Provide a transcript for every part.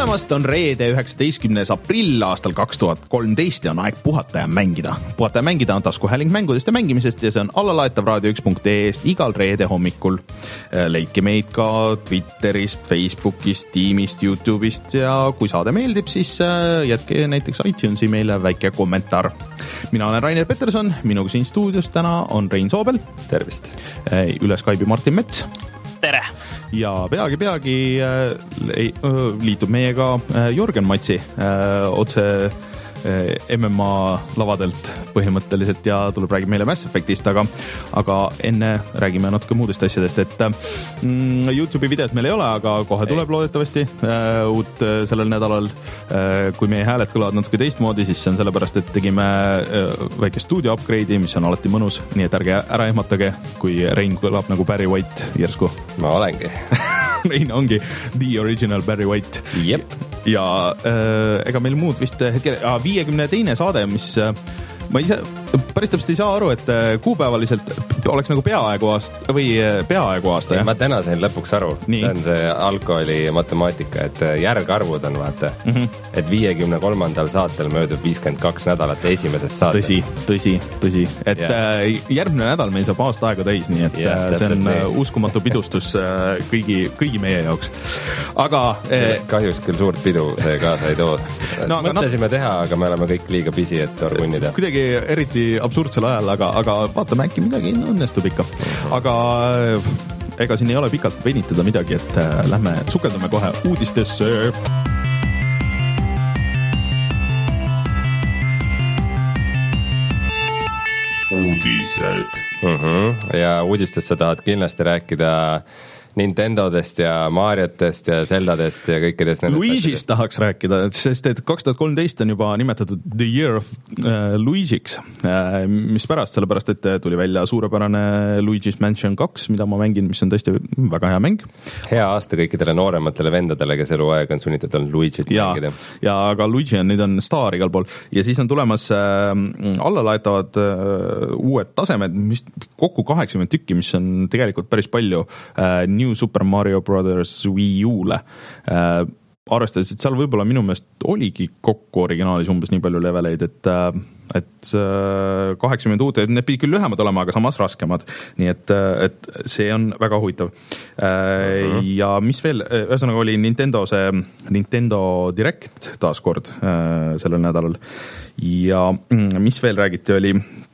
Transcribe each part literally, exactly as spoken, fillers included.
tulemast, on reede üheksateistkümnes aprill aastal kaks tuhat kolmteist ja on aeg puhata ja mängida. Puhata ja mängida on taskuhääling mängudest ja mängimisest ja see on allalaetav raadio üks punkt ee-st igal reede hommikul. Leidke meid ka Twitterist, Facebookist, Teamist, YouTube'ist ja kui saade meeldib, siis jätke näiteks iTunesi meile väike kommentaar. Mina olen Rainer Peterson, minuga siin stuudios täna on Rein Soobel. Tervist. Üle Skype'i Martin Mets. Tere! Ja peagi, peagi äh, liitub meiega äh, Jörgen Matsi äh, otse äh, M M A lavadelt põhimõtteliselt ja tuleb räägib meile Mass Effectist, aga, aga enne räägime natuke muudest asjadest, et mm, YouTube'i videot meil ei ole, aga kohe ei. Tuleb loodetavasti äh, uut äh, sellel nädalal. Äh, kui meie hääled kõlavad natuke teistmoodi, siis see on sellepärast, et tegime äh, väike stuudio upgrade'i, mis on alati mõnus, nii et ärge ära ehmatage, kui Rein kõlab nagu Barry White järsku. Ma olengi. Rein ongi the original Barry White. Jep. Ja äh, ega meil muud vist hetkel, äh, viiekümne teine saade, mis äh, ma ise päris täpselt ei saa aru, et kuupäevaliselt oleks nagu peaaegu aasta või peaaegu aasta. Ja, ma täna sain lõpuks aru. Nii. See on see alkoholi matemaatika, et järgarvud on vaata, mm -hmm. et viiekümne kolmandal saatel möödub viiskümmend kaks nädalat esimesest saatel. Tõsi, tõsi, tõsi. Et yeah. järgmine nädal meil saab aasta aega täis, nii et yeah, see on nii. Uskumatu pidustus kõigi, kõigi meie jaoks. Aga kahjuks küll suurt pidu see kaasa ei too. No, mõtlesime no, teha, aga me oleme kõik liiga pisi, et orgunnida. Kuidagi eriti absurdsel ajal, aga, aga vaatame äkki midagi õnnestub ikka. Aga ega siin ei ole pikalt venitada midagi, et äh, lähme sukeldume kohe uudistesse. Uudised. Uh-huh. Ja uudistest sa tahad kindlasti rääkida Nintendodest ja Mariotest ja Zeldadest ja kõikidest Luigi'st tahaks rääkida, sest et kaks tuhat kolmteist on juba nimetatud The Year of äh, Luigi'ks, äh, mis pärast, sellepärast et tuli välja suurepärane Luigi's Mansion kaks, mida ma mängin, mis on tõesti väga hea mäng. Hea aasta kõikidele noorematele vendadele, kes eluaeg on sunnitud on Luigi't ja, mängida. Ja aga Luigi on, nüüd on staar igal pool ja siis on tulemas äh, allalaetavad äh, uued tasemed, mis kokku kaheksakümmend tükki, mis on tegelikult päris palju äh, New Super Mario Brothers Wii U-le. Äh, arvestades, et seal võib-olla minu meelest oligi kokku originaalis umbes nii palju leveleid, et, et kaheksakümmend uut, need pidi küll lühemad olema, aga samas raskemad. Nii et, et see on väga huvitav. Äh, uh-huh. Ja mis veel, ühesõnaga oli Nintendo see Nintendo Direct taaskord äh, sellel nädalal. Ja mis veel räägiti oli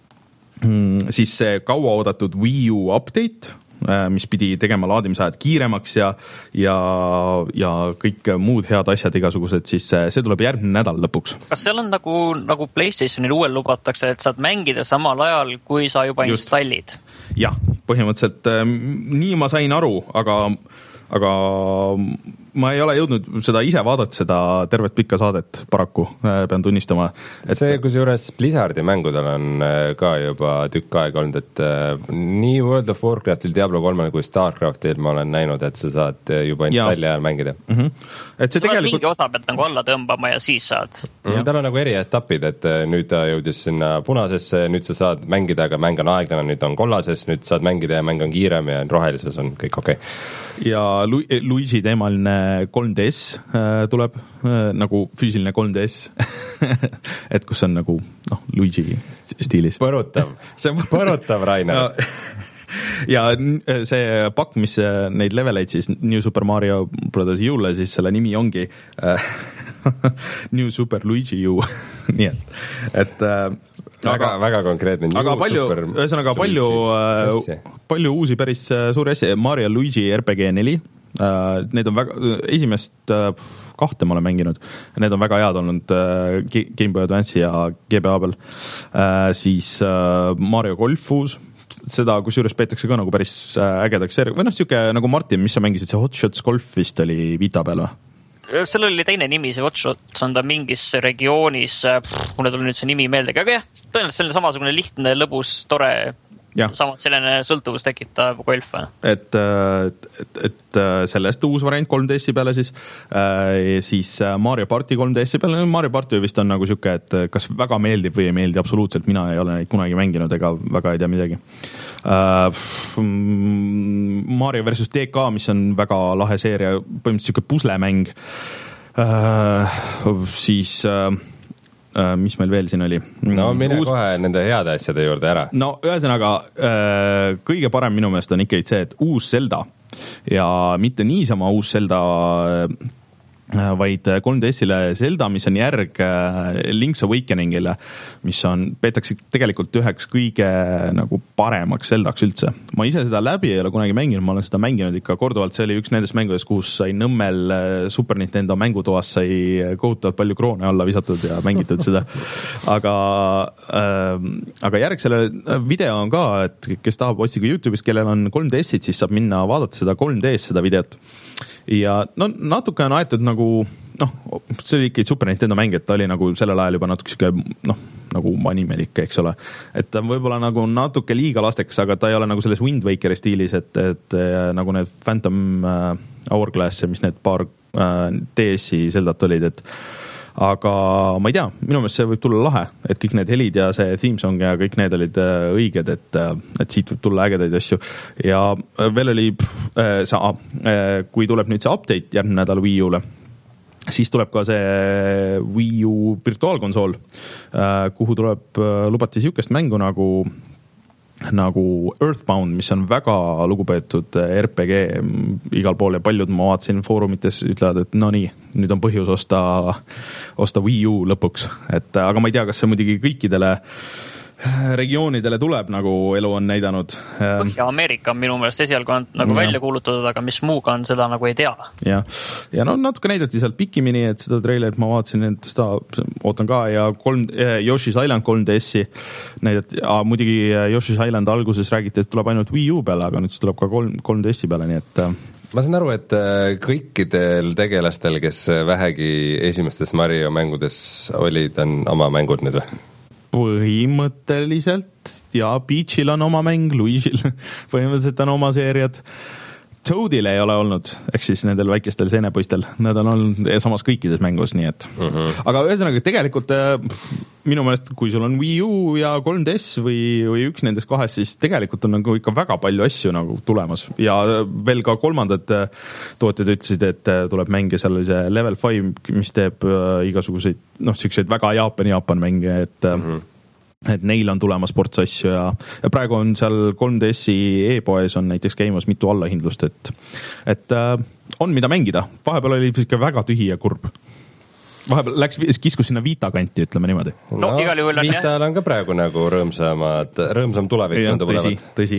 siis see kaua oodatud Wii U update, mis pidi tegema laadimisajad kiiremaks ja, ja, ja kõik muud head asjad igasugused, siis see tuleb järgmine nädal lõpuks. Kas seal on nagu, nagu PlayStationil uuel lubatakse, et saad mängida samal ajal, kui sa juba Just. installid? Jah, põhimõtteliselt nii ma sain aru, aga aga ma ei ole jõudnud seda ise vaadata, seda tervet pikka saadet paraku, pean tunnistama. Et see, kus juures Blizzardi mängudel on ka juba tükk aeg olnud, et nii World of Warcraftil, Diablo kolmel kui Starcraftil ma olen näinud, et sa saad juba installi ajal mängida. Mm-hmm. Et see sa tegelikult... mingi osa pealt nagu alla tõmbama ja siis saad. Mm-hmm. Tal on nagu eri etapid, et nüüd ta jõudis sinna punasesse, nüüd sa saad mängida, aga mäng on aeglane, nüüd on kollases, nüüd saad mängida ja mäng on kiirem ja rohelises on kõik okei. Okay. Ja Lu- Luigi teemaline kolm D S äh, tuleb äh, nagu füüsiline kolm D S et kus on nagu noh, Luigi stiilis. Põrutav. See on põrutav, Rainer. No, ja see pakk, mis neid leveleid siis New Super Mario Brothers U-le, siis selle nimi ongi äh, New Super Luigi U. Nii et, et äh, väga, väga konkreetne. Aga palju, ühesõnaga palju, äh, palju uusi päris suuri asja. Mario Luigi R P G neli. Uh, need on väga, esimest uh, kahte ma olen mänginud, need on väga head olnud uh, Game Boy Advance ja G B A peal, uh, siis uh, Mario Golf uus, seda kusjuures peetakse ka nagu päris uh, ägedaks või noh, siuke nagu Martin, mis sa mängisid, see Hot Shots Golf vist oli Vita peal või? Seal oli teine nimi, see Hot Shots on ta mingis regioonis, mulle tuli nüüd see nimi meelde, aga jah, tõenäoliselt selline samasugune lihtne, lõbus, tore Samas selline sõltuvus tekitab golf. Et, et, et, et sellest uus variant kolm D S-i peale siis, äh, siis Mario Party kolm D S-i peale. Mario Party vist on nagu siuke, et kas väga meeldib või ei meeldi absoluutselt. Mina ei ole neid kunagi mänginud ega väga ei tea midagi. Äh, Mario versus D K, mis on väga lahe seeria, põhimõtteliselt siuke puslemäng. äh, siis äh, mis meil veel siin oli? No mine Uus... kohe nende heade asjade juurde ära. No ühesõnaga, kõige parem minu meelest on ikkagi see, et uus Zelda ja mitte niisama uus Zelda, vaid kolm D S-ile Zelda, mis on järg Link's Awakeningile, mis on, peetakse tegelikult üheks kõige nagu paremaks Zeldaks üldse. Ma ise seda läbi ei ole kunagi mänginud, ma olen seda mänginud ikka korduvalt, see oli üks nendest mängudest, kus sai Nõmmel Super Nintendo mängutoas sai kohutavalt palju kroone alla visatud ja mängitud seda. Aga, äh, aga järg selle video on ka, et kes tahab otsida YouTube'ist, kellel on kolm D S-id, siis saab minna vaadata seda kolm D-s seda videot. Ja no natuke on aetud nagu, noh, see oli ikka Super Nintendo mäng, et ta oli nagu sellel ajal juba natuke siuke, noh, nagu animelik, eks ole. Et ta võib-olla nagu natuke liiga lasteks, aga ta ei ole nagu selles Wind Wakeri stiilis, et, et nagu need Phantom äh, Hourglass, mis need paar äh, D S-i Zeldat olid, et aga ma ei tea, minu meelest see võib tulla lahe, et kõik need helid ja see theme song ja kõik need olid õiged, et, et siit võib tulla ägedaid asju. Ja veel oli, äh, saa, äh, kui tuleb nüüd see update järgmine nädal Wii U-le, siis tuleb ka see Wii U virtuaalkonsool, äh, kuhu tuleb, lubati siukest mängu nagu nagu Earthbound, mis on väga lugupeetud R P G igal pool ja paljud ma vaatasin foorumites ütlevad, et no nii, nüüd on põhjus osta, osta Wii U lõpuks, et aga ma ei tea, kas see muidugi kõikidele regioonidele tuleb, nagu elu on näidanud. Põhja-Ameerika on minu meelest esialgu on nagu ja. välja kuulutatud, aga mis muuga on, seda nagu ei tea. Ja, ja no natuke näidati sealt pikimini, et seda treilerit ma vaatasin, et seda ootan ka ja kolm, Yoshi's Island kolm D S-i näidati, muidugi Yoshi's Island alguses räägiti, et tuleb ainult Wii U peale, aga nüüd see tuleb ka kolm, kolm D S-i peale, nii et ma saan aru, et kõikidel tegelastel, kes vähegi esimestes Mario mängudes olid, on oma mängud nüüd või? Põhimõtteliselt ja Peachil on oma mäng, Luigi'l põhimõtteliselt on oma seeriad. Toadil ei ole olnud, ehk siis nendel väikestel seenepoistel, nad on olnud samas kõikides mängus, nii et uh-huh. Aga ühesõnaga tegelikult minu meelest, kui sul on Wii U ja kolm D S või, või üks nendest kahest, siis tegelikult on nagu ikka väga palju asju nagu tulemas ja veel ka kolmandad tootjad ütlesid, et tuleb mänge sellise level five, mis teeb igasuguseid, noh, selliseid väga Jaapan-Jaapan mänge, et uh-huh. et neil on tulemas sports asju ja, ja praegu on seal kolm D S-i e-poes on näiteks käimas mitu allahindlust, et, et äh, on mida mängida. Vahepeal oli ikka väga tühi ja kurb. Vahepeal läks, kiskus sinna Vita kanti, ütleme niimoodi. No, no igal juhul on Vital on ka praegu nagu rõõmsamad, rõõmsam tulevik. Ja, tõsi, tõsi.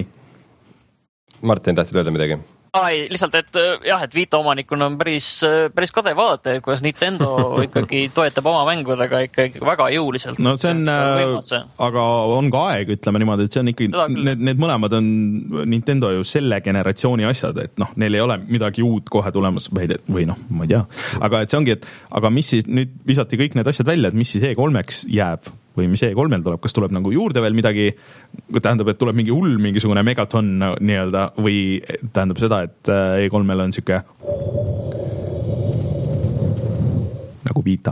Martin, tahtsid öelda midagi? Ai, lihtsalt, et jah, et Vita omanikuna on päris, päris kade vaadata, kuidas Nintendo ikkagi toetab oma mängudega ikkagi väga jõuliselt. No see on, võimaluse. Aga on ka aeg, ütleme niimoodi, et see on ikkagi, need, need mõlemad on Nintendo ju selle generatsiooni asjad, et noh, neil ei ole midagi uut kohe tulemas või, või noh, ma ei tea. Aga et see ongi, et aga mis siis, nüüd visati kõik need asjad välja, et mis siis E kolmeks jääb või mis E kolmel tuleb, kas tuleb nagu juurde veel midagi, tähendab, et tuleb mingi hull, mingisugune megaton nii-öelda või tähendab seda, et E kolmel on siuke nagu Vita.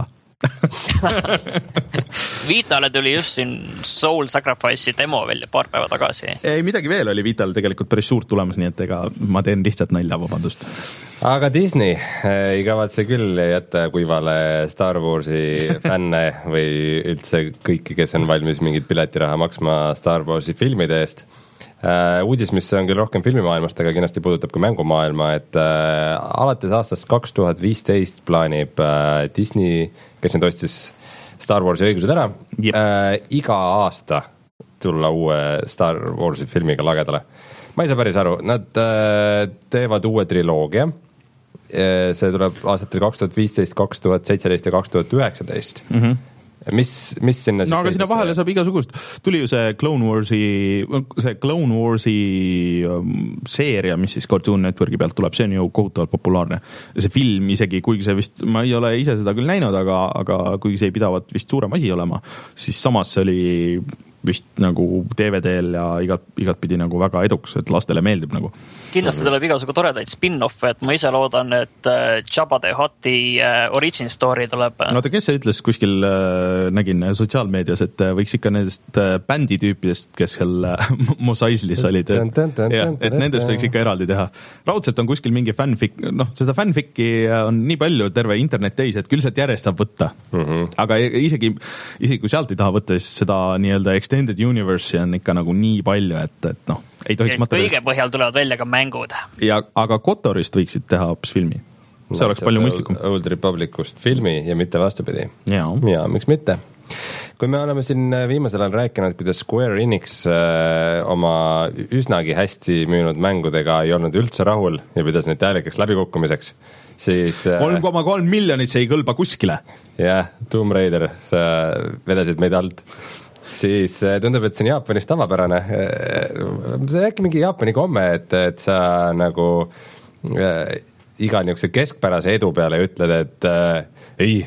Vitale tuli just siin Soul Sacrifice'i demo välja paar päeva tagasi. Ei, midagi veel oli Vital tegelikult päris suurt tulemas, nii et ega ma teen lihtsalt nalja, vabandust. Aga Disney ei kavatse küll jätta kuivale Star Warsi fänne või üldse kõiki, kes on valmis mingit piletiraha maksma Star Warsi filmide eest. Uh, uudis, mis on küll rohkem filmimaailmast, aga kindlasti puudutab ka mängumaailma, et uh, alates aastast kaks tuhat viisteist plaanib uh, Disney, kes nüüd ostis Star Warsi õigused ära, yep. uh, iga aasta tulla uue Star Warsi filmiga lagedale. Ma ei saa päris aru, nad uh, teevad uue triloogia, uh, see tuleb aastatel kaks tuhat viisteist, kaks tuhat seitseteist ja kaks tuhat üheksateist. Mhm. Mis, mis sinna no aga sinna vahele saab igasugust, tuli ju see Clone Warsi, see Clone Warsi seeria, mis siis Cartoon Networki pealt tuleb, see on ju kohutavalt populaarne. See film isegi, kuigi see vist, ma ei ole ise seda küll näinud, aga, aga kuigi see ei pidavat vist suurem asi olema, siis samas see oli vist nagu D V D-l ja igat, igat pidi nagu väga eduks, et lastele meeldib nagu. Kindlasti tuleb igasugu toredaid spin-off'e, et ma ise loodan, et Jabba the Hutti origin story tuleb. No ta, kes see ütles kuskil, nägin sotsiaalmeedias, et võiks ikka nendest bändi tüüpidest, kes seal Mos Eislis olid, ja, et nendest võiks ikka eraldi teha. Raudselt on kuskil mingi fanfic, noh, seda fanfic'i on nii palju terve internet täis, et küll sealt järjest saab võtta. Mm-hmm. Aga isegi, isegi kui sealt ei taha võtta, siis seda nii-öelda extended universe'i on ikka nagu nii palju, et, et noh, ei tohiks mõtta. Kõige põhjal tulevad välja ka mängud. Ja, aga Kotorist võiksid teha hoopis filmi. See no, oleks palju mõistlikum. Old Republicust filmi ja mitte vastupidi. Ja, ja miks mitte? Kui me oleme siin viimasel ajal rääkinud, kuidas Square Enix äh, oma üsnagi hästi müünud mängudega ei olnud üldse rahul ja pidas neid täielikaks läbikukkumiseks, siis kolm koma kolm miljonit see ei kõlba kuskile. Jah, Tomb Raider, sa vedasid meid alt. Siis tundub, et see on Jaapanis tavapärane. See on äkki mingi Jaapani komme, et, et sa nagu äh, iga niisuguse keskpärase edu peale ütled, et äh, ei,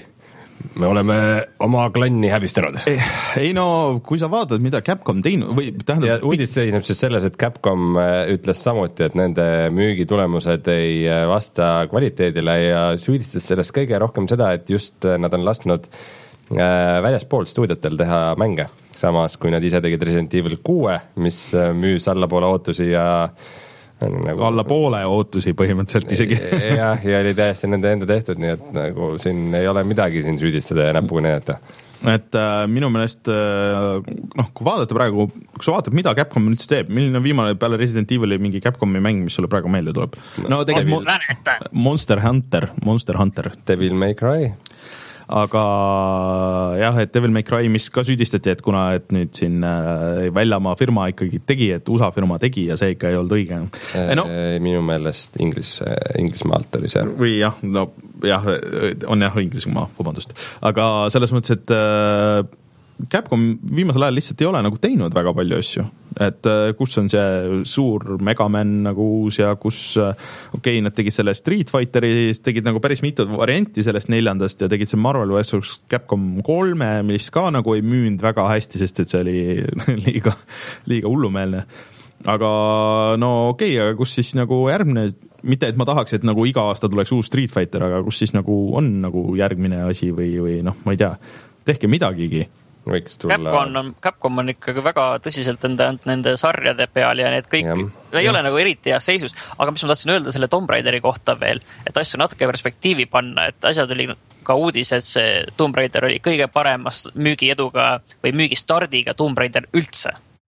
me oleme oma klanni häbistanud. Ei, ei no, kui sa vaatad, mida Capcom teinud või tähendab... Ja uudis seisneb siis selles, et Capcom ütles samuti, et nende müügitulemused ei vasta kvaliteedile ja süüdistas sellest kõige rohkem seda, et just nad on lasknud väljaspool stuudiotel teha mänge. Samas, kui nad ise tegid Resident Evil kuue, mis müüs allapoole ootusi ja nagu... alla poole ootusi põhimõtteliselt isegi. Jah, ja oli täiesti nende enda tehtud, nii et nagu siin ei ole midagi siin süüdistada ja näpuga näidata. Et äh, minu meelest äh, noh, kui vaadata praegu, kui sa vaatad, mida Capcom üldse teeb, milline viimane peale Resident Evili mingi Capcomi mäng, mis sulle praegu meelde tuleb? No, Devil... Monster Hunter, Monster Hunter. Devil May Cry. Aga jah, et Devil May Cry, mis ka süüdistati, et kuna et nüüd siin äh, väljamaa firma ikkagi tegi, et U S A firma tegi ja see ikka ei olnud õige. No, minu meelest Inglis, Inglismaalt oli see. Või jah, no jah, on jah Inglismaa, vabandust. Aga selles mõttes, et äh, Capcom viimasel ajal lihtsalt ei ole nagu teinud väga palju asju, et kus on see suur Megaman nagu uus ja kus okei, okay, nad tegid selle Street Fighteri, tegid nagu päris mitu varianti sellest neljandast ja tegid see Marvel versus Capcom kolme, mis ka nagu ei müünud väga hästi, sest et see oli liiga, liiga hullumeelne. Aga no okei, okay, aga kus siis nagu järgmine, mitte et ma tahaks, et nagu iga aasta tuleks uus Street Fighter, aga kus siis nagu on nagu järgmine asi või, või noh, ma ei tea, tehke midagigi. Capcom on, Capcom on ikkagi väga tõsiselt enda, nende sarjade peal ja need kõik ja, ei ja. ole nagu eriti hea seisus, aga mis ma tahtsin öelda selle Tomb Raideri kohta veel, et asju natuke perspektiivi panna, et asjad oli ka uudis, et see Tomb Raider oli kõige paremas müügieduga või müügistardiga Tomb Raider üldse.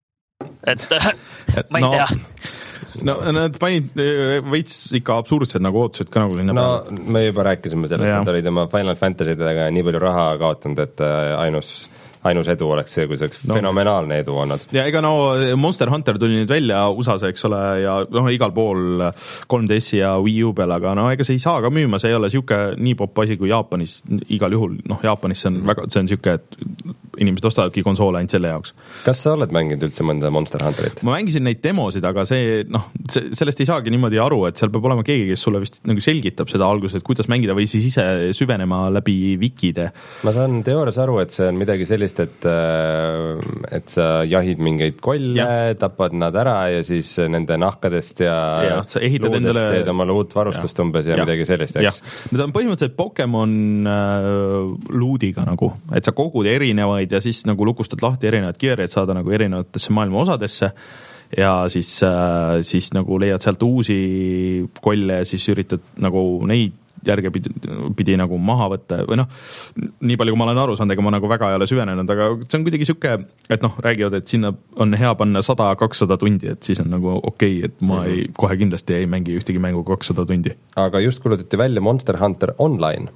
Et, et ma ei no. tea. No nad panid veits ikka absurdsed nagu ootused ka nagu no peale. Me juba rääkisime sellest, ja. et oli tema Final Fantasy'dega nii palju raha kaotanud, et ainus ainus edu oleks see, kui see oleks no. fenomenaalne edu olnud. Ja ega no Monster Hunter tuli nüüd välja U S A-s, eks ole, ja noh, igal pool kolm D S-i ja Wii U peal, aga no ega see ei saa ka müüma, see ei ole siuke nii popp asi kui Jaapanis, igal juhul, noh, Jaapanis see on väga, see on siuke, et inimesed ostavadki konsoole ainult selle jaoks. Kas sa oled mänginud üldse mõnda Monster Hunterit? Ma mängisin neid demosid, aga see, noh, see, sellest ei saagi niimoodi aru, et seal peab olema keegi, kes sulle vist nagu selgitab seda alguses, et kuidas mängida või siis ise süvenema läbi wikide. Ma saan teoorias aru, et see on midagi sellist, et, et sa jahid mingeid kolle, ja. tapad nad ära ja siis nende nahkadest ja, ja luudest endale... teed omale uut varustust ja. umbes ja, ja midagi sellist, eks? Need on põhimõtteliselt Pokemon äh, luudiga nagu, et sa kogud erinevaid ja siis nagu lukustad lahti erinevad kiired, saada nagu erinevatesse maailma osadesse ja siis, äh, siis nagu leiad sealt uusi kolle ja siis üritad nagu neid järge pidi, pidi nagu maha võtta või noh, nii palju kui ma olen aru saanud, ega ma nagu väga ei ole süvenenud, aga see on kuidagi siuke, et noh, räägivad, et sinna on hea panna sada kakssada tundi, et siis on nagu okei, et ma mm-hmm. ei, kohe kindlasti ei mängi ühtegi mängu kakssada tundi. Aga just kuulutati välja Monster Hunter Online.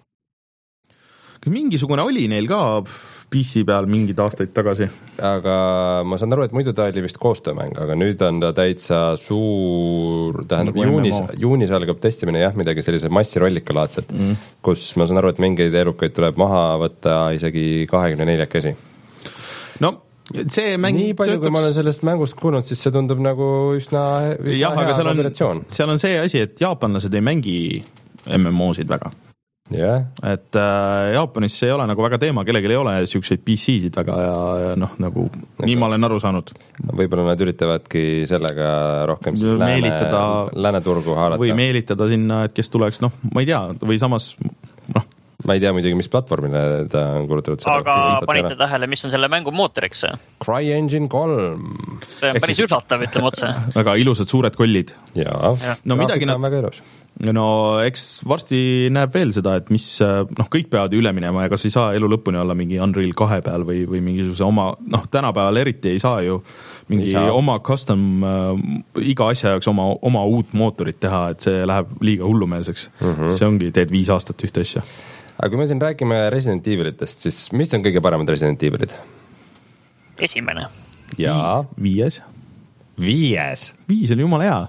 Mingisugune oli neil ka P C peal mingid aastaid tagasi. Aga ma saan aru, et muidu ta oli vist koostöömäng, aga nüüd on ta täitsa suur, tähendab no, juunis, juunis algab testimine jah, midagi sellise massirollikalaadset, mm. kus ma saan aru, et mingeid elukaid tuleb maha võtta isegi kahekümne neljakesi. No see mäng nii palju, töötaks... kui ma olen sellest mängust kuulnud, siis see tundub nagu üsna, üsna jah, hea seal on, seal on see asi, et jaapanlased ei mängi M M O-sid väga. yeah. et äh, Jaapanis ei ole nagu väga teema, kellelgi ei ole siukseid P C-sid väga ja, ja noh, nagu okay. nii ma olen aru saanud. Võib-olla nad üritavadki sellega rohkem siis meelitada, lääne, lääne turgu haarata. Või meelitada sinna, et kes tuleks, noh, ma ei tea, või samas, noh. Ma ei tea muidugi, mis platvormile ta on kulutatud. Aga panite tähele, mis on selle mängu mootoriks? CryEngine kolm. See on päris üllatav, ütleme otse. Väga ilusad suured kollid. Jaa, no midagi nad... väga ilus. No eks varsti näeb veel seda, et mis, noh, kõik peavad üle minema ja kas ei saa elu lõpuni olla mingi Unreal kahe peal või, või mingisuguse oma, noh, tänapäeval eriti ei saa ju mingi saa. oma custom äh, iga asja jaoks oma, oma uut mootorit teha, et see läheb liiga hullumeelseks. Mm-hmm. See ongi, teed viis aastat ühte asja. Aga kui me siin räägime Resident Evilitest, siis mis on kõige paremad Resident Evilid? Esimene. Jaa. Viies. Viies? Viis on jumala hea.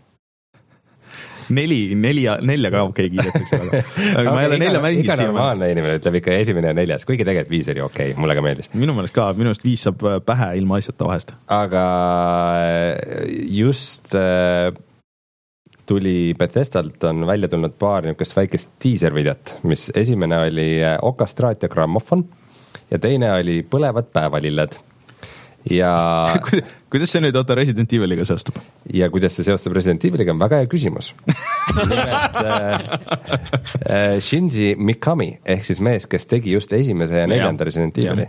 Neli, nelja, nelja ka okei okay, kiidetakse, aga, aga okay, ma ei ole nelja mängid. Iga normaalne inimene ütleb ikka esimene ja neljas, kuigi tegelikult viis oli okei okay,, mulle ka meeldis. Minu meelest ka, minu meelest viis saab pähe ilma asjata vahest. Aga just äh, tuli Bethesdalt on välja tulnud paar niukest väikest teaser-videot, mis esimene oli Okastraat ja Grammofon ja teine oli Põlevad päevalilled. Ja kuidas see nüüd oota Resident Eviliga seostub? Ja kuidas see seostub Resident Eviliga on väga hea küsimus. Nimelt äh, Shinji Mikami ehk siis mees, kes tegi just esimese ja neljanda Resident Evili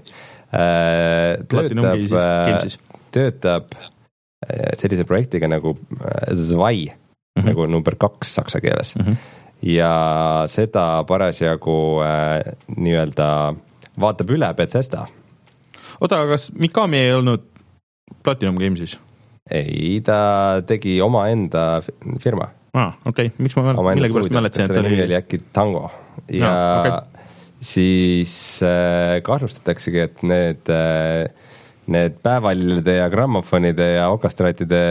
äh, töötab, äh, töötab äh, sellise projektiga nagu äh, Zwei mm-hmm. nagu number kaks saksa keeles mm-hmm. ja seda parasjagu äh, nii-öelda vaatab üle Bethesda. Oota, aga kas Mikami ei olnud Platinum Gamesis? Ei, ta tegi oma enda firma. Ah, okei, okay. Miks ma millegi pärast mäletasin, et ta oli... oli äkki Tango. Ja no, okay. siis äh, kahtlustataksegi, et need, äh, need päevalilide ja grammofonide ja okastraatide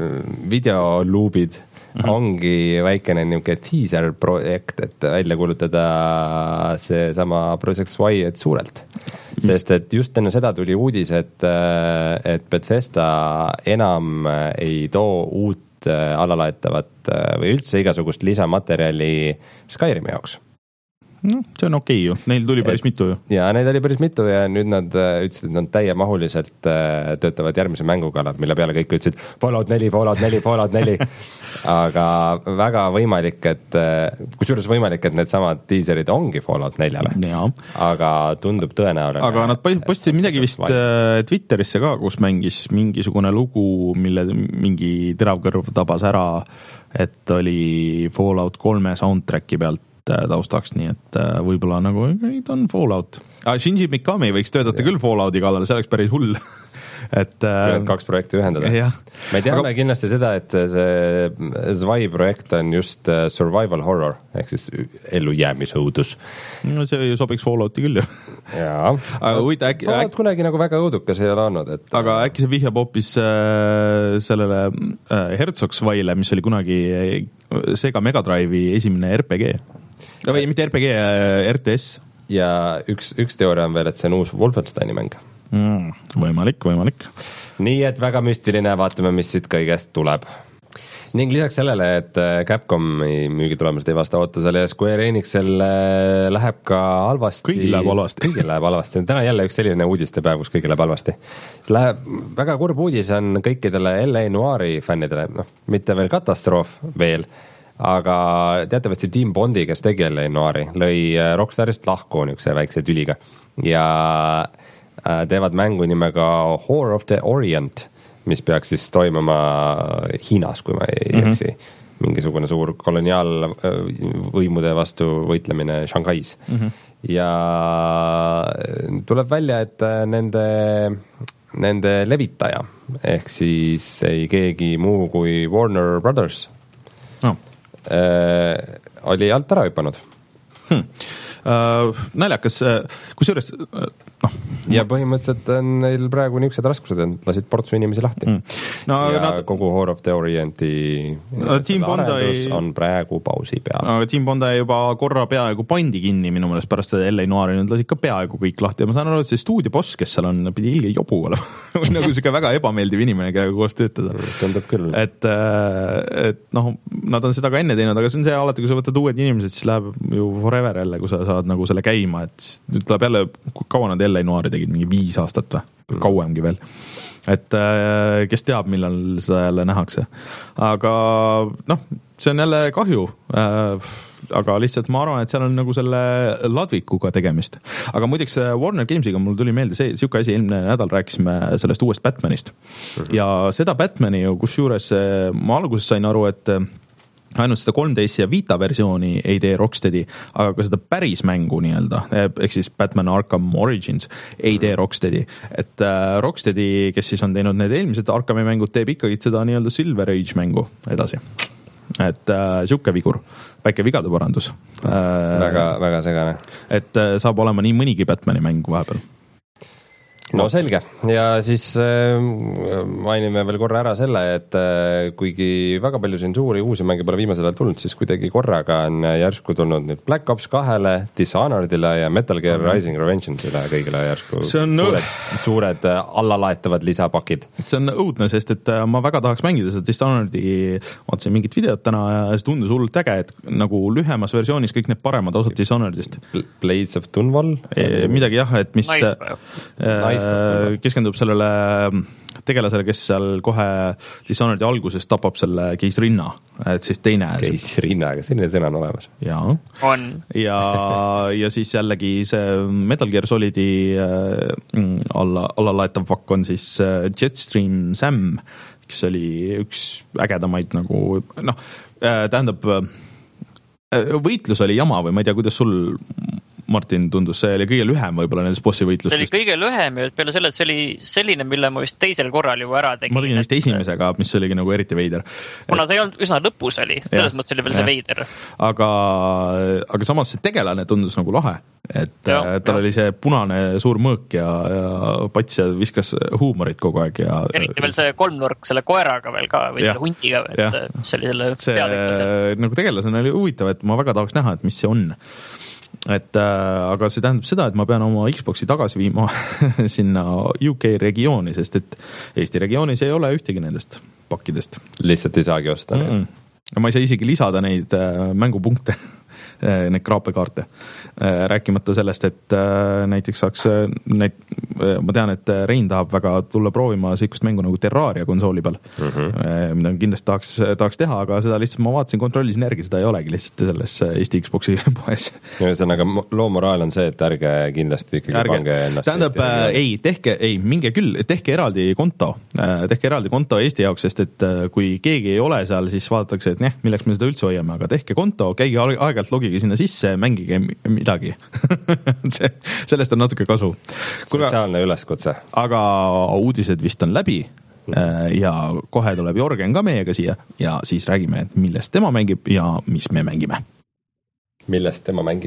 videoluubid mm-hmm. ongi väikene niuke teaser projekt, et välja kuulutada see sama Project Y et suurelt. Sest et just enne seda tuli uudis, et, et Bethesda enam ei too uut alalaetavat või üldse igasugust lisamaterjali Skyrimi jaoks. No, see on okei ju, neil tuli päris et, mitu ju. Ja neid oli päris mitu ja nüüd nad ütlesid, et nad täiemahuliselt töötavad järgmise mängu kallal, mille peale kõik ütlesid Fallout neli, Fallout neli, Fallout neli. Aga väga võimalik, et kusjuures võimalik, et need samad teaserid ongi Fallout neljale. Ja. Aga tundub tõenäoline. Aga nad postisid midagi vist Twitterisse ka, kus mängis mingisugune lugu, mille mingi teravkõrv tabas ära, et oli Fallout kolme soundtracki pealt taustaks, nii et võib-olla nagu neid on Fallout. Ah, Shinji Mikami võiks töötada ja. Küll Fallouti kallal, see oleks päris hull. et Need kaks projekti ühendada. Me teame aga... kindlasti seda, et see Zwei projekt on just survival horror, ehk siis ellujäämisõudus. No see sobiks Fallouti küll ju. Jaa. Aga võita äkki... Fallout äk... kunagi nagu väga õudukas ei ole olnud. Et... Aga äkki see vihjab hoopis äh, sellele äh, Herzog Zweile, mis oli kunagi Sega Mega Drive'i esimene R P G. Või mitte R P G, R T S. Ja üks, üks teooria on veel, et see on uus Wolfensteini mäng. Mm, võimalik, võimalik. Nii et väga müstiline, vaatame, mis siit kõigest tuleb. Ning lisaks sellele, et Capcomi müügitulemused ei vasta ootusele ja Square Enixel läheb ka halvasti. Kõigil läheb halvasti. Kõigil läheb halvasti. Täna jälle üks selline uudistepäev, kus kõigil läheb halvasti. See läheb, väga kurb uudis on kõikidele L A Noiri fännidele, noh, mitte veel katastroof veel, aga teatavasti Team Bondi, kes tegi L A Noiri, lõi Rockstarist lahku niukse väikse tüliga ja teevad mängu nimega War of the Orient, mis peaks siis toimuma Hiinas, kui ma ei mm-hmm. eksi. Mingisugune suur koloniaalvõimude vastu võitlemine Shanghais. Mm-hmm. Ja tuleb välja, et nende, nende levitaja, ehk siis ei keegi muu kui Warner Brothers no. Äh, oli alt ära hüpanud hmm. uh, naljakas, kusjuures noh. Ja põhimõtteliselt on neil praegu niisugused raskused, et lasid portsu inimesi lahti mm. no, ja nad... kogu Horror of the Orienti no, arendus on praegu pausi peal. Aga Team Bondi juba korra peaaegu pandi kinni minu meelest pärast L A Noiri, nad lasid ka peaaegu kõik lahti ja ma saan aru, et see stuudioboss, kes seal on, pidi ilge jobu olema nagu siuke väga ebameeldiv inimene, kellega koos töötada. Tundub küll. Et, et noh, nad on seda ka enne teinud, aga see on see alati, kui sa võtad uued inimesed, siis läheb ju forever jälle, kui sa saad nagu selle käima, et siis nüüd tuleb jälle, kaua nad L A Noiri tegid, mingi viis aastat või, mm. kauemgi veel. Et kes teab, millal seda jälle nähakse. Aga noh, see on jälle kahju, aga lihtsalt ma arvan, et seal on nagu selle ladvikuga tegemist. Aga muideks Warner Gamesiga mul tuli meelde see, siuke asi, eelmine nädal rääkisime sellest uuest Batmanist. Mm-hmm. Ja seda Batmani ju, kus juures ma alguses sain aru, et ainult seda kolm D S ja Vita versiooni ei tee Rocksteadi, aga ka seda päris mängu nii-öelda, ehk siis Batman Arkham Origins ei tee Rocksteadi. Et äh, Rocksteadi, kes siis on teinud need eelmised Arkhami mängud, teeb ikkagi seda nii-öelda Silver Age mängu edasi. Et äh, siuke vigur, väike vigade parandus. Äh, väga, väga segane. Et äh, saab olema nii mõnigi Batmani mäng vahepeal. No selge, ja siis äh, mainime veel korra ära selle, et äh, kuigi väga palju siin suuri uusi mänge pole viimasel ajal tulnud, siis kuidagi korraga on järsku tulnud nüüd Black Ops kahele, Dishonoredile ja Metal Gear mm-hmm. Rising Revenge'ile kõigile järsku on... suured, suured allalaetavad lisapakid. See on õudne, sest et ma väga tahaks mängida seda Dishonoredi, vaatasin mingit videot täna ja see tundus hullult äge, et nagu lühemas versioonis kõik need paremad osad Dishonoredist. Blades of Dunwall? E, midagi jah, et mis Knife. Keskendub sellele tegelasele, kes seal kohe Dishonoredi alguses tapab selle keisrinna, et siis teine keisrinna, aga selline sõna on olemas. Ja, on. ja, ja siis jällegi see Metal Gear Solidi alla, allalaetav pakk on siis Jetstream Sam, kes oli üks ägedamaid nagu, noh, tähendab võitlus oli jama või ma ei tea, kuidas sul Martin tundus, see oli kõige lühem võib-olla nendest bossi võitlustest. See oli kõige lühem ja peale selle, et see oli selline, mille ma vist teisel korral juba ära tegin. Ma tegin vist esimesega, mis oligi nagu eriti veider. Kuna see ei olnud üsna lõpus oli, selles ja, mõttes oli veel ja. See veider. Aga, aga samas see tegelane tundus nagu lahe, et ja, tal ja. Oli see punane suur mõõk ja, ja pats ja viskas huumorit kogu aeg. Ja, eriti veel see kolmnurk selle koeraga veel ka või ja. Selle hundiga, et mis oli selle see, pealiklasel. Nagu tegelasena oli huvitav, et ma väga tahaks näha, et mis see on. Et äh, aga see tähendab seda, et ma pean oma Xboxi tagasi viima sinna U K regiooni, sest et Eesti regioonis ei ole ühtegi nendest pakkidest. Lihtsalt ei saagi osta mm. -mm. Ma ei saa isegi lisada neid äh, mängupunkte, neid kraapekaarte. Äh, rääkimata sellest, et äh, näiteks saaks äh, neid, äh, ma tean, et Rein tahab väga tulla proovima siukest mängu nagu Terraria konsooli peal, mm -hmm. äh, mida kindlasti tahaks, tahaks teha, aga seda lihtsalt ma vaatasin, kontrollisin järgi, seda ei olegi lihtsalt selles Eesti Xboxi poes. Ühesõnaga, loo moraal on see, et ärge kindlasti ikkagi ärge. Pange ennast. Tähendab, äh, ei, tehke, ei, minge küll, tehke eraldi konto, äh, tehke eraldi konto Eesti jaoks, sest et äh, kui keegi ei ole seal, siis vaadatakse, et jah, milleks me seda üldse hoiame, aga tehke konto, käige aeg-ajalt logige sinna sisse, mängige midagi. see, sellest on natuke kasu. Sotsiaalne üleskutse. Aga uudised vist on läbi ja kohe tuleb Jorgen ka meiega siia ja siis räägime, et millest tema mängib ja mis me mängime. Millest tema mängib?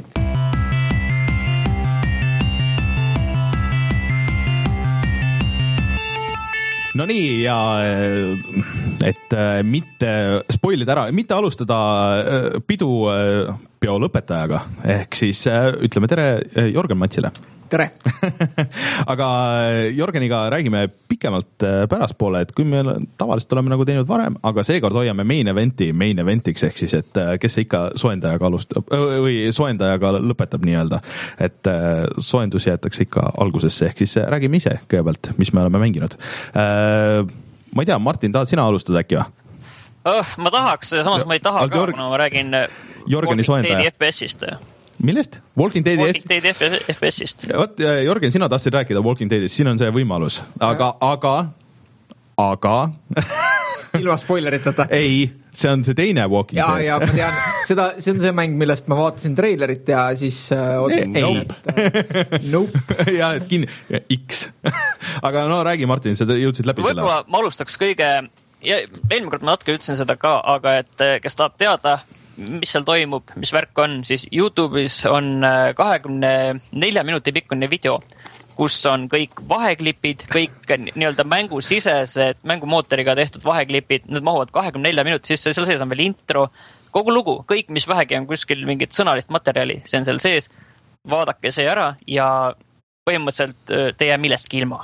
No nii, ja et mitte spoilida ära, mitte alustada pidu peo lõpetajaga, ehk siis ütleme tere Jorgen Matsile. Tere! Aga Jorgeniga räägime pikemalt päraspoole, et kui me tavaliselt oleme nagu teinud varem, aga seekord hoiame main eventi main eventiks, ehk siis, et kes see ikka soendajaga alustab või soendajaga lõpetab nii-öelda, et soendus jäetakse ikka algusesse, ehk siis räägime ise kõigepealt, mis me oleme mänginud. Ma ei tea, Martin, tahad sina alustada äkki või? Oh, ma tahaks, samas ma ei taha ka, kuna ma räägin Jorgeni soendaja F P S-ist. Millest? Walking Deadi Walking Deadi F P S-ist. Võt, Jorgen, sina tahtsid rääkida Walking Deadist, siin on see võimalus. Aga, aga, aga... Ilma spoileritata. Ei, see on see teine Walking ja, Dead. Ja, ma tean, seda, see on see mäng, millest ma vaatasin treilerit ja siis äh, otsin, ei. Et, äh, nope. ja, et kinni, X. Aga no räägi, Martin, sa jõudsid läbi selle. Võib-olla ma alustaks kõige... Ja eelmine kord ma natuke ütlesin seda ka, aga et kes tahab teada, mis seal toimub, mis värk on, siis YouTube'is on kahekümne nelja minuti pikkune video, kus on kõik vaheklipid, kõik nii-öelda mängusisesed, mängumootoriga tehtud vaheklipid, need mahuvad kahekümne nelja minuti sisse, seal sees on veel intro, kogu lugu, kõik, mis vähegi on kuskil mingit sõnalist materjali, see on seal sees, vaadake see ära ja põhimõtteliselt te jää millestki ilma.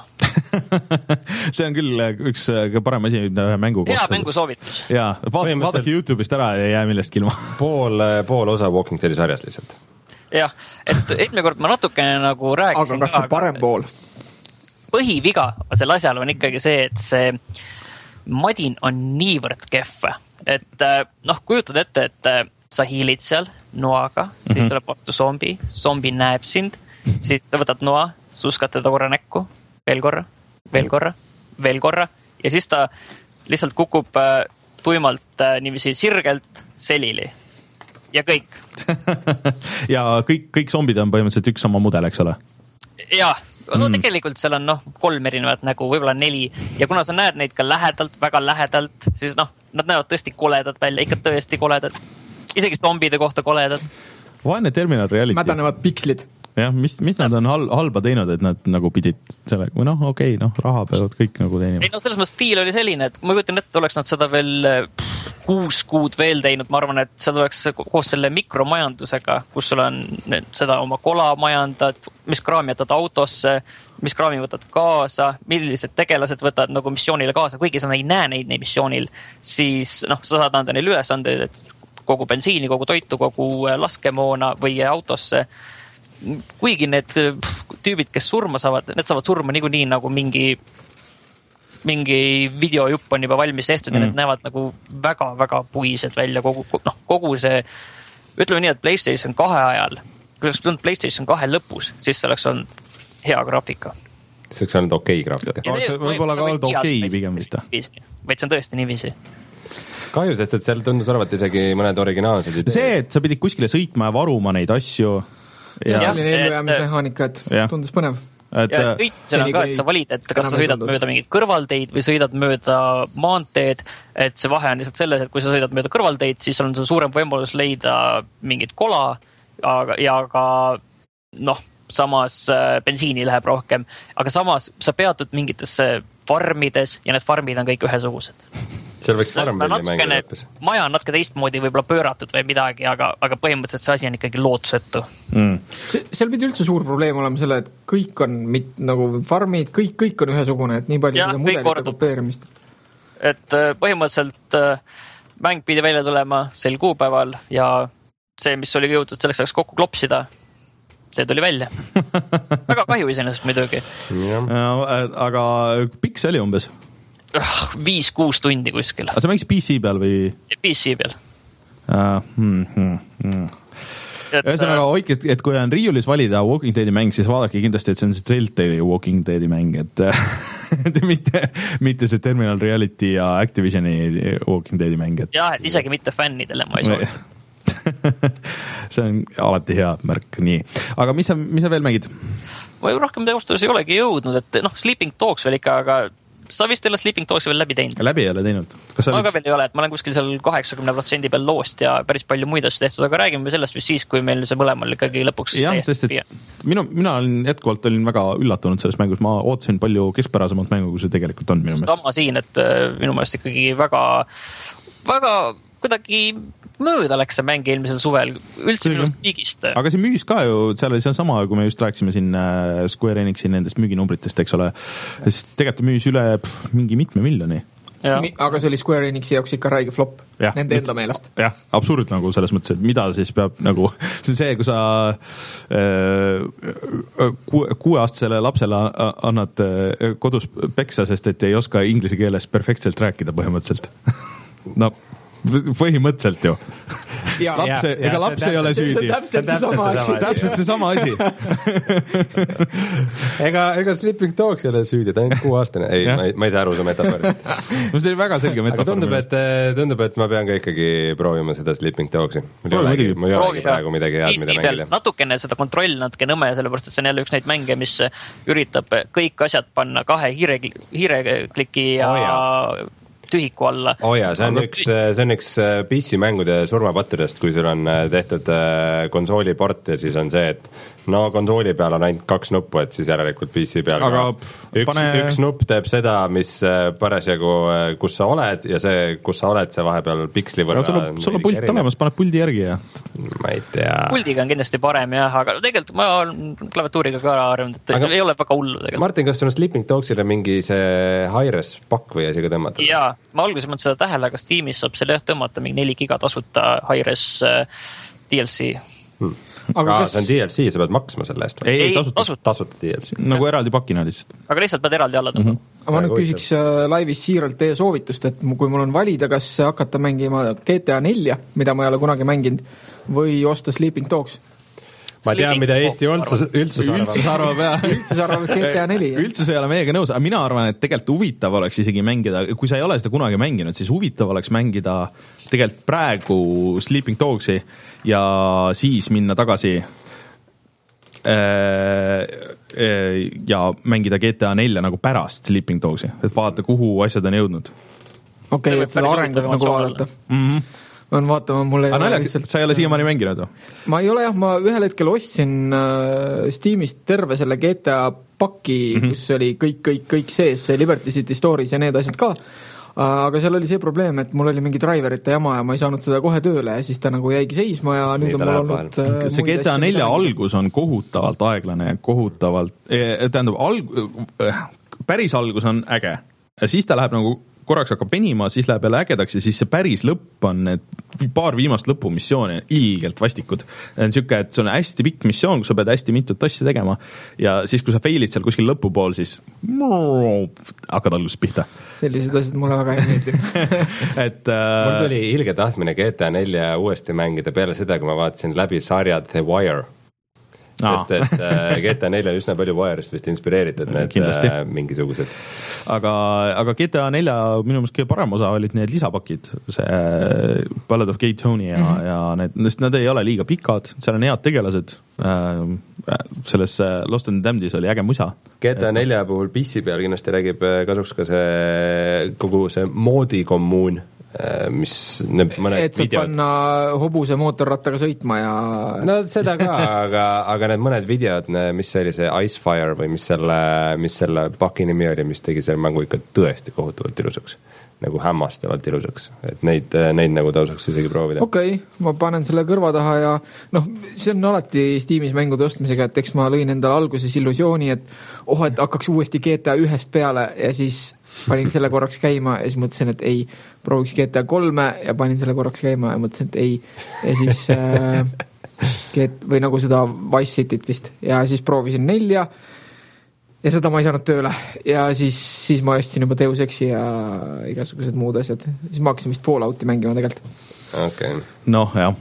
see on küll üks parem asi ühe mängu kohta. Hea mängusoovitus. Jaa, vaadake YouTube'ist ära ja jää millestki ilma. pool, pool osa Walking Deadi sarjas lihtsalt. Jah, et eelmine kord ma natukene nagu rääkisin. Aga kas see parem pool? Põhiviga selle asjal on ikkagi see, et see madin on niivõrd kehv. Et noh, kujutad ette, et sa hiilid seal noaga, siis mm-hmm. tuleb vastu zombi, zombi näeb sind, siis sa võtad noa, suskad teda korra näkku, veel korra, veel korra, veel korra ja siis ta lihtsalt kukub tuimalt niiviisi sirgelt selili. Ja kõik. ja kõik, kõik zombid on põhimõtteliselt üks sama mudel, eks ole? Jaa, no mm. tegelikult seal on noh, kolm erinevat nägu, võib-olla neli ja kuna sa näed neid ka lähedalt, väga lähedalt, siis noh, nad näevad tõesti koledad välja, ikka tõesti koledad. Isegi zombide kohta koledad. Vaene Terminal Reality. Mädanevad pikslid. Jah, mis, mis nad on hal, halba teinud, et nad nagu pidid selle, või noh, okei, okay, noh, raha peavad kõik nagu teinima. Ei, no selles mõttes stiil oli selline, et ma kujutan ette, oleks nad seda veel pff, kuus kuud veel teinud, ma arvan, et seal oleks koos selle mikromajandusega, kus sul on seda oma kola majandad, mis kraami jätad autosse, mis kraami võtad kaasa, millised tegelased võtad nagu missioonile kaasa, kuigi sa ei näe neid, neid missioonil, siis noh, sa saad anda neile ülesanded, et kogu bensiini, kogu toitu, kogu laskemoona või autosse. Kuigi need tüübid, kes surma saavad, need saavad surma niikuinii nagu mingi, mingi videojupp on juba valmis tehtud mm. ja need näevad nagu väga-väga puised välja kogu, noh, kogu see, ütleme nii, et PlayStation kahe ajal, kui oleks tulnud PlayStation kahe lõpus, siis see oleks olnud hea graafika. See oleks olnud okei graafika. See võib olla ka olnud okei pigem vist. Vaid see on tõesti niiviisi. Kahju, sest et seal tundus olevat isegi mõned originaalsed ideed. See, et sa pidid kuskile sõitma ja varuma neid asju. Ja, ja selline ellujäämismehaanika, et ja. Tundus põnev. Et, ja kõik seal on ka, et sa valid, et kas sa sõidad mööda mingit kõrvalteid või sõidad mööda maanteed, et see vahe on lihtsalt selles, et kui sa sõidad mööda kõrvalteid, siis on suurem võimalus leida mingit kola ja ka noh, samas bensiini läheb rohkem, aga samas sa peatud mingitesse farmides ja need farmid on kõik ühesugused. Seal võiks farm välja mängida lõppes. Maja on natuke teistmoodi võib-olla pööratud või midagi, aga, aga põhimõtteliselt see asi on ikkagi lootusetu. Mm. See, seal pidi üldse suur probleem olema selle, et kõik on mit, nagu farmid, kõik, kõik on ühesugune, et nii palju ja, seda mudelite kopeerimist. Et põhimõtteliselt mäng pidi välja tulema sel kuupäeval ja see, mis oli jõutud selleks ajaks kokku klopsida, see tuli välja. Väga kahju iseenesest muidugi. Aga pikk see oli umbes? viis kuus tundi kuskil. Aga sa mängis P C peal või? P C peal. Uh, hmm, hmm, hmm. Ühesõnaga, hoidke, et kui on riiulis valida Walking Deadi mäng, siis vaadake kindlasti, et see on see Telltale Walking Deadi mäng, et, et mitte, mitte see Terminal Reality ja Activisioni Walking Deadi mäng. Et... jah, et isegi mitte fännidele ma ei soovita. see on alati hea märk, nii. Aga mis sa, mis sa veel mängid? Ma ju rohkem teostus ei olegi jõudnud, et noh, Sleeping Dogs veel ikka, aga sa vist ei ole Sleeping Dogs veel läbi teinud? Läbi ei ole teinud. Kas ma olid... ka veel ei ole, et ma olen kuskil seal kaheksakümne protsendi peal loost ja päris palju muid asju tehtud, aga räägime sellest vist siis, kui meil see mõlemal ikkagi lõpuks... jah, sest et minu, mina olin jätkuvalt olin väga üllatunud selles mängus, ma ootasin palju keskpärasemalt mängu, kui see tegelikult on minu meelest. Sama siin, et minu meelest ikkagi väga, väga kuidagi mööda läks see mäng eelmisel suvel, üldse minust liigist. Aga see müüs ka ju, seal oli see sama, kui me just rääkisime siin Square Enixi nendest müüginumbritest, eks ole, siis tegelikult müüs üle pff, mingi mitme miljoni. Mi, aga see oli Square Enixi jaoks ikka räige flop, ja, nende enda meelest. Jah, absurd nagu selles mõttes, et mida siis peab nagu, see on see, kui sa äh, kuueaastasele lapsele annad kodus peksa, sest et ei oska inglise keeles perfektselt rääkida põhimõtteliselt. no põhimõtteliselt ju. Ja, laps, ja, ega laps ei ole süüdi. See on täpselt see sama asi. Täpselt see sama asi. ega, ega Sleeping Dogs ei ole süüdi, ta on kuue aastane. Ei, ma ei, ma ei saa aru su metafoorist. no see oli väga selge metafoor. Aga tundub, et, tundub, et ma pean ka ikkagi proovima seda Sleeping Dogsi. Mul ei olegi praegu midagi head, mida mängida. Natukene seda kontrolli natuke nõme, sellepärast, et see on jälle üks neid mänge, mis üritab kõik asjad panna kahe hiire, hiirekliki ja oh, tühiku alla. Oh ja, see on aga... üks, see on üks P C mängude surmapattudest, kui sul on tehtud konsooliport ja siis on see, et no konsooli peal on ainult kaks nuppu, et siis järelikult P C peal aga üks, pane... üks nupp teeb seda, mis parasjagu, kus sa oled ja see, kus sa oled, see vahepeal piksli võrra. sul on, sul on pult erinev. Olemas, paned puldi järgi ja ma ei tea. Puldiga on kindlasti parem jah, aga tegelikult ma olen klaviatuuriga ka ära harjunud, et aga... ei ole väga hullu tegelikult. Martin, kas sul on Sleeping Dogsile mingi see Hi-Res pakk või asi ka tõmmata? Jaa, ma alguses mõtlen seda tähele, aga Steamis saab selle jah tõmmata mingi neli giga tasuta Hi-Res D L C hmm. aga kas... see on D L C, sa pead maksma selle eest või? Ei, ei tasuta, tasuta. tasuta D L C. Nagu eraldi pakina lihtsalt. Aga lihtsalt pead eraldi alla tõmbama. Mm-hmm. ma nüüd küsiks laivis siiralt teie soovitust, et kui mul on valida, kas hakata mängima G T A nelja, mida ma ei ole kunagi mänginud, või osta Sleeping Dogs? Ma tean, mida Eesti üldsus, üldsus arvab. Üldsus arvab, jah. Üldsus arvab, et G T A neli. Üldsus ei ole meiega nõus, aga mina arvan, et tegelikult huvitav oleks isegi mängida, kui sa ei ole seda kunagi mänginud, siis huvitav oleks mängida tegelikult praegu Sleeping Dogsi ja siis minna tagasi ja mängida G T A nelja nagu pärast Sleeping Dogsi, et vaadata, kuhu asjad on jõudnud. Okei, okay, et seda arengut nagu vaadata. Mhm. ma on vaatama, mul ei aga ole nalja, lihtsalt... sa ei ole siiamaani mänginud või? Ma ei ole jah, ma ühel hetkel ostsin äh, Steamist terve selle G T A paki, mm-hmm. kus oli kõik, kõik, kõik sees, see Liberty City Stories ja need asjad ka, uh, aga seal oli see probleem, et mul oli mingi driverite jama ja ma ei saanud seda kohe tööle ja siis ta nagu jäigi seisma ja nüüd Nii on mul olnud uh, see G T A nelja algus on kohutavalt aeglane ja kohutavalt eh, tähendab, alg, eh, päris algus on äge ja siis ta läheb nagu korraks hakkab venima, siis läheb jälle ägedaks ja siis see päris lõpp on need paar viimast lõpumissiooni ilgelt vastikud. On siuke, et see on hästi pikk missioon, kus sa pead hästi mitut asja tegema ja siis, kui sa failid seal kuskil lõpupool, siis hakkad algusest pihta. Sellised asjad mulle väga ei meeldi. et äh... mul tuli ilge tahtmine G T A nelja uuesti mängida peale seda, kui ma vaatasin läbi sarjad The Wire. Sest et äh, G T A nelja on üsna palju Wire'ist vist inspireeritud need äh, mingisugused. Aga, aga G T A nelja minu meelest kõige parem osa olid need lisapakid, see Ballad of Gay Tony ja, mm-hmm. ja need, need ei ole liiga pikad, seal on head tegelased, äh, selles Lost and Damnedis oli äge musa. G T A nelja puhul P C peal kindlasti räägib kasuks ka see kogu see moodikommuun, mis need mõned et saab videod panna hobuse mootorrattaga sõitma ja no seda ka, aga, aga need mõned videod, mis see oli see Icefire või mis selle, mis selle paki nimi oli, mis tegi selle mängu ikka tõesti kohutavalt ilusaks, nagu hämmastavalt ilusaks, et neid, neid nagu tõusaks isegi proovida. Okei, okay, ma panen selle kõrva taha ja noh, see on alati Steamis mängude ostmisega, et eks ma lõin endale alguses illusiooni, et oh, et hakkaks uuesti G T A ühest peale ja siis panin selle korraks käima ja siis mõtlesin, et ei, prooviks G T A kolme ja panin selle korraks käima ja mõtlesin, et ei ja siis äh, Get, või nagu seda Vice Cityt vist ja siis proovisin nelja ja seda ma ei saanud tööle ja siis, siis ma ostsin juba Deus Exi ja igasugused muud asjad, siis ma hakkasin vist Fallouti mängima tegelikult. Okay. Noh, jah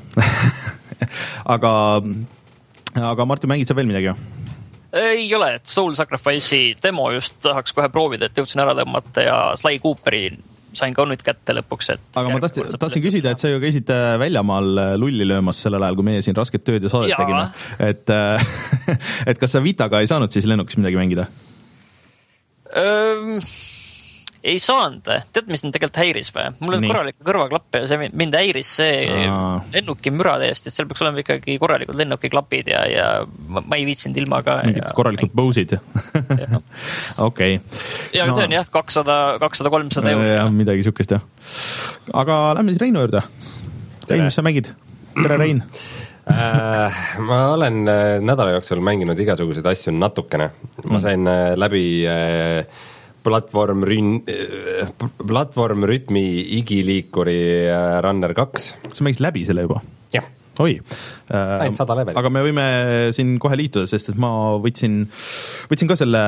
aga aga Martin, mängid sa veel midagi? Ei ole, et Soul Sacrifice'i demo just tahaks kohe proovida, et jõudsin ära tõmmata ja Sly Cooperi sain ka nüüd kätte lõpuks. Et aga ma tahtsin, tahtsin küsida, et sa ju käisid väljamaal lulli löömas sellel ajal, kui meie siin rasket tööd ja saadet tegime. Et, et kas sa Vitaga ei saanud siis lennukis midagi mängida? Öö, ei saanud. Tead, mis nüüd tegelikult häiris või? Mul on korralik kõrvaklapp ja see mind häiris see Aa. lennuki müra täiesti, et seal peaks olema ikkagi korralikud lennukiklapid ja, ja ma, ma ei viitsinud ilma ka. Mingid korralikud Bose'id. Okei. Ja no. See on jah, kakssada, kakssada, kolmsada euro. Ja, midagi sükest jah. Aga lähme siis Reinu juurde. Rein, mis sa mängid? Tere, Rein. äh, ma olen nädala jooksul mänginud igasuguseid asju natukene. Ma sain läbi äh, platvorm, platvorm rütmi igiliikuri Runner kaks. Sa mängid läbi selle juba? Jah. Oi. Ainult sada level. Aga me võime siin kohe liituda, sest et ma võtsin, võtsin ka selle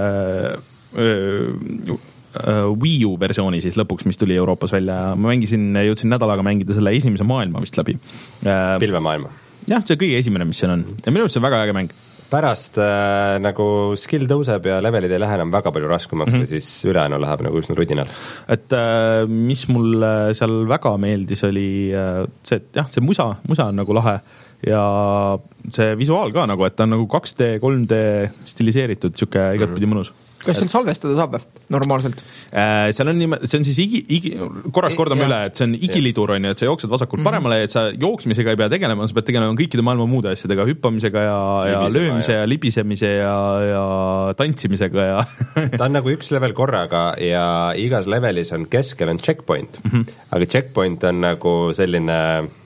öö, Wii U versiooni siis lõpuks, mis tuli Euroopas välja. Ma mängisin, jõudsin nädalaga mängida selle esimese maailma vist läbi. Pilvemaailma. Jah, see kõige esimene, mis seal on. Ja minu arust see on väga äge mäng. Pärast äh, nagu skill tõuseb ja levelid ei lähe enam väga palju raskumaks mm-hmm. ja siis ülejäänu läheb nagu üsna rudinal. Et äh, mis mul seal väga meeldis, oli äh, see, et jah, see musa, musa on nagu lahe ja see visuaal ka nagu, et ta on nagu kaks D, kolm D stiliseeritud, siuke igatpidi mõnus. kas seal salvestada saab normaalselt? Äh, seal on nime, see on siis igi, igi korraks kordame üle, et see on igilidur on ju, et sa jooksed vasakult mm-hmm. paremale, et sa jooksmisega ei pea tegelema, sa pead tegelema kõikide maailma muude asjadega, hüppamisega ja, ja löömise ja, ja libisemise ja, ja tantsimisega ja ta on nagu üks level korraga ja igas levelis on keskel on checkpoint mm-hmm. aga checkpoint on nagu selline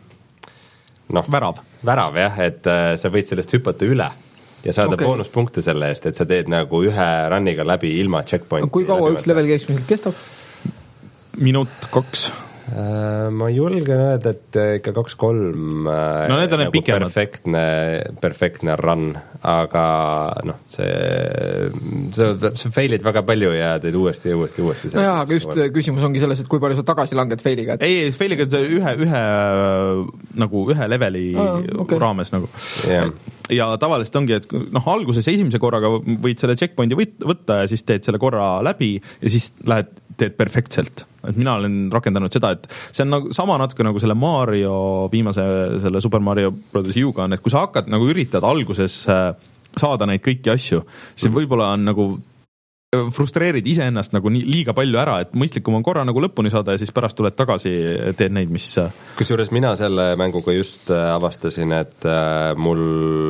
noh, värav, värav jah, et äh, sa võid sellest hüpata üle ja saada okay. boonuspunkte selle eest, et sa teed nagu ühe runniga läbi ilma checkpointi. Kui kaua üks level keskmiselt kestab? Minut, kaks. Uh, ma julgen öelda, et ikka kaks-kolm no need on nagu pikemad. Perfektne, perfektne run, aga noh, see, see, see failid väga palju ja teed uuesti ja uuesti, uuesti. No jah, aga just või. Küsimus ongi selles, et kui palju sa tagasi langed failiga. Et... ei, failiga ühe, ühe nagu ühe leveli ah, okay. raames nagu. Yeah. Ja tavaliselt ongi, et noh, alguses esimese korraga võid selle checkpointi võtta ja siis teed selle korra läbi ja siis lähed, teed perfektselt. Et mina olen rakendanud seda, et see on nagu sama natuke nagu selle Mario viimase selle Super Mario Brothers U-ga on, et kui sa hakkad nagu üritad alguses saada neid kõiki asju, see võib-olla on nagu frustreerid iseennast nagu nii, liiga palju ära, et mõistlikum on korra nagu lõpuni saada ja siis pärast tuled tagasi, teed neid, mis kusjuures mina selle mänguga just avastasin, et mul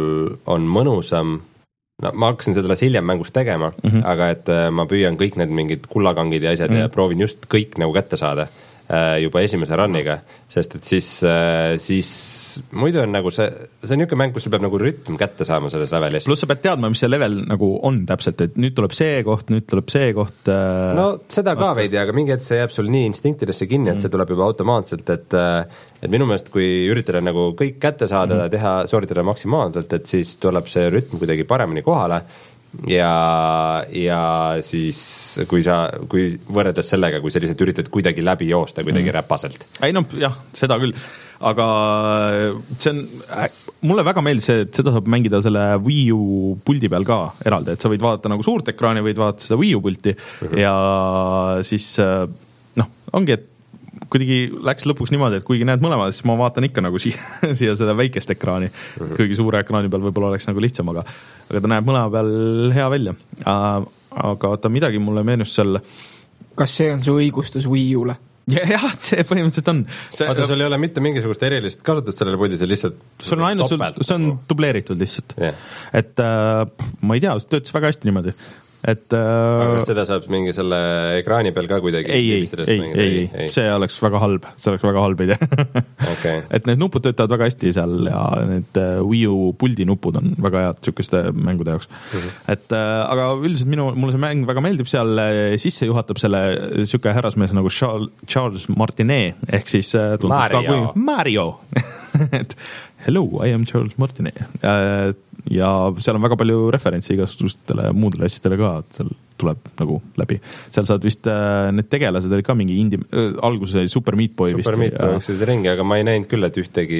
on mõnusam no ma hakkasin seda hiljem mängus tegema, mm-hmm. aga et ma püüan kõik need mingid kullakangid ja asjad mm-hmm. ja proovin just kõik nagu kätte saada juba esimese runniga, sest et siis, siis muidu on nagu see, see on niisugune mäng, kus sul peab nagu rütm kätte saama selles levelis. Pluss sa pead teadma, mis see level nagu on täpselt, et nüüd tuleb see koht, nüüd tuleb see koht. No seda ka veidi, aga mingi hetk see jääb sul nii instinktidesse kinni, et see tuleb juba automaatselt, et, et minu meelest, kui üritada nagu kõik kätte saada mm. teha, sooritada maksimaalselt, et siis tuleb see rütm kuidagi paremini kohale ja, ja siis kui sa, kui võrreldes sellega, kui sa lihtsalt üritad kuidagi läbi joosta kuidagi mm. räpaselt. ei no jah, seda küll, aga see on, mulle väga meeldis see, et seda saab mängida selle Wii U puldi peal ka eraldi, et sa võid vaadata nagu suurt ekraani, võid vaadata seda Wii U pulti mm-hmm. ja siis noh, ongi, et kuidagi läks lõpuks niimoodi, et kuigi näed mõlemad, siis ma vaatan ikka nagu siia, siia seda väikest ekraani, mm-hmm. kuigi suure ekraani peal võib-olla oleks nagu lihtsam, aga, aga ta näeb mõlema peal hea välja. Aga vaata, midagi mulle meenus seal. Kas see on see õigustus Wii U-le? Ja, jah, see põhimõtteliselt on. See, Vaata, sul ei ole mitte mingisugust erilist kasutust sellele puldis, see lihtsalt see on ainult, see on dubleeritud lihtsalt. Yeah. Et äh, ma ei tea, see töötas väga hästi niimoodi. Et, aga seda saab mingi selle ekraani peal ka kuidagi ei, ei, ei, ei, ei, see oleks väga halb, see oleks väga halb idee okay. Et need nupud töötavad väga hästi seal ja need Wii U puldi nupud on väga head sükeste mängude jaoks mm-hmm. et aga üldiselt minu, mulle see mäng väga meeldib, seal sisse juhatab selle süke härrasmees nagu Charles Martinet ehk siis Mario, kui Mario. Et hello, I am Charles Martinet ja seal on väga palju referentsi igasugustele muudele asjadele ka, et seal tuleb nagu läbi. Seal saad vist, need tegelased oli ka mingi indi, alguses oli Super Meat Boy Super vist. Super Meat Boy üks see ringi, aga ma ei näinud küll, et ühtegi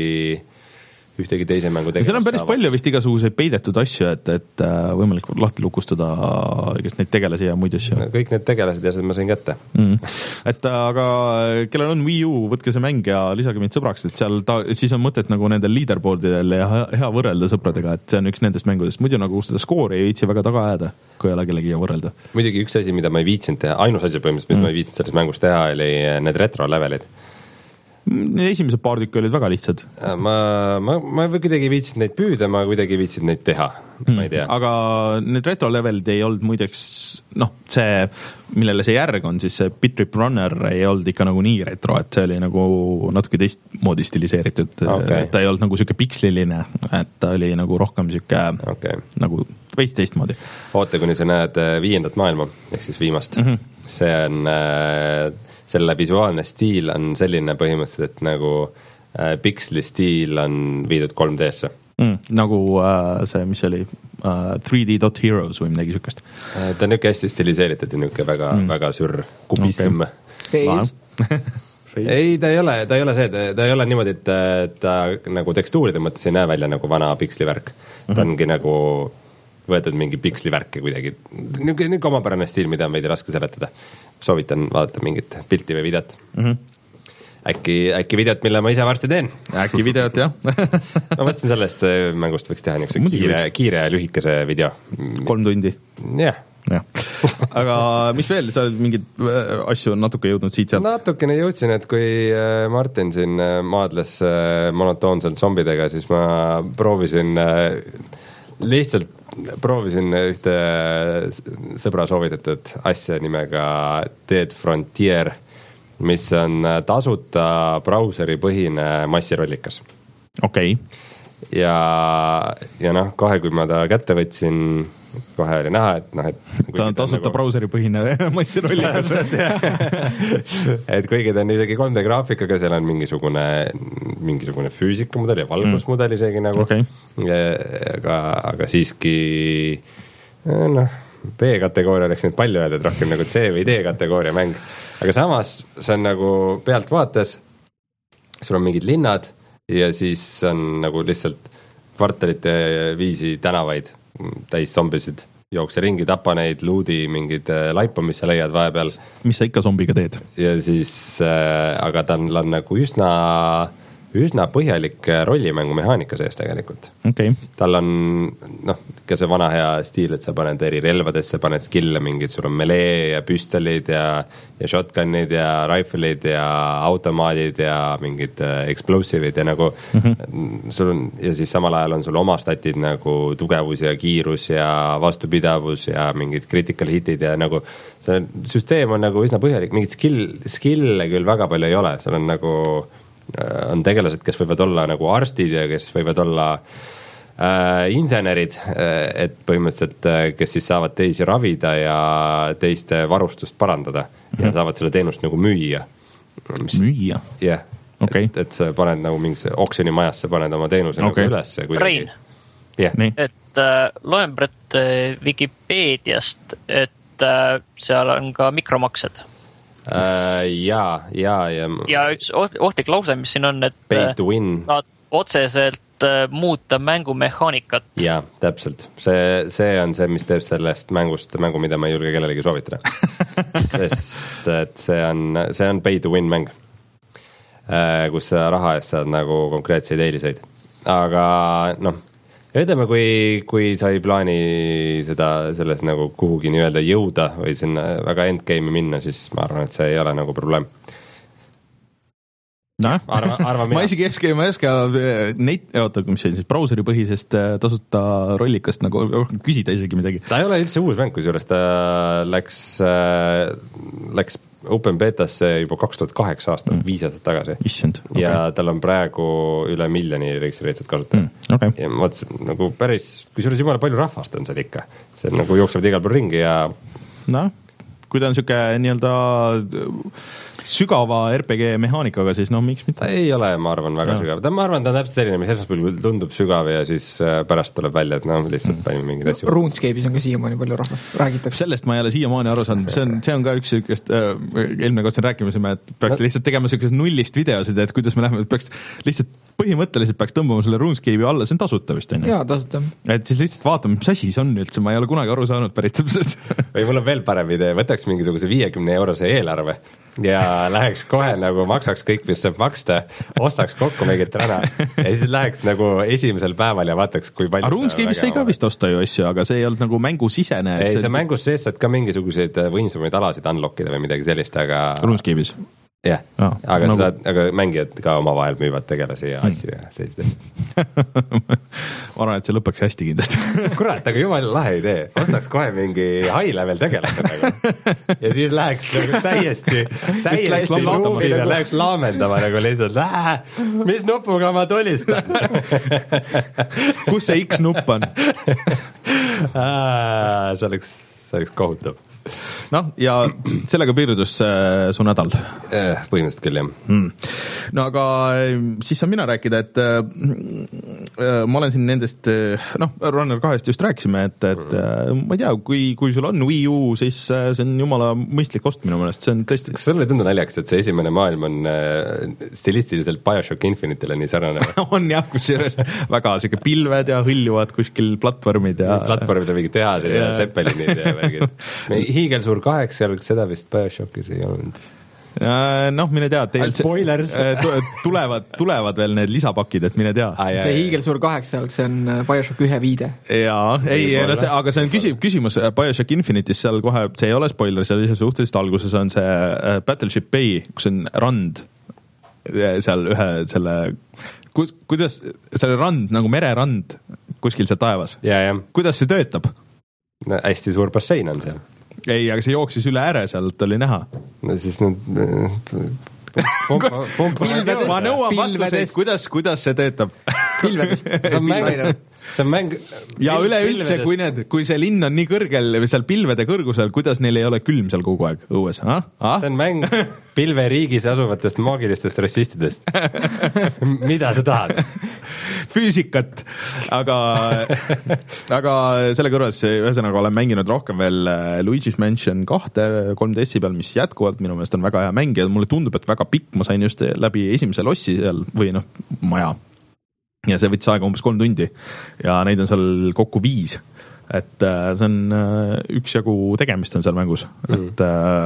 ühtegi teise mängu tegelast. Seal on päris saavad. Palju vist igasuguseid peidetud asju, et, et võimalik lahti lukustada kes neid tegelasi ja muid asju. No, kõik need tegelased ja seda ma sain kätte. Mm. Et aga kellel on Wii U, võtke see mäng ja lisage mind sõbraks, et seal ta, siis on mõtet nagu nendel leaderboardidel ja hea võrrelda sõpradega, et see on üks nendest mängudest. Muidu nagu seda skoori ei viitsi väga taga ajada, kui ei ole kellegi võrrelda. Muidugi üks asi, mida ma ei viitsinud teha, ainus asi põhimõtteliselt, mida mm. ma ei viitsinud selles mängus teha, oli need retro levelid. Esimesed paar tükki olid väga lihtsad. Ma, ma, ma kuidagi viitsid neid püüda, ma kuidagi viitsid neid teha, ma ei tea. Aga need retro levelid ei olnud muideks, noh, see, millele see järg on, siis see Pit Rip Runner ei olnud ikka nagu nii retro, et see oli nagu natuke teistmoodi stiliseeritud. Okay. Ta ei olnud nagu siuke piksliline, et ta oli nagu rohkem siuke okay. nagu veits teistmoodi. Oota, kuni sa näed viiendat maailma, ehk siis viimast. Mm-hmm. See on... Äh, selle visuaalne stiil on selline põhimõtteliselt, et nagu äh, piksli stiil on viidud kolm D-sse. Mm, nagu äh, see, mis oli äh, three D dot heroes või midagi sükest. Äh, ta on niisugune hästi stiliseeritud ja niisugune väga, mm. väga sür kubism. Okay. ei, ta ei ole, ta ei ole see, ta, ta ei ole niimoodi, et ta nagu tekstuuride mõttes ei näe välja nagu vana pikslivärk. Ta mm-hmm. ongi nagu võetud mingi pikslivärke kuidagi. Niisugune omapärane stiil, mida on veidi raske seletada. Soovitan vaadata mingit pilti või videot. Mm-hmm. äkki, äkki videot, mille ma ise varsti teen. Äkki videot, jah. ma mõtlesin sellest mängust võiks teha niisuguse kiire, kiire ja lühikese video. Kolm tundi. Jah. jah. Aga mis veel, sa oled mingid asju natuke jõudnud siit sealt? Natukene jõudsin, et kui Martin siin maadles monotoonselt zombidega, siis ma proovisin lihtsalt proovisin ühte sõbra soovitatud asja nimega Dead Frontier, mis on tasuta brauseri põhine massirollikas. Okei. Okay. Ja, ja noh, kohe kui ma ta kätte võtsin, kohe oli näha, et noh, et ta on tasuta nagu... brauseri põhine massirollikas. et kuigi ta on isegi kolm D graafikaga, seal on mingisugune, mingisugune füüsikamudel ja valgusmudel mm. isegi nagu. Okay. Aga, aga siiski noh, B-kategooria oleks nüüd palju öelda, et rohkem nagu C või D-kategooria mäng. Aga samas see on nagu pealtvaates, sul on mingid linnad ja siis on nagu lihtsalt kvartalite viisi tänavaid täis zombisid, jookse ringi, tapa neid, luudi, mingid laipu, mis sa leiad vahepeal. Mis sa ikka zombiga teed? Ja siis, äh, aga ta on, on nagu üsna, üsna põhjalik rollimängu mehaanika sees tegelikult. Okay. Tal on, noh, ka see vana hea stiil, et sa paned eri relvadesse, paned skill'e mingid, sul on melee ja püstolid ja, ja shotgunid ja rifle'id ja automaadid ja mingid explosive'id ja nagu mm -hmm. sul on, ja siis samal ajal on sul oma statid nagu tugevus ja kiirus ja vastupidavus ja mingid critical hitid ja nagu see süsteem on nagu üsna põhjalik, mingid skill, skill'e küll väga palju ei ole, seal on nagu on tegelased, kes võivad olla nagu arstid ja kes võivad olla äh, insenerid, et põhimõtteliselt, kes siis saavad teisi ravida ja teiste varustust parandada mm -hmm. ja saavad selle teenust nagu müüa. Müüa? jah yeah. okay., et, et sa paned nagu mingisse oksjonimajasse, paned oma teenuse okay. nagu üles. Rein, yeah. et äh, loen praegu äh, Vikipeediast, et äh, seal on ka mikromaksed. Uh, ja, ja, ja ja üks ohtlik lause, mis siin on, et saad otseselt muuta mängumehaanikat. Ja, täpselt. See, see on see, mis teeb sellest mängust mängu, mida ma ei julge kellelegi soovitada. Sest et see on, see on pay to win mäng, kus sa raha eest saad nagu konkreetseid eeliseid. Aga noh, ütleme, kui, kui sa ei plaani seda selles nagu kuhugi nii-öelda jõuda või sinna väga endgame'i minna, siis ma arvan, et see ei ole nagu probleem. No, arva, arva ma isegi eska, ma eska neid, oota, mis see siis brauseri põhisest tasuta rollikast nagu küsida isegi midagi. Ta ei ole üldse uus mäng, kusjuures ta läks, läks Open Betasse juba kaks tuhat kaheksa aastal mm., viis aastat tagasi. Issand, okay. Ja tal on praegu üle miljoni registreeritud kasutaja. Mm, okay. Ja ma mõtlesin, nagu päris, kui suures jumala palju rahvast on seal ikka. See nagu jooksevad igal pool ringi ja... No, kui ta on siuke nii-öelda sügava R P G mehaanikaga, siis no miks mitte? Ta ei ole, ma arvan, väga no. sügav. Ta, ma arvan, ta on täpselt selline, mis esmaspäeval tundub sügav ja siis pärast tuleb välja, et no lihtsalt panime mm. mingid asju. RuneScape'is on ka siiamaani palju rahvast, räägitakse. Sellest ma ei ole siiamaani aru saanud. See on, see on ka üks sükest, äh, eelmine kord siin rääkimisime, et peaks lihtsalt tegema sükest nullist videosid, et kuidas me lähme, et peaks lihtsalt põhimõtteliselt peaks tõmbama selle RuneScape'i alla, see on tasuta vist, on ju? Jaa, tasuta. Et siis lihtsalt vaatame, mis asi see on üldse, ma ei ole kunagi aru saanud päris täpselt. Või mul on veel parem idee, võtaks mingisuguse viiekümne eurose eelarve ja läheks kohe nagu maksaks kõik, mis saab maksta, ostaks kokku mingit rana ja siis läheks nagu esimesel päeval ja vaataks, kui palju. RuneScape'is sai ka vist osta ju asju, aga see ei olnud nagu mängusisene. Ei, see, see mängus sees saad ka mingisuguseid võimsamaid alasid unlockida või midagi sellist, aga... RuneScape'is? jah yeah. ah,, aga nagu... saad, aga mängijad ka omavahel müüvad tegelasi ja asju ja sellist. ma arvan, et see lõpeks hästi kindlasti. Kurat, aga jumala lahe idee. Ostaks kohe mingi high level tegelase nagu. Ja siis läheks nagu täiesti, täiesti ruumi ja läheks laamendama nagu lihtsalt, mis nupuga ma tulistan? Kus see X-nupp on? see oleks, see oleks kohutav. noh, ja sellega piirdus äh, su nädal eh,? Põhimõtteliselt küll, jah mm.. no aga siis saan mina rääkida, et äh, ma olen siin nendest, noh, Runner kahest just rääkisime, et, et äh, ma ei tea, kui, kui sul on Wii U, siis äh, see on jumala mõistlik ost minu meelest, see on tõesti. Kas sulle ei tundu naljakas, et see esimene maailm on äh, stilistiliselt BioShock Infinite'ile nii sarnane? on jah, kusjuures väga siuke pilved ja hõljuvad kuskil platvormid ja platvormid ja mingid tehased ja, ja seppelinid ja mingid hiigelsuur kaheks, seal seda vist BioShockis ei olnud. noh, mine tea, teil spoilers tulevad, tulevad veel need lisapakid, et mine tea. Ah, see hiigelsuur kaheksa, see on BioShock ühe viide. Jaa, ei, no see, aga see on küsib, küsimus BioShock Infinitis, seal kohe, see ei ole spoiler, seal ise suhteliselt alguses on see Battleship Bay, kus on rand seal ühe selle, kuidas selle rand, nagu mererand kuskil seal taevas. Ja, ja. Kuidas see töötab? No, hästi suur bassein on seal. Ei, aga see jooksis üle ääre, sealt oli näha. No siis need pompa, pompa. Ma nõuan vastuseid, kuidas, kuidas see töötab. Pilvedest. See on mäng, see on mäng. Ja üleüldse, kui, need, kui see linn on nii kõrgel, seal pilvede kõrgusel, kuidas neil ei ole külm seal kogu aeg õues? Ah? Ah? See on mäng pilveriigis asuvatest maagilistest rassistidest. Mida sa tahad? Füüsikat, aga, aga selle kõrvas ühesõnaga olen mänginud rohkem veel Luigi's Mansion kahte kolm D S-i peal, mis jätkuvalt minu meelest on väga hea mäng ja mulle tundub, et väga pikk, ma sain just läbi esimese lossi seal või noh, maja ja see võttis aega umbes kolm tundi ja neid on seal kokku viis, et see on üksjagu tegemist on seal mängus, mm. et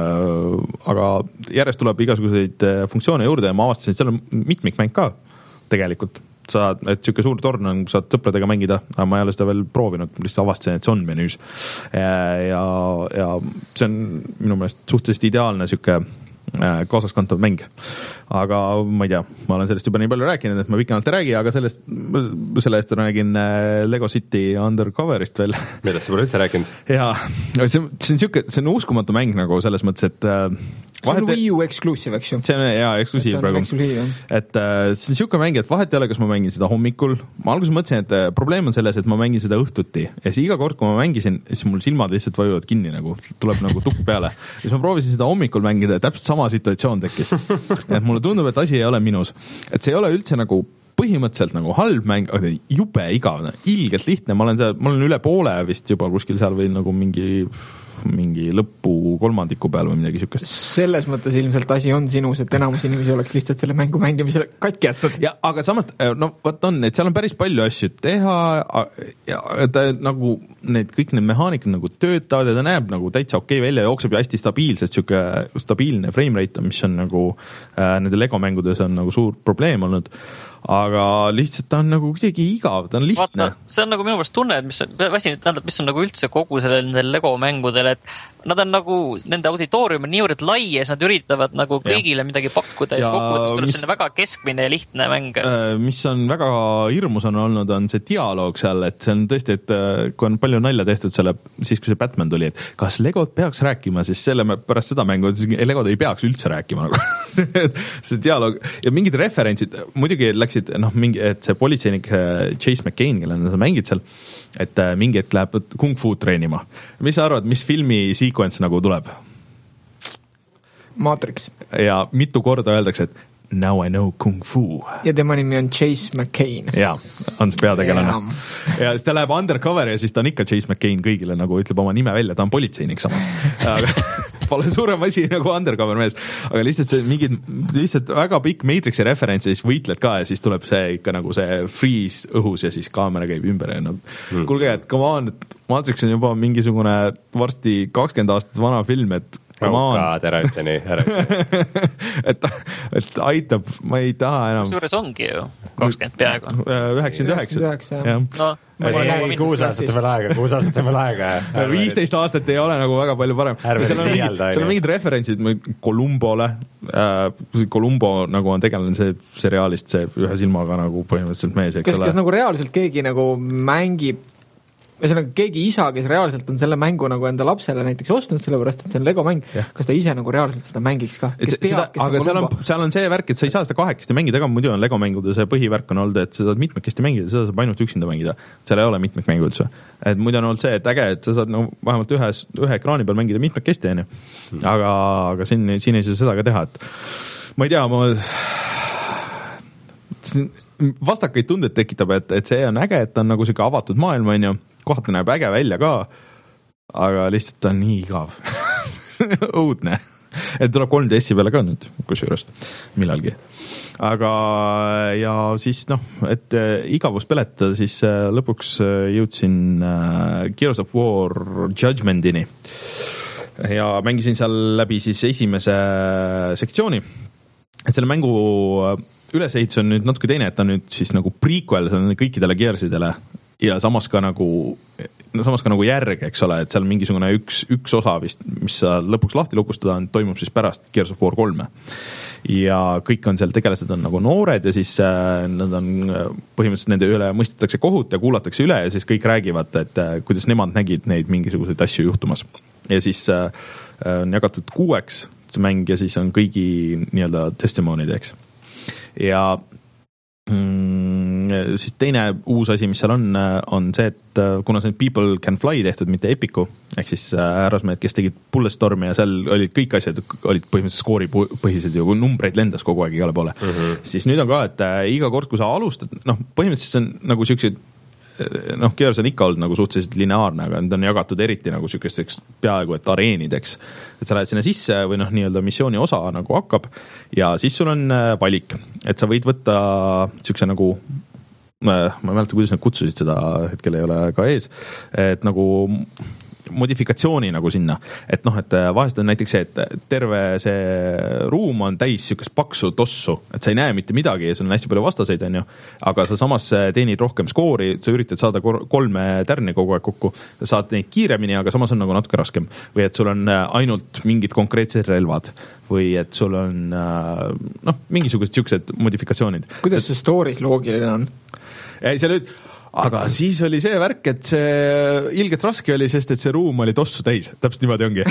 äh, aga järjest tuleb igasuguseid funktsioone juurde ja ma avastasin, et seal on mitmikmäng ka tegelikult. Saad, et siuke suur torn on, saad sõpradega mängida, aga ma ei ole seda veel proovinud, lihtsalt avastasin, et see on menüüs. Ja, ja, ja see on minu meelest suhteliselt ideaalne siuke kaasas kantav mäng. Aga ma ei tea, ma olen sellest juba nii palju rääkinud, et ma pikemalt ei räägi, aga sellest, selle eest räägin Lego City Undercoverist veel. Millest sa pole üldse rääkinud? Jaa, see, see on siuke, see on uskumatu mäng nagu selles mõttes, et see on Wii U exclusive, eks ju? See on, jaa, eksklusiiv praegu. Et see on siuke mäng, et vahet ei ole, kas ma mängin seda hommikul. Ma alguses mõtlesin, et probleem on selles, et ma mängin seda õhtuti ja siis iga kord, kui ma mängisin, siis mul silmad lihtsalt vajuvad kinni, nagu tuleb nagu tukk peale. Ja siis ma proovisin seda hommikul mängida ja täpselt sama situatsioon tekkis. Et mulle tundub, et asi ei ole minus. Et see ei ole üldse nagu põhimõtteliselt nagu halb mäng, aga jube igavne, ilgelt lihtne. Ma olen, seal, ma olen üle poole vist juba kuskil seal või nagu mingi mingi lõppu kolmandiku peal või midagi siukest. Selles mõttes ilmselt asi on sinus, et enamus inimesi oleks lihtsalt selle mängu mängimisele katki jätud. Ja, aga samas, no võt on, et seal on päris palju asju teha ja ta nagu need, kõik need mehaanikad nagu töötavad ja ta näeb nagu täitsa okei välja, jookseb ja hästi stabiilselt, siuke stabiilne frame rate, mis on nagu äh, nende Lego mängudes on nagu suur probleem olnud. Aga lihtsalt ta on nagu kuidagi igav, ta on lihtne. Vaata, see on nagu minu meelest tunne, et mis on, väsin, tähendab, mis on nagu üldse kogu sellel Lego mängudel, et nad on nagu, nende auditoorium on niivõrd lai ja nad üritavad nagu kõigile ja. midagi pakkuda ja, ja kokkuvõttes tuleb mis, selline väga keskmine ja lihtne mäng. Mis on väga hirmus on olnud, on see dialoog seal, et see on tõesti, et kui on palju nalja tehtud selle, siis kui see Batman tuli, et kas Legod peaks rääkima, siis selle pärast seda mängu, Legod ei peaks üldse rääkima nagu. see dialoog ja mingid referentsid, muidugi läksid, noh, mingi, et see politseinik Chase McCain, kelle nad mängid seal, et mingi hetk läheb kung fu treenima. Mis sa arvad, mis filmi sequence nagu tuleb? Matrix. Ja mitu korda öeldakse, et now I know kung fu. Ja tema nimi on Chase McCain. Ja, on see peategelane. Ja siis ta läheb undercover ja siis ta on ikka Chase McCain kõigile, nagu ütleb oma nime välja, ta on politseinik samas. Aga pole suurem asi nagu undercover mees. Aga lihtsalt see mingid, lihtsalt väga pikk Matrixi referents ja siis võitled ka ja siis tuleb see ikka nagu see freeze õhus ja siis kaamera käib ümber ja no, mm. kuulge, et come on, et Matrix on juba mingisugune varsti kakskümmend aastat vana film, et oh God, ära ütle nii, ära ütle. et, et aitab, ma ei taha enam. Suures ongi ju kakskümmend peaaegu. üheksakümmend üheksa. No, kuus aastat veel aega, kuus aastat veel aega. viisteist aastat ei ole nagu väga palju parem. Seal on mingid, seal on mingid referentsid Columbole. Columbo nagu on tegelane see seriaalist, see ühe silmaga nagu põhimõtteliselt mees. Kas, kas nagu reaalselt keegi nagu mängib ühesõnaga keegi isa, kes reaalselt on selle mängu nagu enda lapsele näiteks ostnud, sellepärast et see on Lego mäng, kas ta ise nagu reaalselt seda mängiks ka? Kes teab, seda, kes aga on seal, on, seal on see värk, et sa ei saa seda kahekesti mängida, aga muidu on Lego mängude see põhivärk on olnud, et sa saad mitmekesti mängida, seda saab ainult üksinda mängida. Seal ei ole mitmekmängu üldse. Et muidu on olnud see, et äge, et sa saad nagu vähemalt ühes, ühe ekraani peal mängida mitmekesti, enne. Aga, aga siin, siin ei saa seda ka teha, et ma ei tea, ma vastakaid tundeid tekitab, et, et see on äge, et on nagu siuke avatud maailm, on ju, kohati näeb äge välja ka, aga lihtsalt on nii igav. Õudne. Et tuleb kolm D S-i peale ka nüüd, kusjuures millalgi. Aga ja siis noh, et igavus peletada, siis lõpuks jõudsin Gears of War Judgmentini. ja mängisin seal läbi siis esimese sektsiooni, et selle mängu ülesehitus on nüüd natuke teine, et ta on nüüd siis nagu prequel kõikidele Gearsidele ja samas ka nagu, no samas ka nagu järg, eks ole, et seal mingisugune üks, üks osa vist, mis sa lõpuks lahti lukustada on, toimub siis pärast Gears of War kolme. Ja kõik on seal, tegelased on nagu noored ja siis äh, nad on põhimõtteliselt nende üle mõistetakse kohut ja kuulatakse üle ja siis kõik räägivad, et äh, kuidas nemad nägid neid mingisuguseid asju juhtumas. Ja siis äh, on jagatud kuueks see mäng ja siis on kõigi nii-öelda testimonid, eks. Ja mm, siis teine uus asi, mis seal on, on see, et kuna see People Can Fly tehtud, mitte Epiku, ehk siis härrasmehed, kes tegid Bulletstormi ja seal olid kõik asjad, olid põhimõtteliselt skoori põhised ja kui numbreid lendas kogu aeg igale poole, mm-hmm. siis nüüd on ka, et iga kord, kui sa alustad, noh, põhimõtteliselt see on nagu siuksed noh, Gears on ikka olnud nagu suhteliselt lineaarne, aga nüüd on jagatud eriti nagu siukesteks peaaegu et areenideks, et sa lähed sinna sisse või noh, nii-öelda missiooni osa nagu hakkab ja siis sul on valik, et sa võid võtta siukse nagu ma ei mäleta, kuidas nad kutsusid seda, hetkel ei ole ka ees, et nagu modifikatsiooni nagu sinna, et noh, et vahest on näiteks see, et terve see ruum on täis siukest paksu tossu, et sa ei näe mitte midagi ja sul on hästi palju vastaseid, on ju, aga sa samas teenid rohkem skoori, sa üritad saada kolme tärni kogu aeg kokku, saad neid kiiremini, aga samas on nagu natuke raskem või et sul on ainult mingid konkreetsed relvad või et sul on noh, mingisugused siuksed modifikatsioonid. Kuidas see stories loogiline on? Ei, see nüüd aga siis oli see värk, et see ilgelt raske oli, sest et see ruum oli tossu täis. Täpselt niimoodi ongi.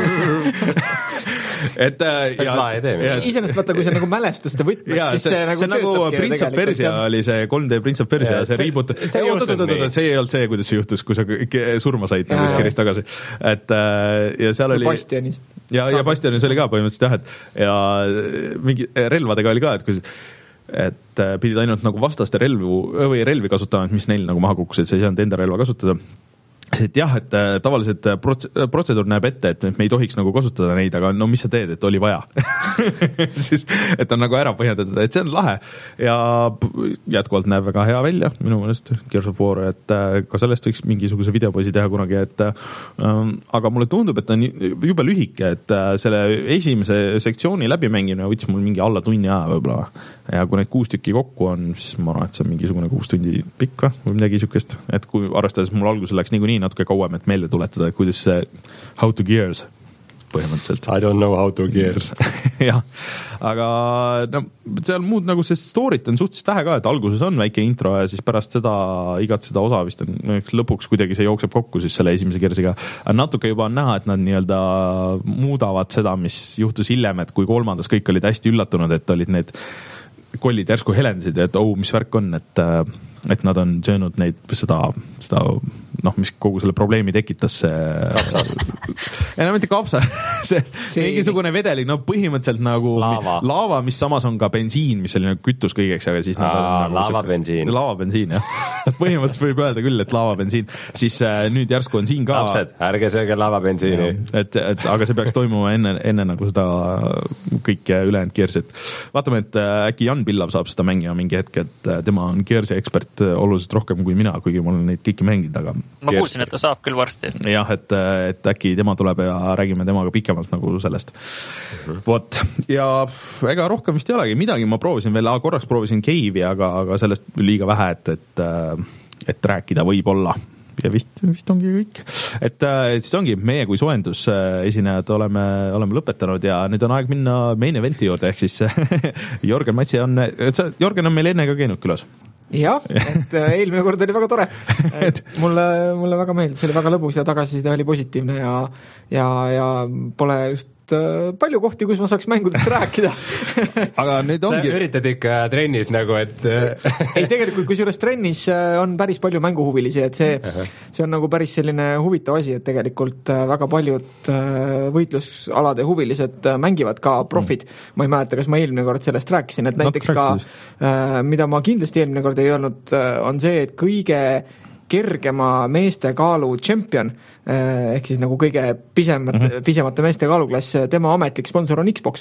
et ja, ja iseenesest vaata, kui see nagu mälestuste võtmes, ja, siis see, see nagu see nagu Prince of Persia ja. Oli see kolm D Prince of Persia ja, see, see riibut. See, see, see ei olnud see, kuidas see juhtus, kui sa surma said nagu Skirist tagasi. Et ja seal oli Bastionis. Ja, ja Bastionis oli ka põhimõtteliselt jah, et ja mingi relvadega oli ka, et kui et pidid ainult nagu vastaste relvu või relvi kasutama, mis neil nagu maha kukkusid, sa ei saanud enda relva kasutada. Et jah, et tavaliselt protseduur näeb ette, et me ei tohiks nagu kasutada neid, aga no mis sa teed, et oli vaja. siis, et on nagu ära põhjendatud, et see on lahe ja jätkuvalt näeb väga hea välja minu mõelest Gears of War, et ka sellest võiks mingisuguse videopoisi teha kunagi, et ähm, aga mulle tundub, et on jube lühike, et selle esimese sektsiooni läbimängimine võttis mul mingi alla tunni aja võib-olla ja kui neid kuus tükki kokku on, siis ma arvan, et see on mingisugune kuus tundi pikk või midagi siukest, et kui arvestades mul algusel läks niikuinii natuke kauem, et meelde tuletada, kuidas see How to Gears põhimõtteliselt. I don't know how to Gears. jah, aga no, seal muud nagu see story't on suhteliselt vähe ka, et alguses on väike intro ja siis pärast seda igat seda osa vist on lõpuks kuidagi see jookseb kokku siis selle esimese Gearsiga. Natuke juba on näha, et nad nii-öelda muudavad seda, mis juhtus hiljem, et kui kolmandas kõik olid hästi üllatunud, et olid need kollid järsku helendasid, et oh, mis värk on, et, et nad on söönud neid seda, seda noh, mis kogu selle probleemi tekitas see ei no mitte kapsa see, see mingisugune vedelik, no põhimõtteliselt nagu laava. laava, mis samas on ka bensiin, mis oli nagu kütus kõigeks, aga siis Aa, nagu laavabensiin laavabensiin, jah põhimõtteliselt võib öelda küll, et laavabensiin siis äh, nüüd järsku on siin ka lapsed, ärge sööge laavabensiini et, et, aga see peaks toimuma enne, enne nagu seda kõike ülejäänud Gearsit vaatame, et äh, äkki Jan Pillav saab seda mängima mingi hetk, et äh, tema on Gearsi ekspert äh, oluliselt rohkem kui mina, kuigi ma olen neid kõiki mänginud, aga ma Gears... kuulsin, et ta saab küll varsti. jah, et, et äkki tema tuleb ja räägime temaga pikemalt nagu sellest. Mm-hmm. Vot, ja ega rohkem vist ei olegi, midagi ma proovisin veel, korraks proovisin Cave'i, aga, aga sellest liiga vähe, et, et, et rääkida võib olla. Ja vist, vist ongi kõik. Et, et siis ongi meie kui soendus esinejad oleme, oleme lõpetanud ja nüüd on aeg minna main eventi juurde, ehk siis Jörgen Matsi on, Jörgen on meil enne ka käinud külas. jah, et eelmine kord oli väga tore. Et mulle, mulle väga meeldis, see oli väga lõbus ja tagasiside oli positiivne ja, ja, ja pole just palju kohti, kus ma saaks mängudest rääkida. aga nüüd ongi... Sa üritad ikka trennis nagu, et... ei, tegelikult kui juures trennis on päris palju mänguhuvilisi, et see, see on nagu päris selline huvitav asi, et tegelikult väga paljud võitlusalade huvilised mängivad ka profid. Mm. Ma ei mäleta, kas ma eelmine kord sellest rääkisin, et näiteks ka, mida ma kindlasti eelmine kord ei öelnud, on see, et kõige kergema meeste kaalu champion, ehk siis nagu kõige pisemat, mm-hmm. pisemate meeste kaaluklass, tema ametlik sponsor on Xbox.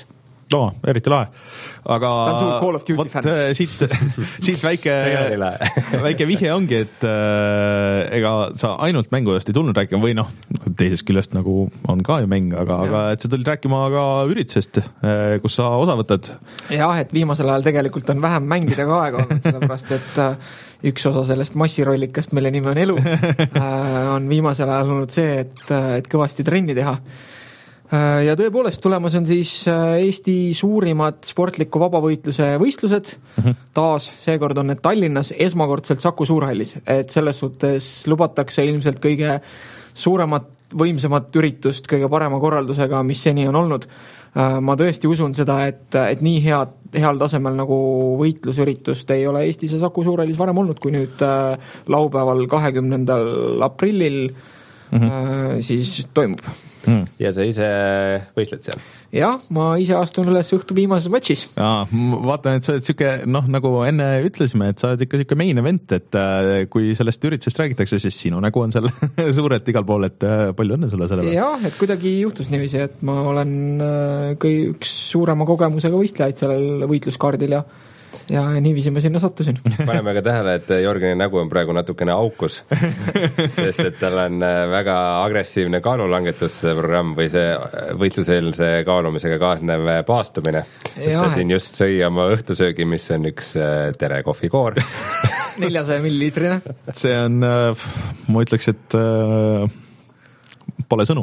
no, eriti lahe, aga ta on suur Call of Duty fänn. siit, siit väike, väike vihje ongi, et äh, ega sa ainult mängudest ei tulnud rääkima või noh, teisest küljest nagu on ka ju mäng, aga, aga et sa tulid rääkima ka üritusest, äh, kus sa osa võtad. Jah, et viimasel ajal tegelikult on vähem mängida ka aega olnud, sellepärast et äh, üks osa sellest massirollikast, mille nimi on elu, äh, on viimasel ajal olnud see, et, et kõvasti trenni teha. Ja tõepoolest tulemas on siis Eesti suurimad sportliku vabavõitluse võistlused, mm-hmm. taas seekord on need Tallinnas esmakordselt Saku Suurhallis, et selles suhtes lubatakse ilmselt kõige suuremat, võimsamat üritust kõige parema korraldusega, mis seni on olnud. Ma tõesti usun seda, et, et nii head, heal tasemel nagu võitlusüritust ei ole Eestis ja Saku Suurhallis varem olnud, kui nüüd laupäeval kahekümnendal aprillil mm-hmm. siis toimub. Hmm. Ja sa ise võistled seal? Jah, ma ise astun üles õhtu viimases matšis. Jaa, vaatan, et sa oled siuke, noh, nagu enne ütlesime, et sa oled ikka siuke main event, et kui sellest üritusest räägitakse, siis sinu nägu on seal suurelt igal pool, et palju õnne sulle selle peale. Jah, et kuidagi juhtus niiviisi, et ma olen kõi üks suurema kogemusega võistlejaid sellel võitluskaardil ja ja niiviisi ma sinna sattusin. Paneme ka tähele, et Jörgeni nägu on praegu natukene aukus, sest et tal on väga agressiivne kaalulangetusprogramm või see võistluseelse kaalumisega kaasnev paastumine. Ta siin just sõi oma õhtusöögi, mis on üks tere kohvikoor. neljasaja milliliitrine. See on, ma ütleks, et pole sõnu.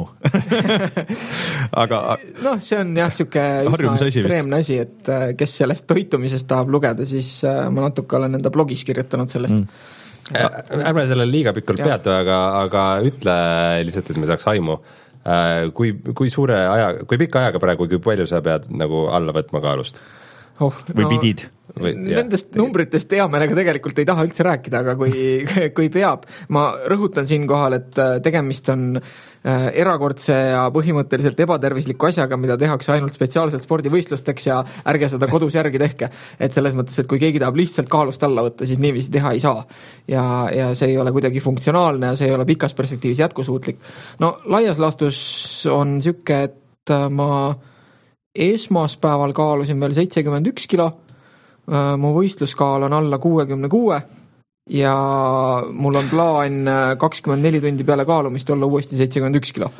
Aga noh, see on jah, siuke üsna ekstreemne asi, et kes sellest toitumisest tahab lugeda, siis ma natuke olen enda blogis kirjutanud sellest. Mm. Ärme selle liiga pikult peatu, aga, aga ütle lihtsalt, et me saaks aimu. Kui, kui suure aja, kui pika ajaga praegu, kui palju sa pead nagu alla võtma kaalust? Oh, või no, pidid? Või, nendest jah, numbritest hea meelega tegelikult ei taha üldse rääkida, aga kui, kui peab, ma rõhutan siin kohal, et tegemist on erakordse ja põhimõtteliselt ebatervisliku asjaga, mida tehakse ainult spetsiaalselt spordivõistlusteks ja ärge seda kodus järgi tehke. Et selles mõttes, et kui keegi tahab lihtsalt kaalust alla võtta, siis niiviisi teha ei saa. Ja, ja see ei ole kuidagi funktsionaalne ja see ei ole pikas perspektiivis jätkusuutlik. No laias laastus on siuke, et ma esmaspäeval kaalusin veel seitsekümmend üks kilo, mu võistluskaal on alla kuuekümne kuue ja mul on plaan kakskümmend neli tundi peale kaalumist olla uuesti seitsekümmend üks kilo.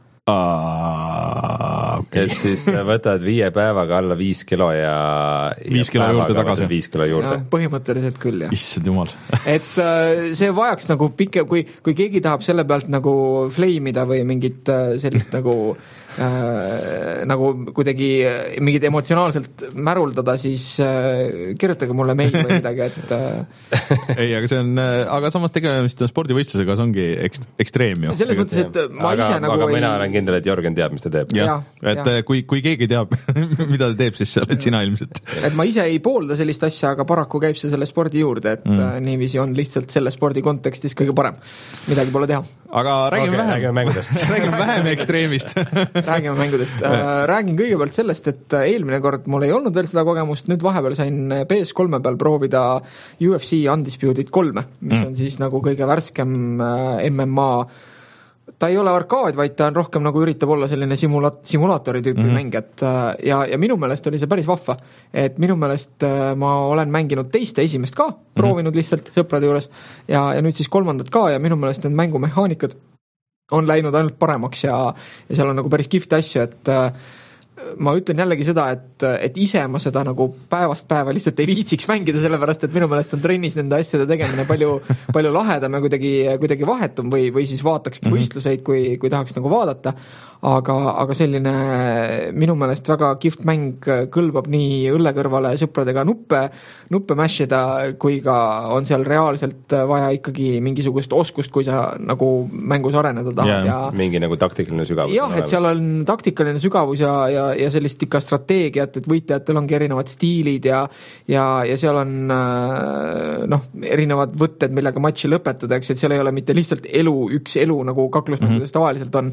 Ah, okay. Et siis võtad viie päevaga alla viis kilo ja viis kilo juurde tagasi. Viis kilo juurde. Ja, põhimõtteliselt küll, jah. Issand jumal. Et see vajaks nagu pikke, kui, kui keegi tahab selle pealt nagu flameida või mingit sellist nagu Äh, nagu kuidagi mingid emotsionaalselt märuldada, siis äh, kirjutage mulle meil või midagi, et äh... ei, aga see on, aga samas tegemist on spordivõistlusega, see ongi ekst, ekstreem ju. Selles mõttes, et ma aga, ise nagu aga ei... mina olen kindel, et Jörgen teab, mis ta teeb. Ja, ja, et ja. Kui, kui keegi teab, mida ta teeb, siis oled sina ilmselt. Et ma ise ei poolda sellist asja, aga paraku käib see selle spordi juurde, et mm. niiviisi on lihtsalt selle spordi kontekstis kõige parem. Midagi pole teha. Aga räägime okay, vähem. Räägime mängudest. räägime vähem ekstreemist. räägime mängudest. Räägin kõigepealt sellest, et eelmine kord mul ei olnud veel seda kogemust, nüüd vahepeal sain P S kolme peal proovida U F C Undisputed kolme, mis mm. on siis nagu kõige värskem M M A. Ta ei ole arkaad, vaid ta on rohkem nagu üritab olla selline simula- simulaatori tüüpi mm-hmm. mäng, et ja, ja minu meelest oli see päris vahva, et minu meelest ma olen mänginud teiste esimest ka, mm-hmm. proovinud lihtsalt sõprade juures ja, ja nüüd siis kolmandat ka ja minu meelest need mängumehaanikad on läinud ainult paremaks ja, ja seal on nagu päris kihvti asju, et ma ütlen jällegi seda, et, et ise ma seda nagu päevast päeva lihtsalt ei viitsiks mängida, sellepärast, et minu meelest on trennis nende asjade tegemine palju, palju lahedam ja kuidagi, kuidagi vahetum või, või siis vaatakski mm-hmm. võistluseid, kui, kui tahaks nagu vaadata, aga, aga selline minu meelest väga kihvt mäng kõlbab nii õlle kõrvale sõpradega nuppe, nuppe mashida, kui ka on seal reaalselt vaja ikkagi mingisugust oskust, kui sa nagu mängus areneda tahad. Ja, ja mingi nagu taktikaline sügavus. Jah, et seal on taktikaline sügavus ja, ja ja sellist ikka strateegiat, et võitjatel ongi erinevad stiilid ja, ja, ja seal on noh, erinevad võtted, millega matši lõpetada, eks, et seal ei ole mitte lihtsalt elu, üks elu nagu kaklusmängudes mm-hmm. tavaliselt on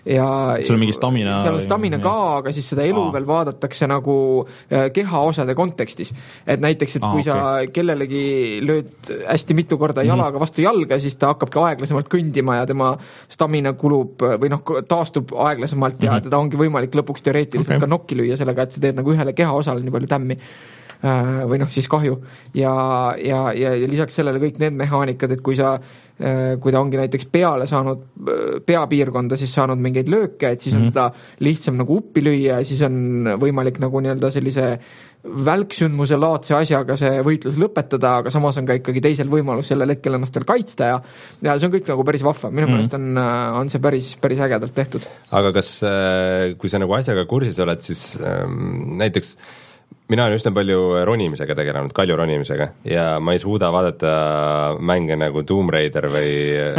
ja sul on mingi stamina. seal on stamina ka, aga siis seda elu Aa. veel vaadatakse nagu kehaosade kontekstis. Et näiteks, et Aa, kui okay. sa kellelegi lööd hästi mitu korda jalaga mm-hmm. vastu jalga, siis ta hakkabki aeglasemalt kõndima ja tema stamina kulub või noh, taastub aeglasemalt ja mm-hmm. teda ongi võimalik lõpuks teoreetiliselt okay. ka nokki lüüa sellega, et sa teed nagu ühele kehaosale nii palju tämmi või noh, siis kahju ja, ja, ja, ja lisaks sellele kõik need mehaanikad, et kui sa kui ta ongi näiteks peale saanud, peapiirkonda siis saanud mingeid lööke, et siis on mm-hmm. teda lihtsam nagu uppi lüüa ja siis on võimalik nagu nii-öelda sellise välksündmuse laadse asjaga see võitlus lõpetada, aga samas on ka ikkagi teisel võimalus sellel hetkel ennast veel kaitsta ja, ja see on kõik nagu päris vahva, minu mm-hmm. meelest on, on see päris, päris ägedalt tehtud. Aga kas, kui sa nagu asjaga kursis oled, siis ähm, näiteks mina olen üsna palju ronimisega tegelenud, kalju ronimisega ja ma ei suuda vaadata mänge nagu Tomb Raider või,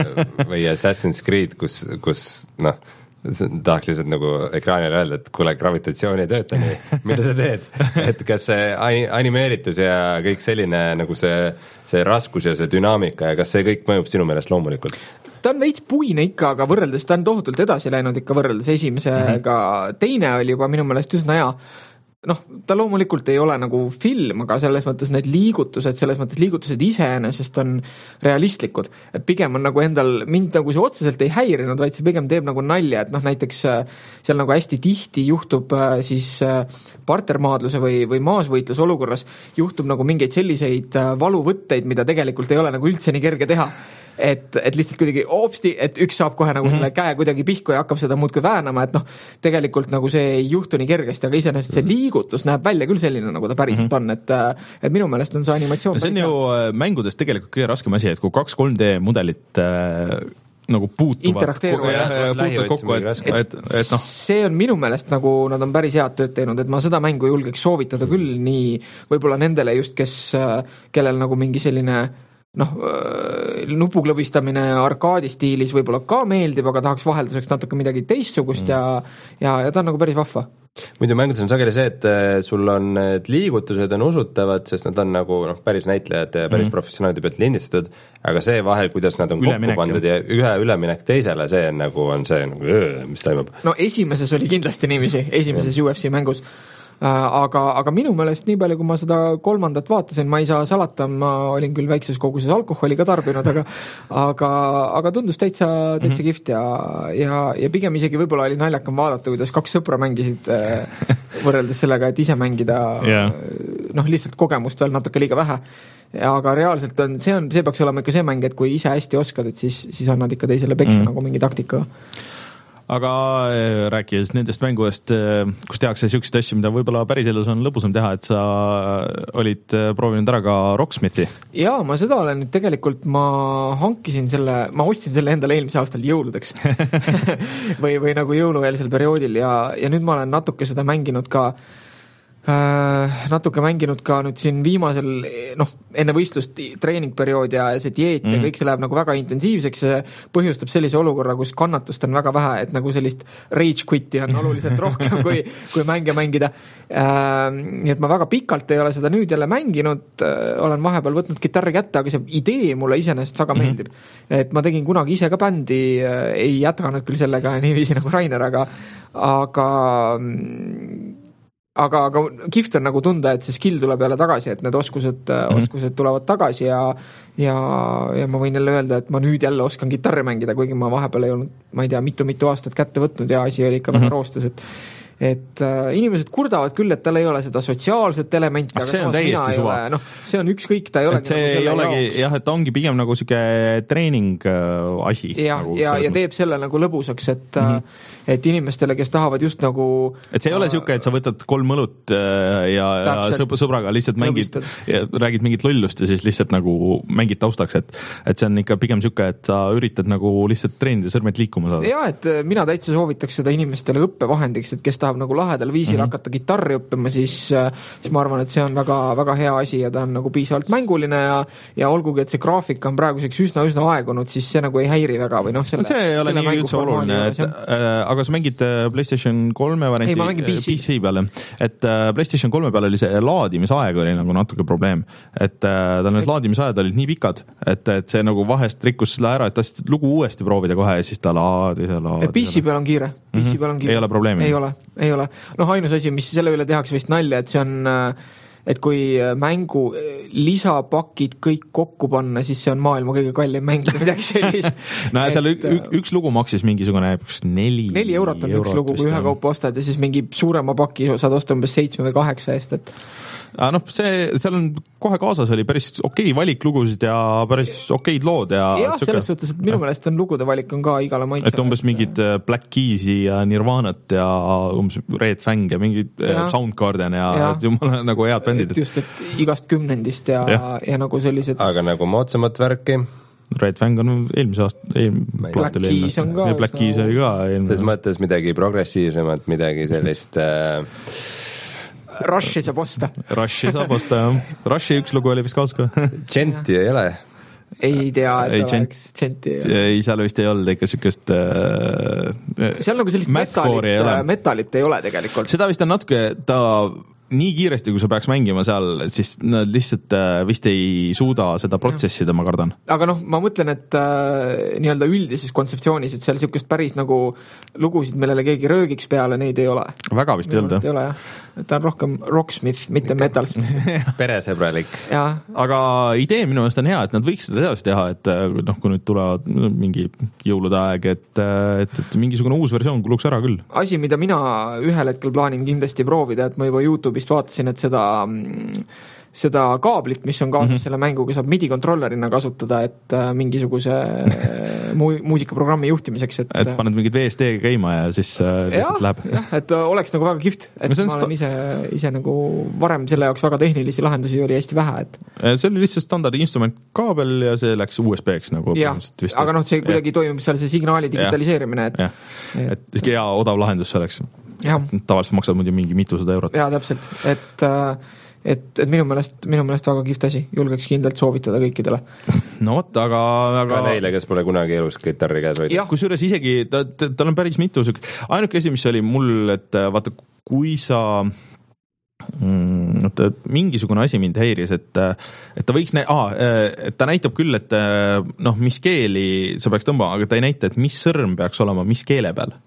või Assassin's Creed, kus, kus noh, tahaks lihtsalt nagu ekraanile öelda, et kuule, gravitatsioon ei tööta nii, mida sa teed? Et kas see animeeritus ja kõik selline nagu see, see raskus ja see dünaamika ja kas see kõik mõjub sinu meelest loomulikult? Ta on veits puine ikka, aga võrreldes, ta on tohutult edasi läinud ikka võrreldes esimesega, mm-hmm. teine oli juba minu meelest üsna hea. Noh, ta loomulikult ei ole nagu film, aga selles mõttes need liigutused, selles mõttes liigutused iseenesest on realistlikud. Et pigem on nagu endal, mind nagu see otseselt ei häirinud, vaid see pigem teeb nagu nalja, et noh, näiteks seal nagu hästi tihti juhtub siis partermaadluse või, või maasvõitluse olukorras juhtub nagu mingeid selliseid valuvõtteid, mida tegelikult ei ole nagu üldse nii kerge teha. Et, et lihtsalt kuidagi hoopsti, et üks saab kohe nagu selle käe kuidagi pihku ja hakkab seda muudkui väänama, et noh, tegelikult nagu see ei juhtu nii kergesti, aga iseenesest see liigutus näeb välja küll selline, nagu ta päriselt on, et, et minu meelest on see animatsioon see on ju hea. Mängudes tegelikult kõige raskem asi, et kui kaks kolm D mudelit äh, nagu puutuvad interakteeruvad kokku, et, et, et noh. See on minu meelest nagu nad on päris head tööd teinud, et ma seda mängu julgeks soovitada küll nii võib-olla nendele just, kes, kellel nagu mingi selline noh, nupuklõbistamine arkaadi stiilis võib-olla ka meeldib, aga tahaks vahelduseks natuke midagi teistsugust mm. ja, ja, ja ta on nagu päris vahva. Muidu mängudes on sageli see, et sul on need liigutused on usutavad, sest nad on nagu noh, päris näitlejad ja päris mm. professionaalide pealt lindistatud, aga see vahel, kuidas nad on üleminek, kokku pandud ja ühe üleminek teisele, see on nagu, on see nagu, öö, mis toimub. No esimeses oli kindlasti niiviisi, esimeses mm. U F C mängus. Aga, aga minu meelest nii palju, kui ma seda kolmandat vaatasin, ma ei saa salata, ma olin küll väikses koguses alkoholi ka tarbinud, aga aga, aga tundus täitsa, täitsa mm-hmm. kift ja, ja, ja pigem isegi võib-olla oli naljakam vaadata, kuidas kaks sõpra mängisid võrreldes sellega, et ise mängida yeah. noh, lihtsalt kogemust veel natuke liiga vähe. Aga reaalselt on, see on, see peaks olema ikka see mäng, et kui ise hästi oskad, et siis, siis annad ikka teisele peksa mm-hmm. nagu mingi taktikaga. Aga rääkides nendest mängudest, kus tehakse niisuguseid asju, mida võib-olla päriselus on lõbusam teha, et sa olid proovinud ära ka Rocksmithi? Jaa, ma seda olen nüüd tegelikult, ma hankisin selle, ma ostsin selle endale eelmise aastal jõuludeks või, või nagu jõulueelsel perioodil ja, ja nüüd ma olen natuke seda mänginud ka natuke mänginud ka nüüd siin viimasel, noh, enne võistlust treeningperiood ja see dieet mm. ja kõik see läheb nagu väga intensiivseks, see põhjustab sellise olukorra, kus kannatust on väga vähe, et nagu sellist rage quit'i on oluliselt rohkem kui, kui mänge mängida. Nii et ma väga pikalt ei ole seda nüüd jälle mänginud, olen vahepeal võtnud kitarri kätte, aga see idee mulle iseenesest väga meeldib. Mm-hmm. Et ma tegin kunagi ise ka bändi, ei jätkanud küll sellega niiviisi nagu Rainer, aga aga aga, aga kihvt on nagu tunda, et see skill tuleb jälle tagasi, et need oskused, mm-hmm. oskused tulevad tagasi ja, ja, ja ma võin jälle öelda, et ma nüüd jälle oskan gitarri mängida, kuigi ma vahepeal ei olnud, ma ei tea, mitu-mitu aastat kätte võtnud ja asi oli ikka mm-hmm. väga roostes, et et äh, inimesed kurdavad küll, et tal ei ole seda sotsiaalset elementi, aga see on täiesti suva. Noh, see on ükskõik, ta ei olegi see nagu selle olegi, jaoks. jah, et ta ongi pigem nagu siuke treening äh, asi. Ja, nagu ja, ja teeb selle nagu lõbusaks, et mm-hmm. et inimestele, kes tahavad just nagu et see ei ole siuke, et sa võtad kolm õlut äh, ja, ja sõb- sõbraga lihtsalt mängid ja räägid mingit lollust ja siis lihtsalt nagu mängid taustaks, et, et see on ikka pigem siuke, et sa üritad nagu lihtsalt treenida sõrmed liikuma saada. Ja, et mina täitsa soovitaks seda inimestele õppevahendiks, et kes tahavad tahab nagu lahedal viisil mm-hmm. hakata kitarri õppima, siis, siis ma arvan, et see on väga, väga hea asi ja ta on nagu piisavalt mänguline ja, ja olgugi, et see graafika on praeguseks üsna, üsna aegunud, siis see nagu ei häiri väga või noh, selle, see ei ole nii üldse oluline, et äh, aga sa mängid PlayStation kolme varianti ei, P C. P C peale, et äh, PlayStation kolme peale oli see laadimisaeg oli nagu natuke probleem, et äh, tal need et... laadimisajad olid nii pikad, et, et see nagu vahest rikkus selle ära, et tahtsid lugu uuesti proovida kohe ja siis ta laadis ja laadis. P C peal on kiire, P C peal on kiire. Ei ole probleemi? Ei ole, ei ole. Noh, ainus asi, mis selle üle tehakse vist nalja, et see on, et kui mängu lisapakid kõik kokku panna, siis see on maailma kõige kallim mäng või midagi sellist. no et, seal ük, ük, üks lugu maksis mingisugune neli neli eurot on eurot üks lugu, kui ühe kaupa ostad ja siis mingi suurema paki saad osta umbes seitsme või kaheksa eest, et noh, see, seal on kohe kaasas oli päris okei valik lugusid ja päris okeid lood ja jah, selles suhtes, et minu meelest on lugude valik on ka igale maitsele. Et umbes mingid Black Keys'i ja Nirvanat ja umbes Red Fang ja mingid ja. Soundgarden ja, ja. Et jumala nagu head bändid. Et just, et igast kümnendist ja, ja. ja nagu sellised aga nagu moodsamat värki Red Fang on eelmise aasta eelm, Black Keys on ka Black Keys oli ka selles mõttes midagi progressiivsemat, midagi sellist äh... Rushi saab osta. Rushi saab osta, jah. Rushi üks lugu oli vist kaas ka. Genti ei ole? Ei tea, et ei, oleks Genti. Ei, seal vist ei olnud ikka sükest äh, seal nagu sellist metalit, metalit ei ole tegelikult. Seda vist on natuke, ta nii kiiresti, kui sa peaks mängima seal, siis nad lihtsalt äh, vist ei suuda seda protsessida, ma kardan. Aga noh, ma mõtlen, et äh, nii-öelda üldises kontseptsioonis, et seal sükest päris nagu lugusid, millele keegi röögiks peale, neid ei ole. Väga vist ei olnud, jah. Ei ole, jah. Ta on rohkem rocksmith, mitte metalsmith. Peresõbralik. Aga idee minu meelest on hea, et nad võiks seda edasi teha, et noh, kui nüüd tulevad mingi jõulude aeg, et, et, et mingisugune uus versioon kuluks ära küll. Asi, mida mina ühel hetkel plaanin kindlasti proovida, et ma juba YouTube'is vaatasin, et seda, seda kaablit, mis on kaasas mm-hmm. selle mänguga, saab MIDI kontrollerina kasutada, et mingisuguse mu- muusikaprogrammi juhtimiseks. Et, et paned mingid V S D käima ja siis lihtsalt läheb. Jah, et oleks nagu väga kihvt, et ma olen ise, ise nagu varem selle jaoks väga tehnilisi lahendusi oli hästi vähe. Et... see oli lihtsalt standard instrument kaabel ja see läks U S B-ks nagu. Ja, aga noh, see kuidagi toimub seal see signaali digitaliseerimine. Et, ja. et, et hea odav lahendus selleks. Tavaliselt maksad muidu mingi mitusada eurot. Jaa, täpselt, et, et, et minu meelest, minu meelest väga kihvt asi, julgeks kindlalt soovitada kõikidele. No vot, aga, aga... ka neile, kes pole kunagi elus gitarri käes võid. Kusjuures isegi, ta, ta, tal on päris mitu sük... ainuke asi, mis oli mul, et vaata, kui sa mm, mingisugune asi mind häiris, et, et ta võiks, ah, et ta näitab küll, et noh, mis keeli sa peaks tõmbama, aga ta ei näita, et mis sõrm peaks olema, mis keele peal.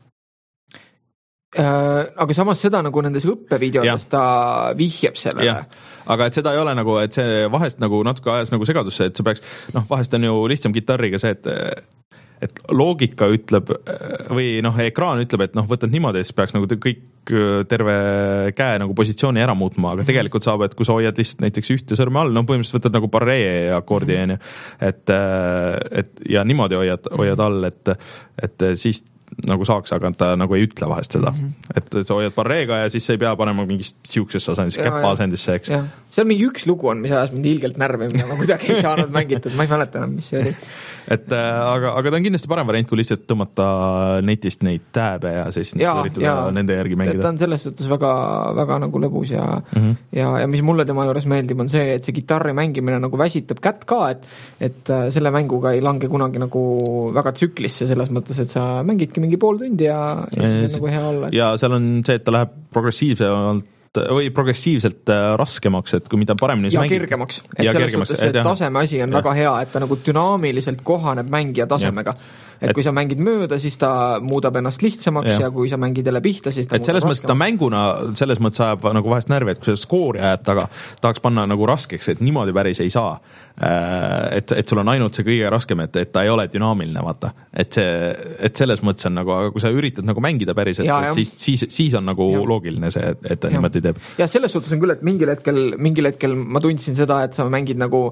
Aga samas seda nagu nendes õppevideodes ta vihjeb sellele. Aga et seda ei ole nagu, et see vahest nagu natuke ajas nagu segadusse, et sa peaks, noh, vahest on ju lihtsam gitarriga see, et et loogika ütleb või noh, ekraan ütleb, et noh, võtad niimoodi, siis peaks nagu kõik terve käe nagu positsiooni ära muutma, aga tegelikult saab, et kui sa hoiad lihtsalt näiteks ühte sõrme all, no põhimõtteliselt võtad nagu barree akordi, on ju, et, et ja niimoodi hoiad, hoiad all, et, et siis nagu saaks, aga ta nagu ei ütle vahest seda, mm-hmm. et sa hoiad barreega ja siis sa ei pea panema mingist siuksesse asendisse, käpa asendisse, eks. seal mingi üks lugu on, mis ajas mind ilgelt närvi, mida ma kuidagi ei saanud mängitud, ma ei mäleta enam, mis see oli. et aga, aga ta on kindlasti parem variant, kui lihtsalt tõmmata netist neid tääbe ja siis ja, üritada ja, nende järgi mängida. ta on selles suhtes väga, väga nagu lõbus ja, mm-hmm. ja, ja mis mulle tema juures meeldib, on see, et see gitarri mängimine nagu väsitab kätt ka, et, et selle mänguga ei lange kunagi nagu väga tsüklisse selles mõttes, et sa mängidki mingi pool tundi ja, ja siis on nagu hea olla. Ja seal on see, et ta läheb progressiivsemalt või progressiivselt raskemaks, et kui mida paremini ja mängid. Kergemaks, et ja selles kergemaks, suhtes, et taseme asi on ja. Väga hea, et ta nagu dünaamiliselt kohaneb mängija tasemega. Et, et kui sa mängid mööda, siis ta muudab ennast lihtsamaks ja, ja kui sa mängid jälle pihta, siis ta et selles mõttes ta mänguna, selles mõttes ajab nagu vahest närvi, et kui sa skoori ajad taga, tahaks panna nagu raskeks, et niimoodi päris ei saa. Et, et sul on ainult see kõige raskem, et, et ta ei ole dünaamiline, vaata. Et, see, et selles mõttes on nagu, aga kui sa üritad nagu mängida päris, et, ja, et siis, siis, siis on nagu ja. Loogiline see, et, et ta niimoodi teeb. Ja selles suhtes on küll, et mingil hetkel, mingil hetkel ma tundsin seda, et sa mängid nagu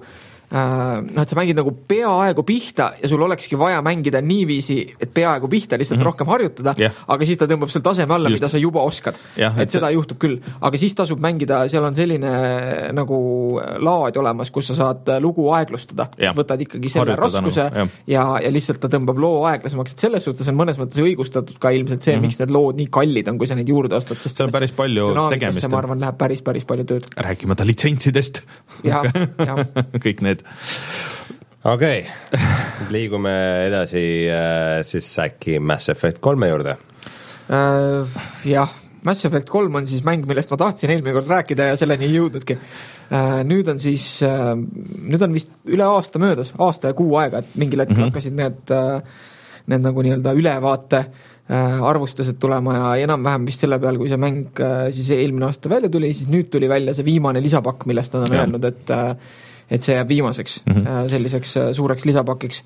noh, et sa mängid nagu peaaegu pihta ja sul olekski vaja mängida niiviisi, et peaaegu pihta lihtsalt mm -hmm. rohkem harjutada yeah., aga siis ta tõmbab sul taseme alla, Just. mida sa juba oskad. Yeah, et, et seda see... juhtub küll, aga siis tasub mängida, seal on selline nagu laad olemas, kus sa saad lugu aeglustada yeah., võtad ikkagi selle harjutada raskuse nagu, yeah. ja, ja lihtsalt ta tõmbab loo aeglasemaks, et selles suhtes on mõnes mõttes õigustatud ka ilmselt see mm, -hmm. miks need lood nii kallid on, kui sa neid juurde ostad, sest see on päris palju tegemist. ma arvan, läheb päris, päris palju tööd. Rääkimata litsentsidest. Ja, ja. kõik need. Okei, okay. liigume edasi äh, siis äkki Mass Effect kolme juurde äh,. Jah, Mass Effect kolm on siis mäng, millest ma tahtsin eelmine kord rääkida ja selleni ei jõudnudki äh,. Nüüd on siis äh, nüüd on vist üle aasta möödas, aasta ja kuu aega, et mingil hetkel mm -hmm. hakkasid need äh, need nagu nii-öelda ülevaate arvustused tulema ja enam-vähem vist selle peal, kui see mäng siis eelmine aasta välja tuli, siis nüüd tuli välja see viimane lisapakk, millest nad on ja. öelnud, et et see jääb viimaseks mm -hmm. selliseks suureks lisapakiks.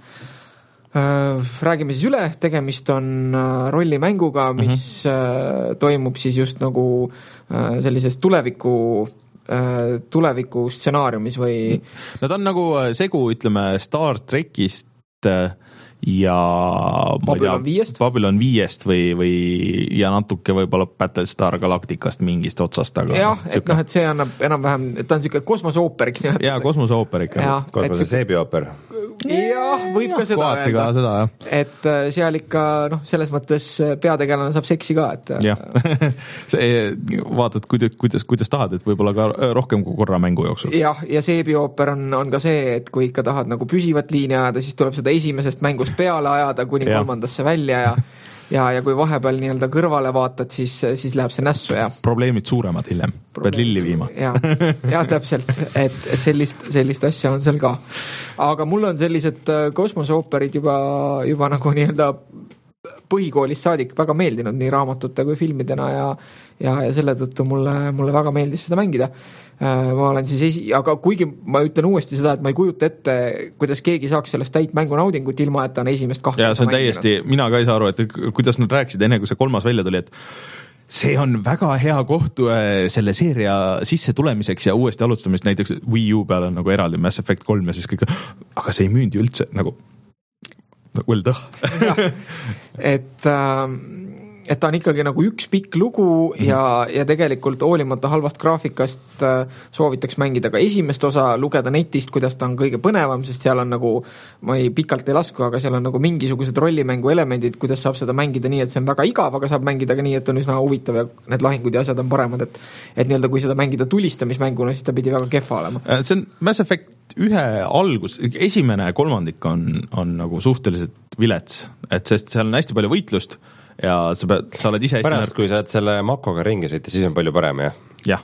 Räägime siis üle, tegemist on rollimänguga, mis mm -hmm. toimub siis just nagu sellises tuleviku tuleviku stsenaariumis või no ta on nagu segu, ütleme, Star Trekist ja Babylon viiest Babylon viiest või, või ja natuke võib-olla Battlestar Galacticast mingist otsast, aga jah, et noh, et see annab enam-vähem, et ta on niisugune kosmoseooperiks jaa, kosmoseooper ikka kosmose seebiooper jah, võib ja, ka seda öelda seda, et seal ikka noh, selles mõttes peategelane saab seksi ka, et jah, see vaatad, kuidas, kuidas, kuidas tahad, et võib-olla ka rohkem kui korra mängu jooksul jah, ja seebiooper on, on ka see, et kui ikka tahad nagu püsivat liini ajada, siis tuleb seda esimesest mängust peale ajada kuni ja. kolmandasse välja ja ja, ja kui vahepeal nii-öelda kõrvale vaatad, siis, siis läheb see nässu ja probleemid suuremad hiljem, pead lilli viima. ja, ja täpselt, et, et sellist, sellist asja on seal ka. Aga mul on sellised kosmoseooperid juba, juba nagu nii-öelda põhikoolist saadik väga meeldinud nii raamatute kui filmidena ja, ja, ja selle tõttu mulle, mulle väga meeldis seda mängida. Ma olen siis esi-, aga kuigi ma ütlen uuesti seda, et ma ei kujuta ette, kuidas keegi saaks sellest täit mängunaudingut ilma, et ta on esimest kahte ja see on täiesti, mina ka ei saa aru, et kuidas nad rääkisid enne, kui see kolmas välja tuli, et see on väga hea koht selle seeria sisse tulemiseks ja uuesti alustamist, näiteks Wii U peal on nagu eraldi Mass Effect kolm ja siis kõik, aga see ei müündi üldse, nagu well done. et äh, et ta on ikkagi nagu üks pikk lugu mm-hmm. ja, ja tegelikult hoolimata halvast graafikast äh, soovitaks mängida ka esimest osa, lugeda netist, kuidas ta on kõige põnevam, sest seal on nagu, ma ei pikalt ei lasku, aga seal on nagu mingisugused rollimängu elemendid, kuidas saab seda mängida nii, et see on väga igav, aga saab mängida ka nii, et on üsna huvitav ja need lahingud ja asjad on paremad, et et nii-öelda kui seda mängida tulistamismänguna, siis ta pidi väga kehva olema. See on Mass Effect ühe algus, esimene kolmandik on, on nagu suhteliselt vilets, et sest seal on hästi palju võitlust ja sa pead, sa oled ise pärast, kui sa oled selle Makoga ringi sõita, siis on palju parem, jah? jah.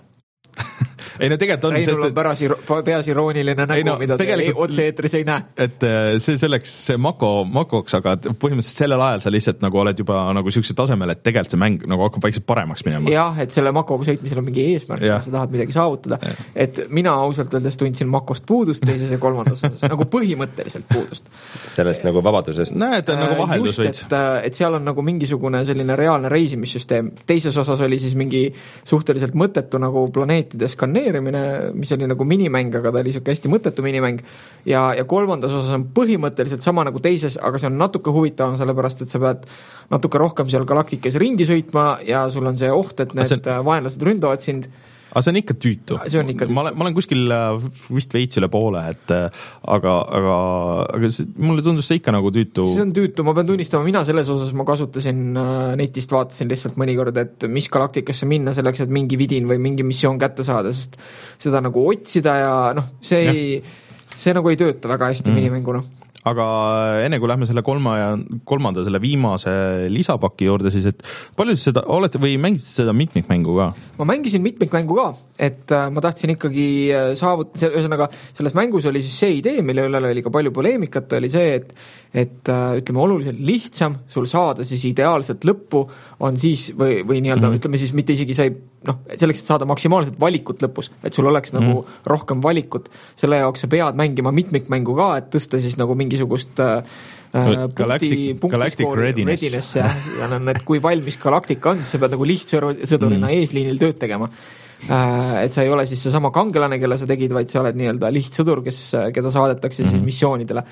ei no tegelikult on Reinul on päras, peas irooniline nägu, no, mida te otse-eetris ei näe. Et see selleks, see Mako, Makoks, aga põhimõtteliselt sellel ajal sa lihtsalt nagu oled juba nagu siukse tasemel, et tegelikult see mäng nagu hakkab vaikselt paremaks minema. jah, et selle Makoga sõitmisel on mingi eesmärk, sa tahad midagi saavutada. Ja. Et mina ausalt öeldes tundsin Makost puudust teises ja kolmandas osas, nagu põhimõtteliselt puudust. Sellest nagu vabadusest. Näed, nagu vaheldus veits. Et, et seal on nagu mingisugune selline reaalne reisimissüsteem. Teises osas oli siis mingi suhteliselt mõttetu nagu planeetide skaneerimine, mis oli nagu minimäng, aga ta oli siuke hästi mõttetu minimäng ja, ja kolmandas osas on põhimõtteliselt sama nagu teises, aga see on natuke huvitavam, sellepärast et sa pead natuke rohkem seal galaktikas ringi sõitma ja sul on see oht, et need see... vaenlased ründavad sind. aga see on ikka tüütu. See on ikka tüütu. Ma olen, ma olen kuskil vist veits üle poole, et aga, aga, aga see, mulle tundus see ikka nagu tüütu. See on tüütu, ma pean tunnistama, mina selles osas ma kasutasin netist, vaatasin lihtsalt mõnikord, et mis galaktikasse minna selleks, et mingi vidin või mingi missioon kätte saada, sest seda nagu otsida ja noh, see ei, see nagu ei tööta väga hästi mm. minimänguna. Aga enne kui lähme selle kolma ja kolmanda selle viimase lisapaki juurde, siis et palju seda olete või mängisite seda mitmikmängu ka? Ma mängisin mitmikmängu ka, et ma tahtsin ikkagi saavutada, ühesõnaga selles mängus oli siis see idee, mille üle oli ka palju poleemikat, oli see, et et ütleme oluliselt lihtsam sul saada siis ideaalset lõppu on siis või, või nii-öelda mm. ütleme siis mitte isegi sai noh, selleks, et saada maksimaalselt valikut lõpus, et sul oleks mm. nagu rohkem valikut, selle jaoks sa pead mängima mitmikmängu ka, et tõsta siis nagu mingisugust äh, Galactic, punkti, Galactic readiness, readiness ja, ja no, et kui valmis Galactica on, siis sa pead nagu lihtsõdurina mm. eesliinil tööd tegema. et sa ei ole siis seesama kangelane, kelle sa tegid, vaid sa oled nii-öelda lihtsõdur, kes, keda saadetakse siis mm-hmm. missioonidele.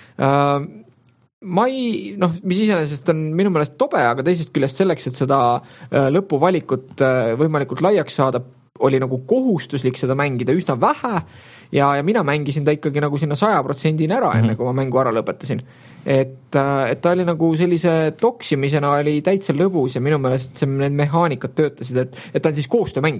Ma ei, noh, mis iseenesest on minu meelest tobe, aga teisest küljest selleks, et seda lõpuvalikut võimalikult laiaks saada, oli nagu kohustuslik seda mängida üsna vähe ja, ja mina mängisin ta ikkagi nagu sinna saja protsendini ära, enne mm-hmm. kui ma mängu ära lõpetasin. Et, et ta oli nagu sellise toksimisena oli täitsa lõbus ja minu meelest see, need mehaanikad töötasid, et, et ta on siis koostöömäng.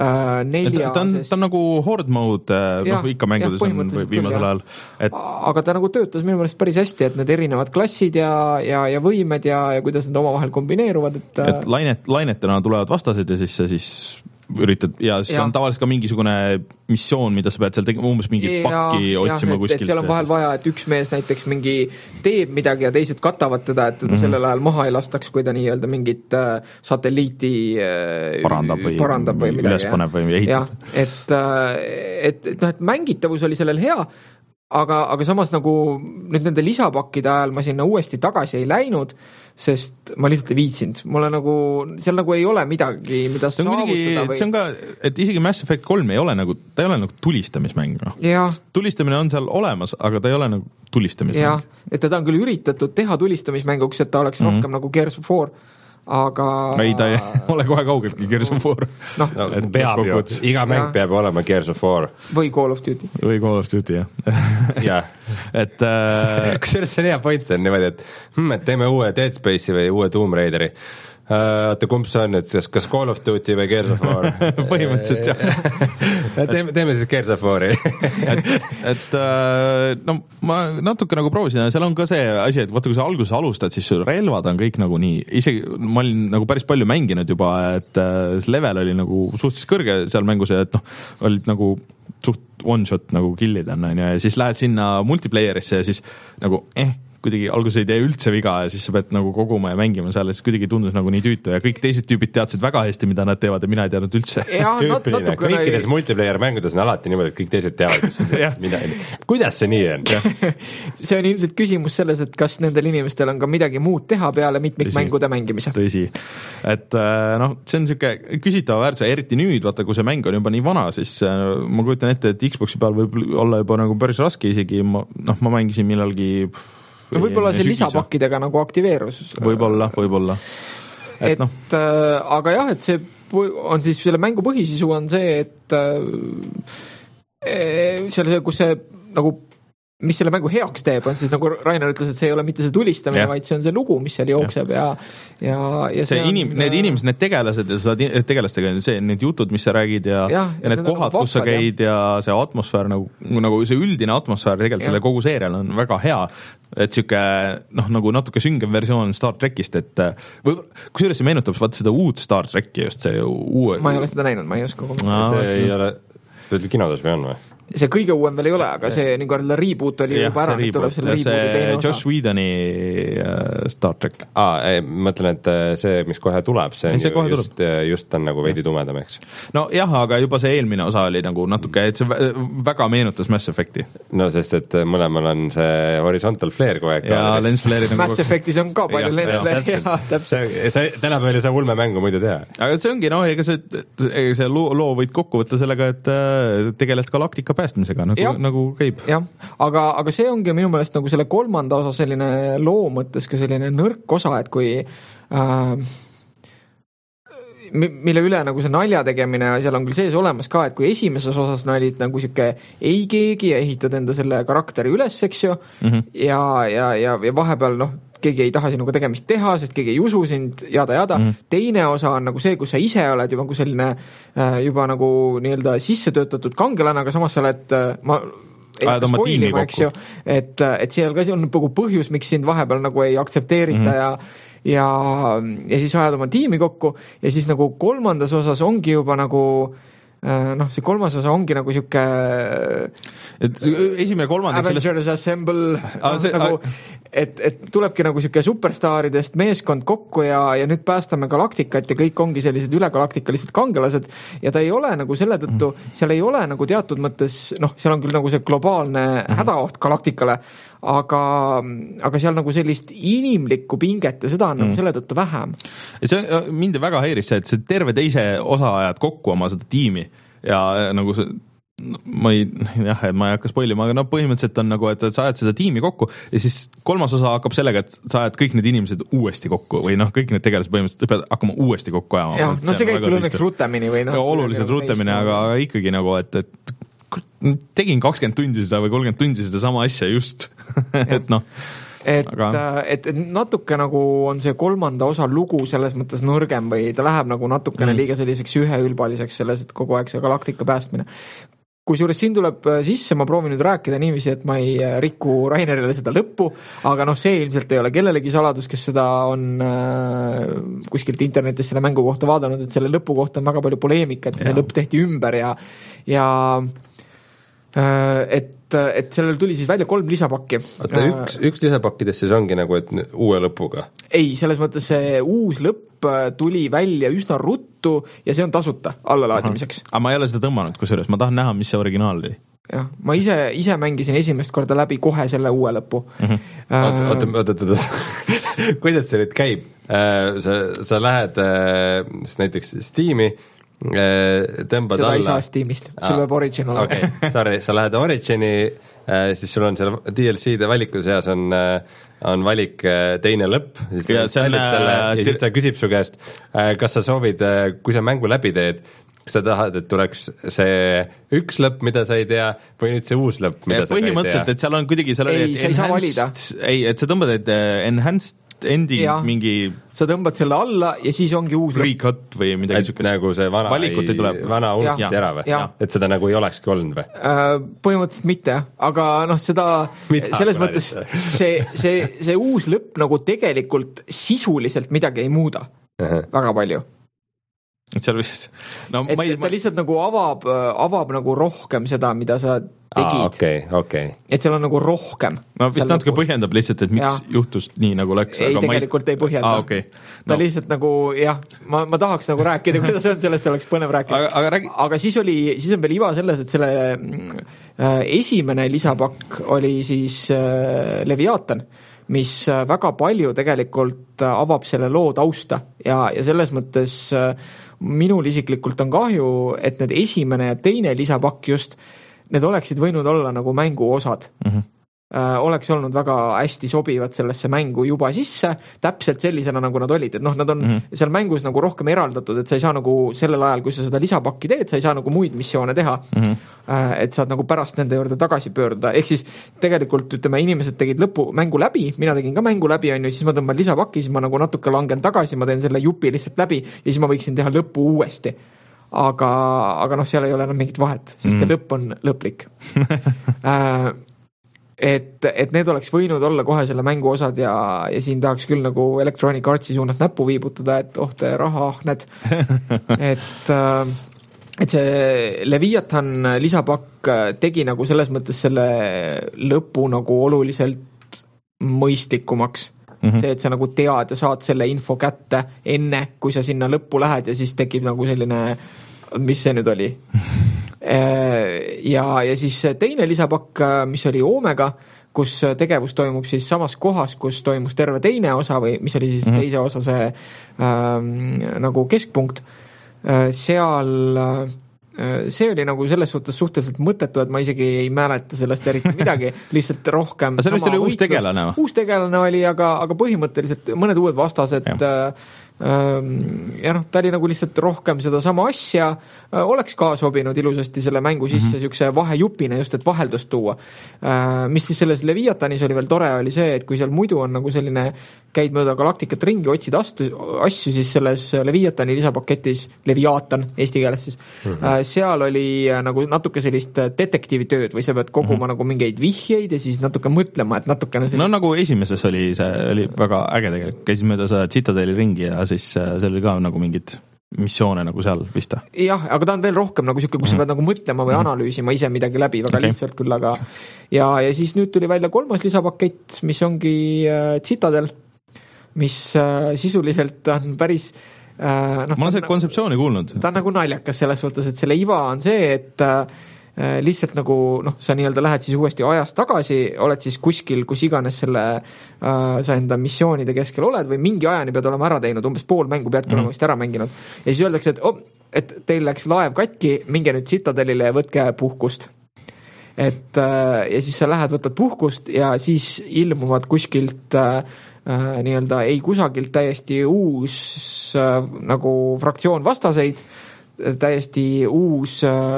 Nelja, ta, on, ta on nagu horde mode, noh ikka mängudes on viimasel ajal. Et... aga ta nagu töötas minu meelest päris hästi, et need erinevad klassid ja, ja, ja võimed ja, ja kuidas need omavahel kombineeruvad. Et, et lainet, lainetena tulevad vastased ja siis, siis üritad ja siis ja. on tavaliselt ka mingisugune missioon, mida sa pead seal tegema, umbes mingi ja, pakki otsima ja, kuskilt. Et seal on vahel vaja, et üks mees näiteks mingi teeb midagi ja teised katavad teda, et teda mm-hmm. sellel ajal maha ei lastaks, kui ta nii-öelda mingit äh, satelliiti äh, parandab või, parandab või midagi. Üles paneb või ehitab. Et, äh, et, et, noh, et mängitavus oli sellel hea, aga, aga samas nagu nüüd nende lisapakkide ajal ma sinna uuesti tagasi ei läinud, sest ma lihtsalt ei viitsinud. Mulle nagu, seal nagu ei ole midagi, mida see saavutada midagi, või... See on ka, et isegi Mass Effect kolm ei ole nagu, ta ei ole nagu tulistamismäng. No. Tulistamine on seal olemas, aga ta ei ole nagu tulistamismäng. Jah, et teda on küll üritatud teha tulistamismänguks, et ta oleks mm-hmm. rohkem nagu Gears of War, aga... ei, ta ei ole kohe kaugeltki Gears of War. No, no, peab ju, iga mäng ja. peab olema Gears of War. Või Call of Duty. Või Call of Duty, jah. jah. et äh... kusjuures see on hea point, see on niimoodi, et, hmm, et teeme uue Dead Space'i või uue Tomb Raideri. Oota, kumb see on nüüd, kas Call of Duty või Gears of War? Põhimõtteliselt jah. teeme, teeme siis Gears of War'i. et, et no ma natuke nagu proovisin, seal on ka see asi, et vaata, kui sa alguses alustad, siis relvad on kõik nagu nii, isegi ma olin nagu päris palju mänginud juba, et level oli nagu suhteliselt kõrge seal mängus ja et noh, olid nagu suht one shot nagu killid on ja siis lähed sinna multiplayerisse ja siis nagu eh, kuidagi alguses ei tee üldse viga ja siis sa pead nagu koguma ja mängima seal ja siis kuidagi tundus nagu nii tüütu ja kõik teised tüübid teadsid väga hästi, mida nad teevad ja mina ei teadnud üldse. Tüüpiline, kõikides multiplayer mängudes on alati niimoodi, et kõik teised teavad, mida, kuidas see nii on? see on ilmselt küsimus selles, et kas nendel inimestel on ka midagi muud teha peale mitmikmängude mängimise. Tõsi, et noh, see on siuke küsitava väärtuse, eriti nüüd, vaata, kui see mäng on juba nii vana, siis ma kujutan ette, et Xboxi peal võib olla juba nagu päris raske isegi, ma, noh, ma mängisin millalgi no võib-olla see lisapakkidega nagu aktiveerus. Võib-olla, võib-olla. Et, et no. äh, aga jah, et see on siis selle mängu põhisisu on see, et äh, selle, kus see nagu mis selle mängu heaks teeb, on siis nagu Rainer ütles, et see ei ole mitte see tulistamine, ja. vaid see on see lugu, mis seal jookseb ja, ja, ja see, see inim, on, need inimesed, need tegelased ja sa tegelastega, see, need jutud, mis sa räägid ja, ja, ja need kohad, kus sa käid ja, ja see atmosfäär nagu, nagu see üldine atmosfäär tegelikult selle kogu seerial on väga hea, et siuke noh, nagu natuke süngem versioon Star Trekist, et või kusjuures see meenutab vaata seda uut Star Trekki just see uue. Ma ei ole seda näinud, ma ei oska kommenteerida. See ei ole, ütled kinodes või on või? See kõige uuem veel ei ole, aga see nii korda reboot oli juba ära, nüüd tuleb selle rebooti teine osa. Joss Whedoni uh, Star Trek. Aa, mõtlen, et see, mis kohe tuleb, see on see ju just, just on nagu veidi tumedam, eks? No jah, aga juba see eelmine osa oli nagu natuke, et see väga meenutas Mass Effecti. No sest, et mõlemal on see horizontal flare kogu aeg. Ja lens flare nagu... Mass Effectis on ka palju lens flare. Ja, täpselt. Tänapäeval ei saa ulmemängu muidu teha. Aga see ongi, no, ega see, see loo võid kokku võtta sellega, et tegeled galaktika päästmisega, nagu, nagu käib. Jah, aga, aga see ongi minu meelest nagu selle kolmanda osa selline loo mõttes ka selline nõrk osa, et kui äh, mille üle nagu see nalja tegemine, seal on küll sees olemas ka, et kui esimeses osas nalid nagu siuke ei keegi ja ehitad enda selle karakteri üles, eks ju, mm-hmm. ja, ja, ja, ja vahepeal noh, keegi ei taha sinuga tegemist teha, sest keegi ei usu sind, jada, jada. Mm. Teine osa on nagu see, kus sa ise oled juba nagu selline juba nagu nii-öelda sisse töötatud kangelane, aga samas sa oled, ma ei hakka spoilima, eks ju, et, et seal ka on nagu põhjus, miks sind vahepeal nagu ei aktsepteerita mm. ja, ja, ja siis ajad oma tiimi kokku ja siis nagu kolmandas osas ongi juba nagu noh, see kolmas osa ongi nagu sihuke et esimene kolmandik Avengers sellest... Assemble ah, see, nagu, et, et tulebki nagu sihuke superstaaridest meeskond kokku ja, ja nüüd päästame galaktikat ja kõik ongi sellised ülegalaktikalised kangelased ja ta ei ole nagu selle tõttu, mm. seal ei ole nagu teatud mõttes, noh, seal on küll nagu see globaalne mm. hädaoht galaktikale, aga, aga seal nagu sellist inimlikku pinget ja seda on mm. nagu selle tõttu vähem. See mind väga häiris see, et see terve teise osa ajad kokku oma seda tiimi ja nagu see, ma ei, jah, et ma ei hakka spoilima, aga no põhimõtteliselt on nagu, et sa ajad seda tiimi kokku ja siis kolmas osa hakkab sellega, et sa ajad kõik need inimesed uuesti kokku või noh, kõik need tegelased põhimõtteliselt peavad hakkama uuesti kokku ajama. jah, no see käib küll õnneks rutemini või noh. oluliselt rutemini, aga ikkagi nagu, et, et tegin kakskümmend tundi seda või kolmkümmend tundi seda sama asja just, et noh. Et, aga... et, et natuke nagu on see kolmanda osa lugu selles mõttes nõrgem või ta läheb nagu natukene mm. liiga selliseks üheülbaliseks selles, et kogu aeg see galaktika päästmine. Kui suures siin tuleb sisse, ma proovin nüüd rääkida niiviisi, et ma ei riku Rainerile seda lõppu, aga noh, see ilmselt ei ole kellelegi saladus, kes seda on äh, kuskilt internetis selle mängu kohta vaadanud, et selle lõpu kohta on väga palju poleemikat ja see lõpp tehti ümber ja, ja äh, et et sellel tuli siis välja kolm lisapakki. Oota, üks, üks lisapakkidest siis ongi nagu, et uue lõpuga? Ei, selles mõttes see uus lõpp tuli välja üsna ruttu ja see on tasuta allalaadimiseks. Aga ma ei ole seda tõmmanud, kusjuures ma tahan näha, mis see originaal oli. Jah, ma ise, ise mängisin esimest korda läbi kohe selle uue lõpu. Mm-hmm. Uh, oota, oota, oota, oota. Kuidas see nüüd käib? Uh, sa, sa lähed uh, näiteks Steam'i, tõmbad seda alla. ei saa Steamist, sul peab Origin olla. Okei, okay. Sorry, sa lähed Origini, siis sul on seal D L C-de valiku seas on, on valik teine lõpp, siis ja, selle, ja siis ta küsib su käest, kas sa soovid, kui sa mängu läbi teed, kas sa tahad, et tuleks see üks lõpp, mida sa ei tea, või nüüd see uus lõpp, mida ja, sa ei tea? Põhimõtteliselt, et seal on kuidagi seal ei, sa ei saa valida. Ei, et sa tõmbad, et enhanced ending ja, mingi sa tõmbad selle alla ja siis ongi uus recut või midagi sükest. Nagu see vana, ei, vana unustati ära või? Et seda nagu ei olekski olnud või? Põhimõtteliselt mitte, aga noh, seda selles mõttes see, see, see uus lõpp nagu tegelikult sisuliselt midagi ei muuda uh-huh. väga palju. Et seal vist no, et, ma ei, ta lihtsalt nagu avab, avab nagu rohkem seda, mida sa tegid. Ah, okay, okay. Et seal on nagu rohkem. No vist natuke lõpus. Põhjendab lihtsalt, et miks ja. Juhtus nii nagu läks. Ei, aga tegelikult ei, ei põhjenda. Ah, okay. No. Ta lihtsalt nagu, jah, ma, ma tahaks nagu rääkida, kuidas on, sellest oleks põnev rääkida. Aga, aga, räägi... aga siis oli, siis on veel iva selles, et selle äh, esimene lisapakk oli siis äh, Leviathan, mis väga palju tegelikult avab selle loo tausta ja, ja selles mõttes äh, minul isiklikult on kahju, et need esimene ja teine lisapakk just, need oleksid võinud olla nagu mängu osad. Mm-hmm. Äh, oleks olnud väga hästi sobivad sellesse mängu juba sisse, täpselt sellisena, nagu nad olid, et noh, nad on mm-hmm. seal mängus nagu rohkem eraldatud, et sa ei saa nagu sellel ajal, kui sa seda lisapakki teed, sa ei saa nagu muid missioone teha, mm-hmm. äh, et saad nagu pärast nende juurde tagasi pöörduda, ehk siis tegelikult ütleme, inimesed tegid lõpu mängu läbi, mina tegin ka mängu läbi, on ju, siis ma tõmban lisapakki, siis ma nagu natuke langen tagasi, ma teen selle jupi lihtsalt läbi ja siis ma võiksin teha lõpu uuesti. Aga, aga noh, seal ei ole enam mingit vahet, sest mm-hmm. see lõpp on lõplik. äh, Et, et need oleks võinud olla kohe selle mängu osad ja, ja siin tahaks küll nagu Electronic Artsi suunas näppu viibutada, et oh te raha ahned. et, et see Leviathan lisapakk tegi nagu selles mõttes selle lõpu nagu oluliselt mõistlikumaks. Mm-hmm. See, et sa nagu tead ja saad selle info kätte enne, kui sa sinna lõppu lähed ja siis tekib nagu selline, mis see nüüd oli? Ja, ja siis teine lisapakk, mis oli Omega, kus tegevus toimub siis samas kohas, kus toimus terve teine osa või mis oli siis mm-hmm. teise osa see ähm, nagu keskpunkt, seal see oli nagu selles suhtes suhteliselt mõttetu, et ma isegi ei mäleta sellest eriti midagi, lihtsalt rohkem aga sellest oli uus tegelane või? Uus tegelane oli, aga, aga põhimõtteliselt mõned uued vastased ja noh, ta oli nagu lihtsalt rohkem seda sama asja, oleks ka sobinud ilusasti selle mängu sisse mm-hmm. siukse vahejupine just, et vaheldust tuua. Mis siis selles Leviathanis oli veel tore, oli see, et kui seal muidu on nagu selline, käid mööda galaktikat ringi, otsid astu, asju, siis selles Leviathani lisapaketis, Leviathan eesti keeles siis, mm-hmm. seal oli nagu natuke sellist detektiivitööd või sa pead koguma mm-hmm. nagu mingeid vihjeid ja siis natuke mõtlema, et natukene sellist... No nagu esimeses oli, see oli väga äge tegelikult, käisid mööda seda Citadeli ringi ja siis seal oli ka nagu mingid missioone nagu seal vist. jah, aga ta on veel rohkem nagu siuke, kus mm-hmm. sa pead nagu mõtlema või analüüsima ise midagi läbi väga okay. lihtsalt küll, aga ja, ja siis nüüd tuli välja kolmas lisapakett, mis ongi äh, Citadel, mis äh, sisuliselt on päris äh, no, ma olen seda kontseptsiooni kuulnud. Ta on nagu naljakas selles mõttes, et selle iva on see, et äh, lihtsalt nagu noh, sa nii-öelda lähed siis uuesti ajas tagasi, oled siis kuskil, kus iganes selle äh, sa enda missioonide keskel oled või mingi ajani pead olema ära teinud, umbes pool mängu peadki mm-hmm. olema vist ära mänginud. Ja siis öeldakse, et, oh, et teil läks laev katki, minge nüüd Citadelile ja võtke puhkust. Et äh, ja siis sa lähed, võtad puhkust ja siis ilmuvad kuskilt äh, äh, nii-öelda ei kusagilt täiesti uus äh, nagu fraktsioon vastaseid, täiesti uus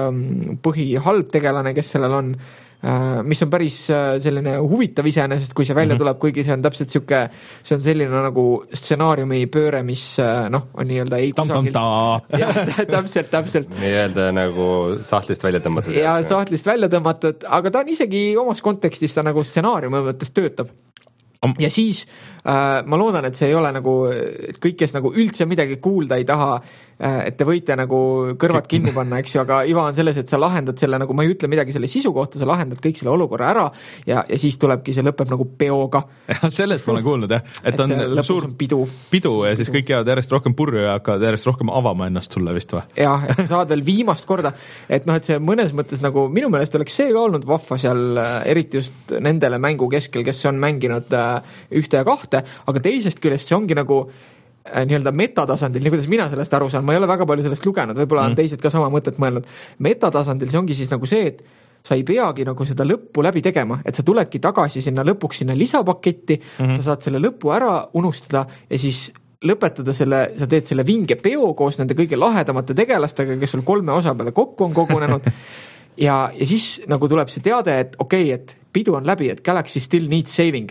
põhihalb tegelane, kes sellel on, mis on päris selline huvitav iseenesest, kui see välja mm-hmm. tuleb, kuigi see on täpselt siuke, see on selline nagu stsenaariumi pööre, mis noh, on nii-öelda ei kusagil. täpselt, täpselt. Nii-öelda nagu sahtlist välja tõmmatud. Ja sahtlist välja tõmmatud, aga ta on isegi omas kontekstis, ta nagu stsenaariumi mõttes töötab. Ja siis äh, ma loodan, et see ei ole nagu, et kõik, kes nagu üldse midagi kuulda ei taha, äh, et te võite nagu kõrvad kinni panna, eks ju, aga iva on selles, et sa lahendad selle, nagu ma ei ütle midagi selle sisu kohta, sa lahendad kõik selle olukorra ära ja, ja siis tulebki, see lõpeb nagu peoga. Ja sellest ma olen kuulnud, jah. Et, et on suur on pidu. pidu ja siis pidu. Kõik jäävad järjest rohkem purju ja hakkavad järjest rohkem avama ennast sulle vist või? Jah, et saad veel viimast korda, et noh, et see mõnes mõttes nagu minu meelest oleks see ka olnud vahva seal, eriti just nendele mängu keskel, kes on mänginud ühte ja kahte, aga teisest küljest see ongi nagu nii-öelda metatasandil, nii kuidas mina sellest aru saan, ma ei ole väga palju sellest lugenud, võib-olla on mm. teised ka sama mõtet mõelnud. Metatasandil see ongi siis nagu see, et sa ei peagi nagu seda lõppu läbi tegema, et sa tuledki tagasi sinna lõpuks sinna lisapaketti, mm-hmm. sa saad selle lõppu ära unustada ja siis lõpetada selle, sa teed selle vinge peo koos nende kõige lahedamate tegelastega, kes sul kolme osa peale kokku on kogunenud ja, ja siis nagu tuleb see teade, et okei, okay, et pidu on läbi, et Galaxy still needs saving.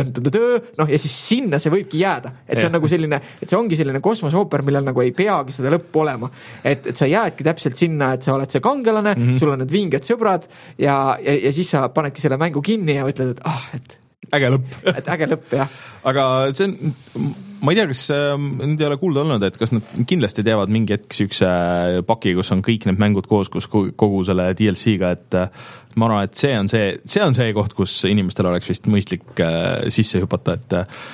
noh ja siis sinna see võibki jääda, et see on nagu selline, et see ongi selline kosmosooper, millel nagu ei peagi seda lõppu olema, et, et sa jäädki täpselt sinna, et sa oled see kangelane, mm-hmm. sul on need vinged sõbrad ja, ja, ja siis sa panedki selle mängu kinni ja ütled, et ah, et äge lõpp. et äge lõpp, jah. Aga see on, ma ei tea, kas nüüd ei ole kuulda olnud, et kas nad kindlasti teevad mingi hetk siukse paki, kus on kõik need mängud koos, kus kogu selle D L C-ga, et ma arvan, et see on see, see on see koht, kus inimestel oleks vist mõistlik sisse hüpata, et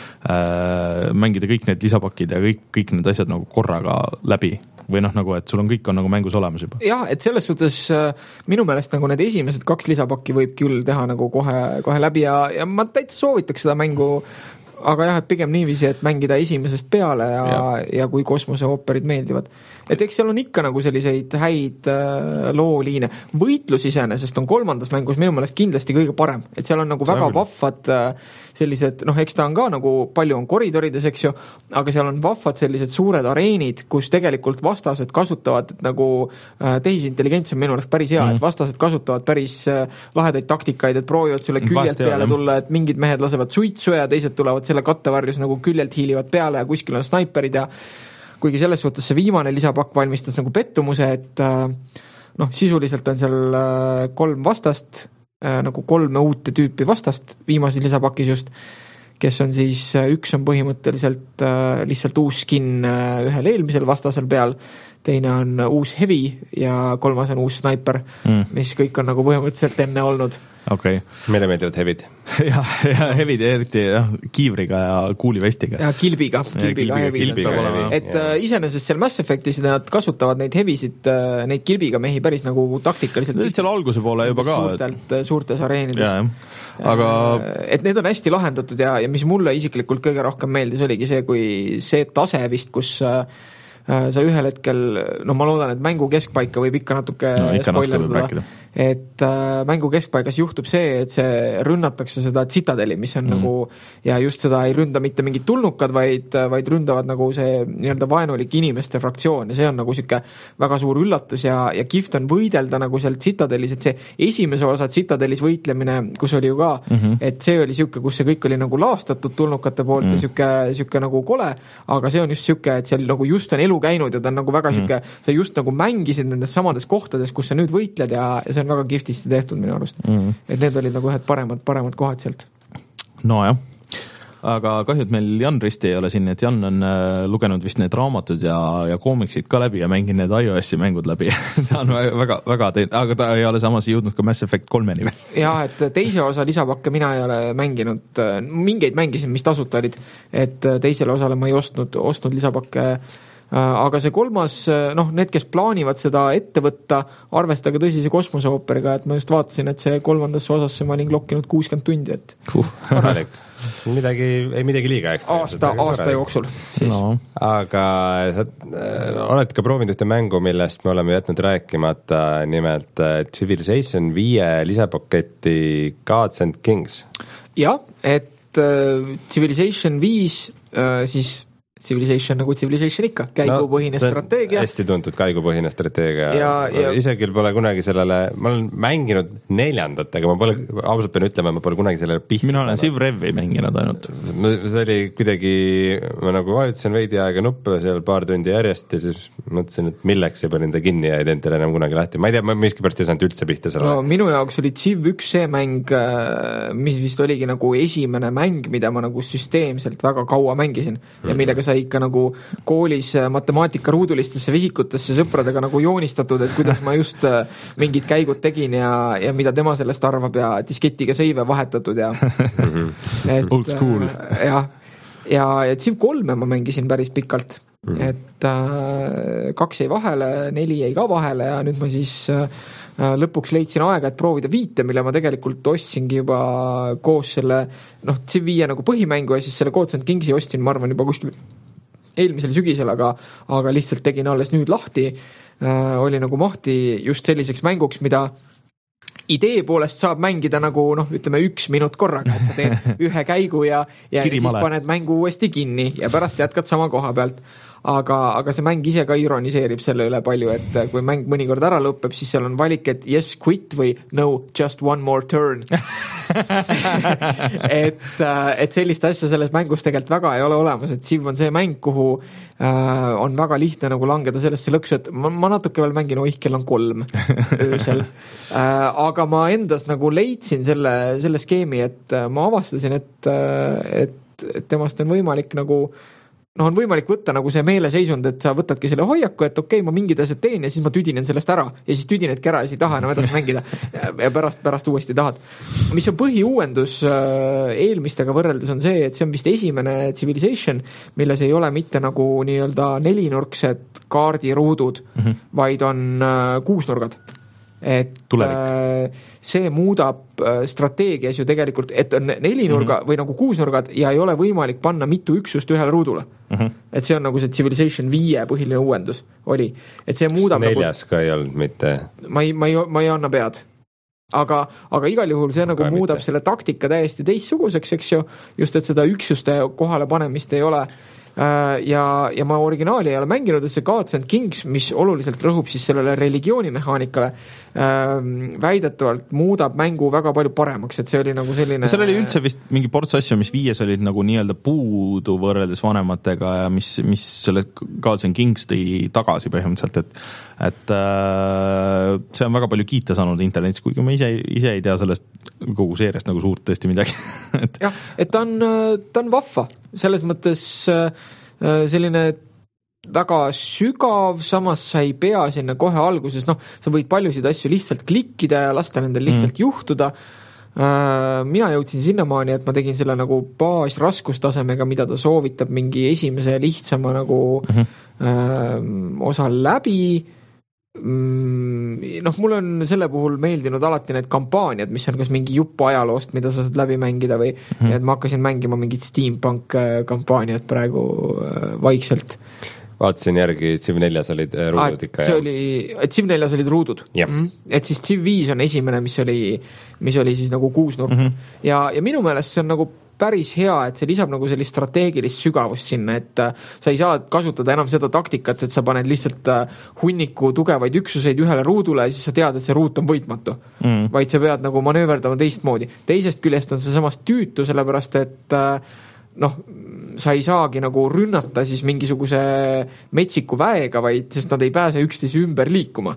äh, mängida kõik need lisapakid ja kõik, kõik need asjad nagu korraga läbi. Või noh, nagu, et sul on kõik on nagu mängus olemas juba. Jah, et selles suhtes minu meelest nagu need esimesed kaks lisapakki võib küll teha nagu kohe, kohe läbi ja, ja ma täitsa soovitaks seda mängu, aga jah, et pigem niiviisi, et mängida esimesest peale ja, ja. ja kui kosmoseooperid meeldivad. Et eks seal on ikka nagu selliseid häid äh, looliine. Võitlus iseenesest on kolmandas mängus minu meelest kindlasti kõige parem, et seal on nagu väga vahvad äh, sellised, noh, eks ta on ka nagu palju on koridorides, eks ju, aga seal on vahvad sellised suured areenid, kus tegelikult vastased kasutavad, et nagu äh, tehisintelligents on minu meelest päris hea, mm. et vastased kasutavad päris äh, lahedaid taktikaid, et proovivad sulle küljelt peale tulla, et mingid mehed lasevad suitsu ja teised tulevad selle kattevarjus nagu küljelt hiilivad peale ja kuskil on snaiperid ja kuigi selles suhtes see viimane lisapakk valmistas nagu pettumuse, et noh, sisuliselt on seal kolm vastast, nagu kolme uute tüüpi vastast viimases lisapakis just, kes on siis, üks on põhimõtteliselt lihtsalt uus skin ühel eelmisel vastasel peal, teine on uus heavy ja kolmas on uus sniper, mm. mis kõik on nagu põhimõtteliselt enne olnud. Okay. Meile meeldivad hevid. ja, ja hevid eriti jah, kiivriga ja kuulivestiga. Ja kilbiga, kilbiga, ja, kilbiga hevid. Et ja. uh, iseenesest seal Mass Effectis nad kasutavad neid hevisid, uh, neid kilbiga mehi päris nagu taktikaliselt. Seal alguse poole juba ka. Suurtelt, suurtes areenides. Ja, aga... Uh, et need on hästi lahendatud ja, ja mis mulle isiklikult kõige rohkem meeldis oligi see, kui see tase vist, kus uh, sa ühel hetkel, no ma loodan, et mängu keskpaika võib ikka natuke no, spoilerdada, et äh, mängu keskpaigas juhtub see, et see rünnatakse seda Citadeli, mis on mm. nagu, ja just seda ei ründa mitte mingid tulnukad, vaid, vaid ründavad nagu see nii-öelda vaenulik inimeste fraktsioon ja see on nagu siuke väga suur üllatus ja, ja kihvt on võidelda nagu seal Citadelis, et see esimese osa Citadelis võitlemine, kus oli ju ka, mm-hmm. et see oli siuke, kus see kõik oli nagu laastatud tulnukate poolt mm. ja siuke, siuke nagu kole, aga see on just siuke, et seal nagu just on elu käinud ja ta on nagu väga mm. siuke, sa just nagu mängisid nendes samades kohtades, kus sa nüüd võitled ja, ja see on väga kihvtisti tehtud minu arust. Mm. Et need olid nagu ühed paremad, paremad kohad sealt. No jah. aga kahju, et meil Jan Risti ei ole siin, et Jan on lugenud vist need raamatud ja, ja koomiksid ka läbi ja mängin need iOS-i mängud läbi. ta on väga, väga teinud, aga ta ei ole samas jõudnud ka Mass Effect kolmeni veel. Jaa, et teise osa lisapakke mina ei ole mänginud, mingeid mängisin, mis tasuta olid, et teisele osale ma ei ostnud, ostnud lisapakke. Aga see kolmas, noh, need, kes plaanivad seda ette võtta, arvestage tõsise kosmoseooperiga, et ma just vaatasin, et see kolmandasse osasse ma olin lokkinud kuuskümmend tundi, et uh, korralik. midagi, ei midagi liiga ekstra. Aasta, aasta jooksul. No. Aga sa äh, oled ka proovinud ühte mängu, millest me oleme jätnud rääkimata, nimelt äh, Civilization viie lisapaketti Gods and Kings. Ja, et äh, Civilization viis äh, siis Civilization nagu Civilization ikka, käigupõhine no, strateegia. Hästi tuntud käigupõhine strateegia. Ja, ja... ise küll pole kunagi sellele, ma olen mänginud neljandat, aga ma pole, ausalt pean ütlema, ma pole kunagi sellele pihti. Mina olen Civ Revi mänginud ainult. See oli kuidagi, ma nagu vajutasin veidi aega nuppe seal paar tundi järjest ja siis mõtlesin, et milleks ja panin ta kinni ja ei teinud teile enam kunagi lahti. Ma ei tea, ma miskipärast ei saanud üldse pihta selle. No minu jaoks oli Civ üks see mäng, mis vist oligi nagu esimene mäng, mida ma nagu süsteemselt väga kaua mängisin ja millega sai ikka nagu koolis matemaatika ruudulistesse vihikutesse sõpradega nagu joonistatud, et kuidas ma just mingid käigud tegin ja, ja mida tema sellest arvab ja disketiga seive vahetatud ja et, old school. Ja, ja, ja Civ kolme ma mängisin päris pikalt, et äh, kaks jäi vahele, neli jäi ka vahele ja nüüd ma siis äh, lõpuks leidsin aega, et proovida viite, mille ma tegelikult ostsingi juba koos selle, noh, Civ viie nagu põhimängu ja siis selle Gods and Kingsi ostsin, ma arvan, juba kuskil eelmisel sügisel, aga, aga lihtsalt tegin alles nüüd lahti, äh, oli nagu mahti just selliseks mänguks, mida idee poolest saab mängida nagu, noh, ütleme üks minut korraga, et sa teed ühe käigu ja, ja siis paned mängu uuesti kinni ja pärast jätkad sama koha pealt. Aga, aga see mäng ise ka ironiseerib selle üle palju, et kui mäng mõnikord ära lõpeb, siis seal on valik, et yes, quit või no, just one more turn. et, et sellist asja selles mängus tegelikult väga ei ole olemas, et Civ on see mäng, kuhu äh, on väga lihtne nagu langeda sellesse lõksu, et ma, ma natuke veel mängin, oih, kell on kolm öösel. Äh, aga ma endas nagu leidsin selle, selle skeemi, et ma avastasin, et, et, et temast on võimalik nagu noh, on võimalik võtta nagu see meeleseisund, et sa võtadki selle hoiaku, et okei, okay, ma mingid asjad teen ja siis ma tüdinen sellest ära ja siis tüdinedki ära ja siis ei taha enam edasi mängida ja pärast, pärast uuesti tahad. Mis on põhiuuendus eelmistega võrreldes on see, et see on vist esimene Civilization, milles ei ole mitte nagu nii-öelda nelinurksed kaardiruudud, mm-hmm. vaid on kuusnurgad. Et Tulevik. See muudab strateegias ju tegelikult, et on nelinurga mm-hmm. või nagu kuusnurgad ja ei ole võimalik panna mitu üksust ühele ruudule. Mm-hmm. Et see on nagu see Civilization viie põhiline uuendus oli. Et see muudab neljas nagu, ka ei olnud mitte. Ma ei, ma ei, ma ei anna pead. Aga, aga igal juhul see aga nagu muudab mitte. Selle taktika täiesti teistsuguseks, eks ju, just et seda üksuste kohale panemist ei ole. Ja, ja ma originaali ei ole mänginud, et see Gods and Kings, mis oluliselt rõhub siis sellele religioonimehaanikale, väidetavalt muudab mängu väga palju paremaks, et see oli nagu selline seal oli üldse vist mingi ports asju, mis viies olid nagu nii-öelda puudu võrreldes vanematega ja mis, mis selle Gods and Kings tõi tagasi põhimõtteliselt, et, et äh, see on väga palju kiita saanud internetis, kuigi ma ise, ise ei tea sellest kogu seeriast nagu suurt tõesti midagi et... jah, et ta on, ta on vahva selles mõttes selline väga sügav, samas sa ei pea sinna kohe alguses, noh, sa võid paljusid asju lihtsalt klikkida ja lasta nendel lihtsalt mm. juhtuda. Mina jõudsin sinnamaani, et ma tegin selle nagu baasraskustasemega, mida ta soovitab mingi esimese lihtsama nagu mm-hmm. osa läbi. Noh, mul on selle puhul meeldinud alati need kampaaniad, mis on kas mingi jupp ajaloost, mida sa saad läbi mängida või mm. et ma hakkasin mängima mingit steampunk kampaaniat praegu vaikselt. Vaatasin järgi, Civ neljas olid ruudud ikka. See oli, et Civ neljas olid ruudud. Yep. Mm. Et siis Civ viis on esimene, mis oli, mis oli siis nagu kuusnurk. Mm-hmm. Ja, ja minu meelest see on nagu päris hea, et see lisab nagu sellist strateegilist sügavust sinna, et sa ei saa kasutada enam seda taktikat, et sa paned lihtsalt hunniku tugevaid üksuseid ühele ruudule ja siis sa tead, et see ruut on võitmatu. Mm. Vaid sa pead nagu manööverdama teistmoodi. Teisest küljest on see samast tüütu, sellepärast et noh, sa ei saagi nagu rünnata siis mingisuguse metsiku väega, vaid sest nad ei pääse üksteise ümber liikuma.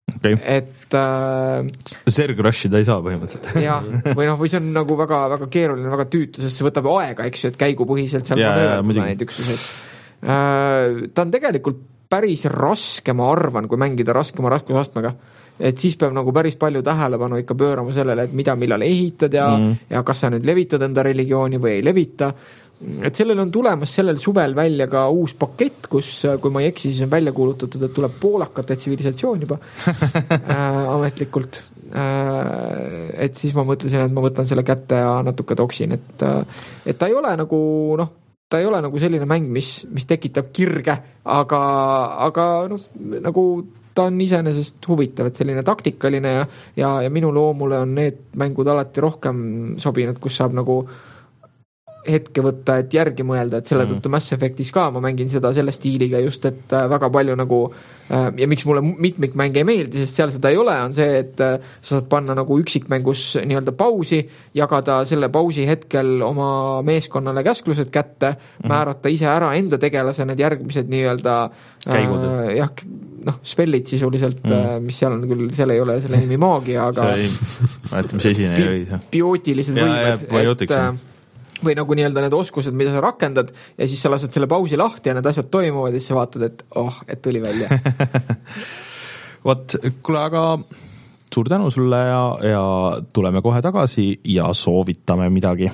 okay. et äh, Serg rushida ei saa põhimõtteliselt. jah, või noh, või see on nagu väga, väga keeruline, väga tüütu, sest see võtab aega, eks ju, et käigupõhiselt seal manööverdada neid üksuseid. Äh, ta on tegelikult päris raske, ma arvan, kui mängida raskema raskusastmega, et siis peab nagu päris palju tähelepanu ikka pöörama sellele, et mida millal ehitad ja, mm. ja kas sa nüüd levitad enda religiooni või ei levita. Et sellel on tulemas sellel suvel välja ka uus pakett, kus, kui ma ei eksi, siis on välja kuulutatud, et tuleb poolakate tsivilisatsioon juba äh, ametlikult. Äh, et siis ma mõtlesin, et ma võtan selle kätte ja natuke toksin, et, et ta ei ole nagu, noh, ta ei ole nagu selline mäng, mis, mis tekitab kirge, aga, aga noh, nagu ta on iseenesest huvitav, et selline taktikaline ja, ja, ja minu loomule on need mängud alati rohkem sobinud, kus saab nagu hetke võtta, et järgi mõelda, et selle tõttu Mass Effectis ka ma mängin seda selle stiiliga just, et väga palju nagu ja miks mulle mitmikmäng ei meeldi, sest seal seda ei ole, on see, et sa saad panna nagu üksikmängus nii-öelda pausi, jagada selle pausi hetkel oma meeskonnale käsklused kätte, mm-hmm. määrata ise ära enda tegelase need järgmised nii-öelda käigud. Äh, jah, noh, spellid sisuliselt, mm. mis seal on küll, seal ei ole selle nimi maagia, aga see ei, ma et mis esine ei või. Biootilised võimed, et või nagu nii-öelda need oskused, mida sa rakendad ja siis sa lased selle pausi lahti ja need asjad toimuvad ja siis sa vaatad, et oh, et tuli välja. Vot, kuule, aga suur tänu sulle ja, ja tuleme kohe tagasi ja soovitame midagi.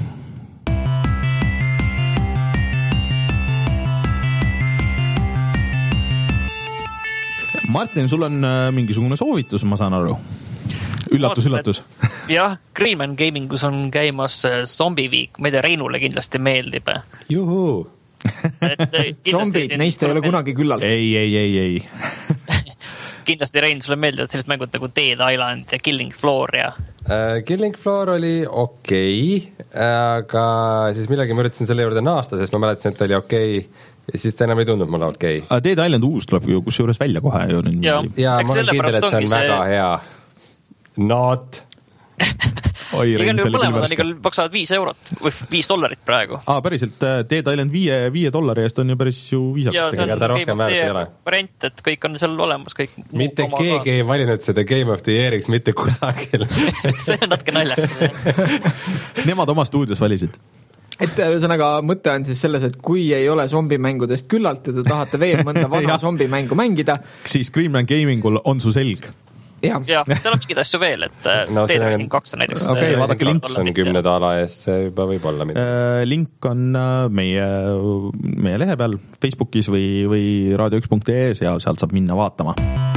Martin, sul on mingisugune soovitus, ma saan aru. Üllatus, üllatus. jah, Greenman Gamingus on käimas Zombie Week, ma ei tea, Reinule kindlasti meeldib. Juhu! Zombid, neist ei ole kunagi küllalt. Ei, ei, ei, ei. kindlasti, Rein, sulle meeldivad sellised mängud nagu Dead Island ja Killing Floor ja... Uh, Killing Floor oli okei, okay, aga siis millega ma üritasin selle juurde naasta, sest ma mäletasin, et ta oli okei okay, ja siis ta enam ei tunnud mulle okei okay.. Dead Island uus tuleb ju kus juures välja kohe. Ju, ja, ja ma olen kindel, et see on väga see... hea. Not. Oi, igal juhul põlemad on igal maksavad viis eurot või viis dollarit praegu. Aa, päriselt, Dead Island viie, viie dollari eest on ju päris ju viisakas. Ja see on Game of the Year variant, et kõik on seal olemas. Kõik mitte keegi ei valinud seda Game of the Yeariks mitte kusagil. see on natuke naljakas. Nemad oma stuudios valisid. Et ühesõnaga mõte on siis selles, et kui ei ole zombimängudest küllalt ja te tahate veel mõnda vana zombimängu mängida, siis Greenman Gamingul on su selg. jah, ja, seal on mingid asju veel, et no, Dead Rising kaks on näiteks okay, vaadake link, see on kümne daala eest, see juba võib olla mida. Link on meie, meie lehe peal Facebookis või, või raadio üks punkt ee ja sealt saab minna vaatama.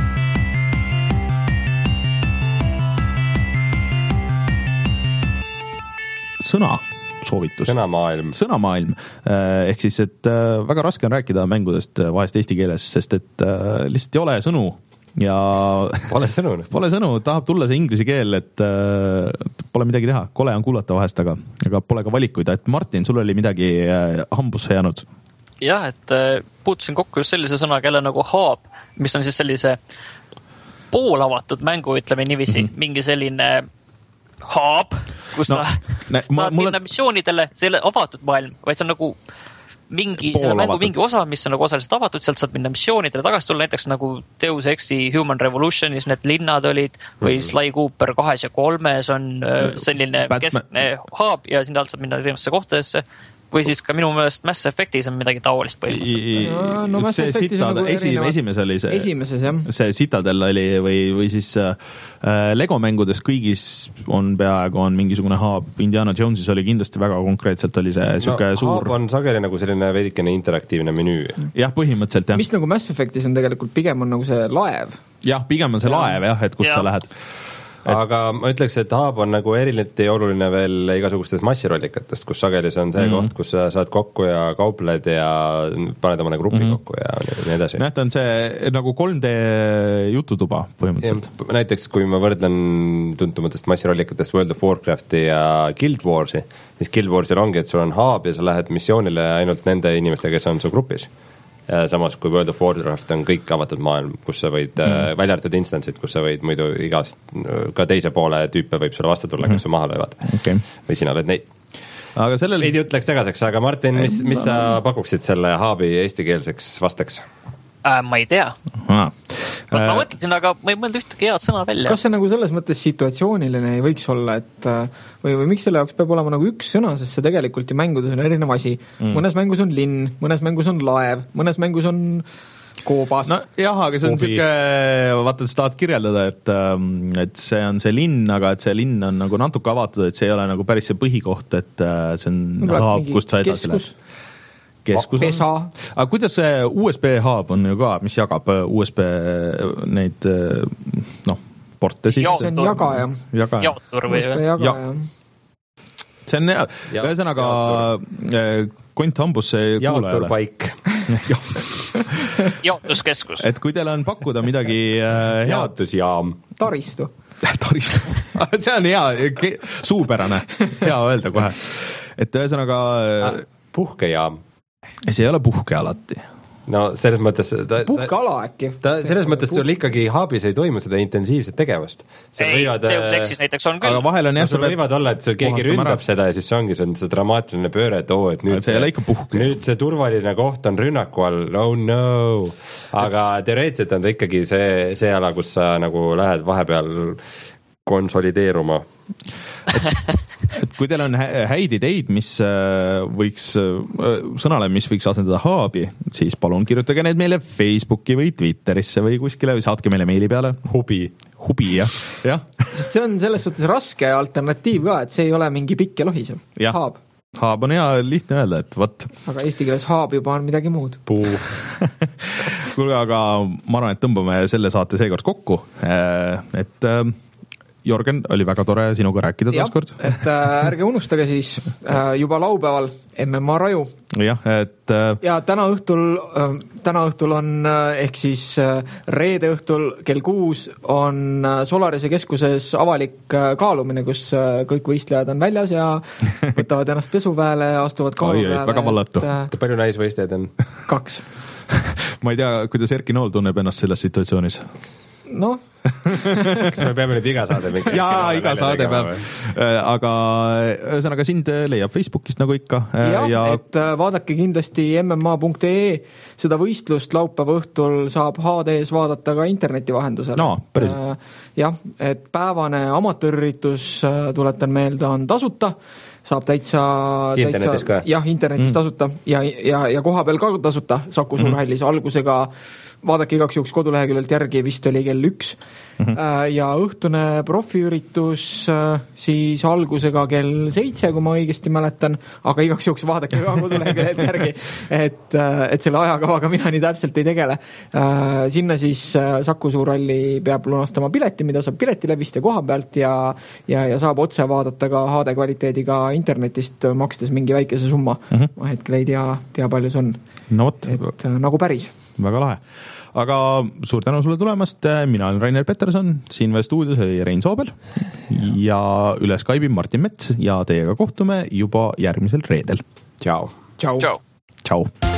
Sõna soovitus. Sõnamaailm. Sõnamaailm. Ehk siis, et väga raske on rääkida mängudest vahest eesti keeles, sest et lihtsalt ei ole sõnu ja pole sõnu, pole sõnu, tahab tulla see inglise keel, et äh, pole midagi teha, kole on kuulata vahest, aga, aga pole ka valikuid, et Martin, sul oli midagi äh, hambusse jäänud? Jah, et äh, puutusin kokku just sellise sõnaga jälle nagu hub, mis on siis sellise poolavatud mängu, ütleme niiviisi, mm-hmm. mingi selline hub, kus no, sa ne, saad ma, minna on... missioonidele, see ei ole avatud maailm, vaid see on nagu mingi, selle mängu mingi osa, mis on nagu osaliselt avatud, sealt saad minna missioonidele tagasi tulla, näiteks nagu Deus Exi Human Revolutionis need linnad olid või mm. Sly Cooper kahes ja kolmes on selline Batman. Keskne hub ja sinna alt saad minna erinevatesse kohtadesse või siis ka minu meelest Mass Effectis on midagi taolist põhimõtteliselt. No, no Mass Effectis on nagu erinevad. Esimes oli see, esimeses, jah. see Citadel oli või, või siis äh, Lego mängudes kõigis on peaaegu on mingisugune hub. Indiana Jonesis oli kindlasti väga konkreetselt oli see no, siuke suur. Hub on sageli nagu selline veidikene interaktiivne menüü. Jah, põhimõtteliselt jah. Mis nagu Mass Effectis on tegelikult pigem on nagu see laev. Jah, pigem on see ja. laev jah, et kus ja. sa lähed. Et... aga ma ütleks, et hub on nagu eriliti oluline veel igasugustes massirollikatest, kus sageli see on see mm. koht, kus sa saad kokku ja kaupled ja paned omale grupi mm. kokku ja nii edasi. Näht on see nagu kolm D jututuba põhimõtteliselt. Ja, näiteks kui ma võrdlen tuntumatest massirollikatest World of Warcrafti ja Guild Warsi, siis Guild Warsil ongi, et sul on hub ja sa lähed missioonile ainult nende inimestega, kes on su grupis. Ja samas kui World of Warcraft on kõik avatud maailm, kus sa võid mm. välja arvatud instantsid, kus sa võid muidu igast, ka teise poole tüüpe võib sulle vastu tulla mm., kes su maha löövad okay. või sina oled neid. Aga sellel... Veidi jutt läks segaseks, aga Martin, mis, mis sa pakuksid selle hubi eestikeelseks vastaks? Äh, ma ei tea. Ah. ma mõtlesin, aga ma ei mõelnud ühtegi head sõna välja. Kas see nagu selles mõttes situatsiooniline ei võiks olla, et või, või miks selle jaoks peab olema nagu üks sõna, sest see tegelikult ju mängudes on erinev asi. Mm. Mõnes mängus on linn, mõnes mängus on laev, mõnes mängus on koobas. No jah, aga see on siuke, vaata, sa tahad kirjeldada, et, et see on see linn, aga et see linn on nagu natuke avatud, et see ei ole nagu päris see põhikoht, et see on haab, kust sa edasi lähed. Keskus on. Aga kuidas see U S B hub on ju ka, mis jagab U S B neid noh, porte siis? See on jagaja. Jagaja. Jaotur või? U S B jagaja. See on, ühesõnaga kont hambus see kuulaja. Jaoturpaik. Jaotuskeskus. Et kui teil on pakkuda midagi head... Jaotusjaam. Taristu. Taristu. See on hea, suupärane. Hea öelda kohe. Et ühesõnaga... Puhkejaam. See ei ole puhke alati. No selles mõttes... Ta, puhkeala äkki. Ta, selles mõttes sul ikkagi hubis ei toimu seda intensiivset tegevust. Ei, võivad, Deus Exis näiteks on küll. Aga vahel on jah... Sul võivad olla, et sul keegi ründab ära. Seda ja siis see ongi see, see dramaatiline pööre, et oo, et nüüd see, see, nüüd see turvaline koht on rünnaku all, oh no. Aga teoreetiliselt on ta ikkagi see, see ala, kus sa nagu lähed vahepeal konsolideeruma. et, et kui teil on häid ideid, mis võiks, sõnale, mis võiks asendada haabi, siis palun kirjutage need meile Facebooki või Twitterisse või kuskile või saatke meile meili peale. Hubi. Hubi, jah. Ja. Sest see on selles suhtes raske alternatiiv ka, et see ei ole mingi pikk ja lohisev. Haab. Haab on hea lihtne öelda, et võt. Aga eesti keeles haab juba on midagi muud. Puu. Kuulge, aga ma arvan, et tõmbame selle saate seekord kokku, et Jörgen, oli väga tore sinuga rääkida taaskord. Et äh, ärge unustage siis äh, juba laupäeval M M A Raju. Jah, et äh... ja täna õhtul äh, täna õhtul on äh, ehk siis äh, reede õhtul kell kuus on äh, Solarise keskuses avalik äh, kaalumine, kus äh, kõik võistlejad on väljas ja võtavad ennast pesuväele, astuvad kaalu peale. Väga vallatu. Et, palju naisvõistlejaid on? Kaks. Ma ei tea, kuidas Erki Nool tunneb ennast selles situatsioonis. Noh. Kas me peame nüüd iga saade mingi? Jaa, iga saade peab. Aga ühesõnaga sind leiab Facebookist nagu ikka. Ja, ja... et vaadake kindlasti M M A punkt E seda võistlust laupäeva õhtul saab H D-s vaadata ka interneti vahendusel. No, päris. Jah, et päevane amatööritus, tuletan meelde, on tasuta. Saab täitsa... Internetis täitsa, ka? Jah, internetis mm. tasuta ja, ja, ja koha peal ka tasuta Saku Suurhallis mm. algusega vaadake igaks juhuks koduleheküljelt järgi, vist oli kell üks. Mm-hmm. Ja õhtune profiüritus siis algusega kell seitse, kui ma õigesti mäletan, aga igaks juhuks vaadake ka koduleheküljelt järgi, et, et selle ajakavaga mina nii täpselt ei tegele. Sinna siis Saku Suurhalli peab lunastama pileti, mida saab piletilevist ja koha pealt ja, ja, ja saab otse vaadata ka H D kvaliteediga internetist, makstes mingi väikese summa. Mm-hmm. Ma hetkel ei tea, tea palju see on. No, võt. Et nagu päris. Väga lahe. Aga suur tänu sulle tulemast, mina olen Rainer Peterson, siin veel stuudios oli Rein Soobel ja üle Skype'i Martin Mets ja teiega kohtume juba järgmisel reedel. Tšau. Tšau. Tšau. Tšau.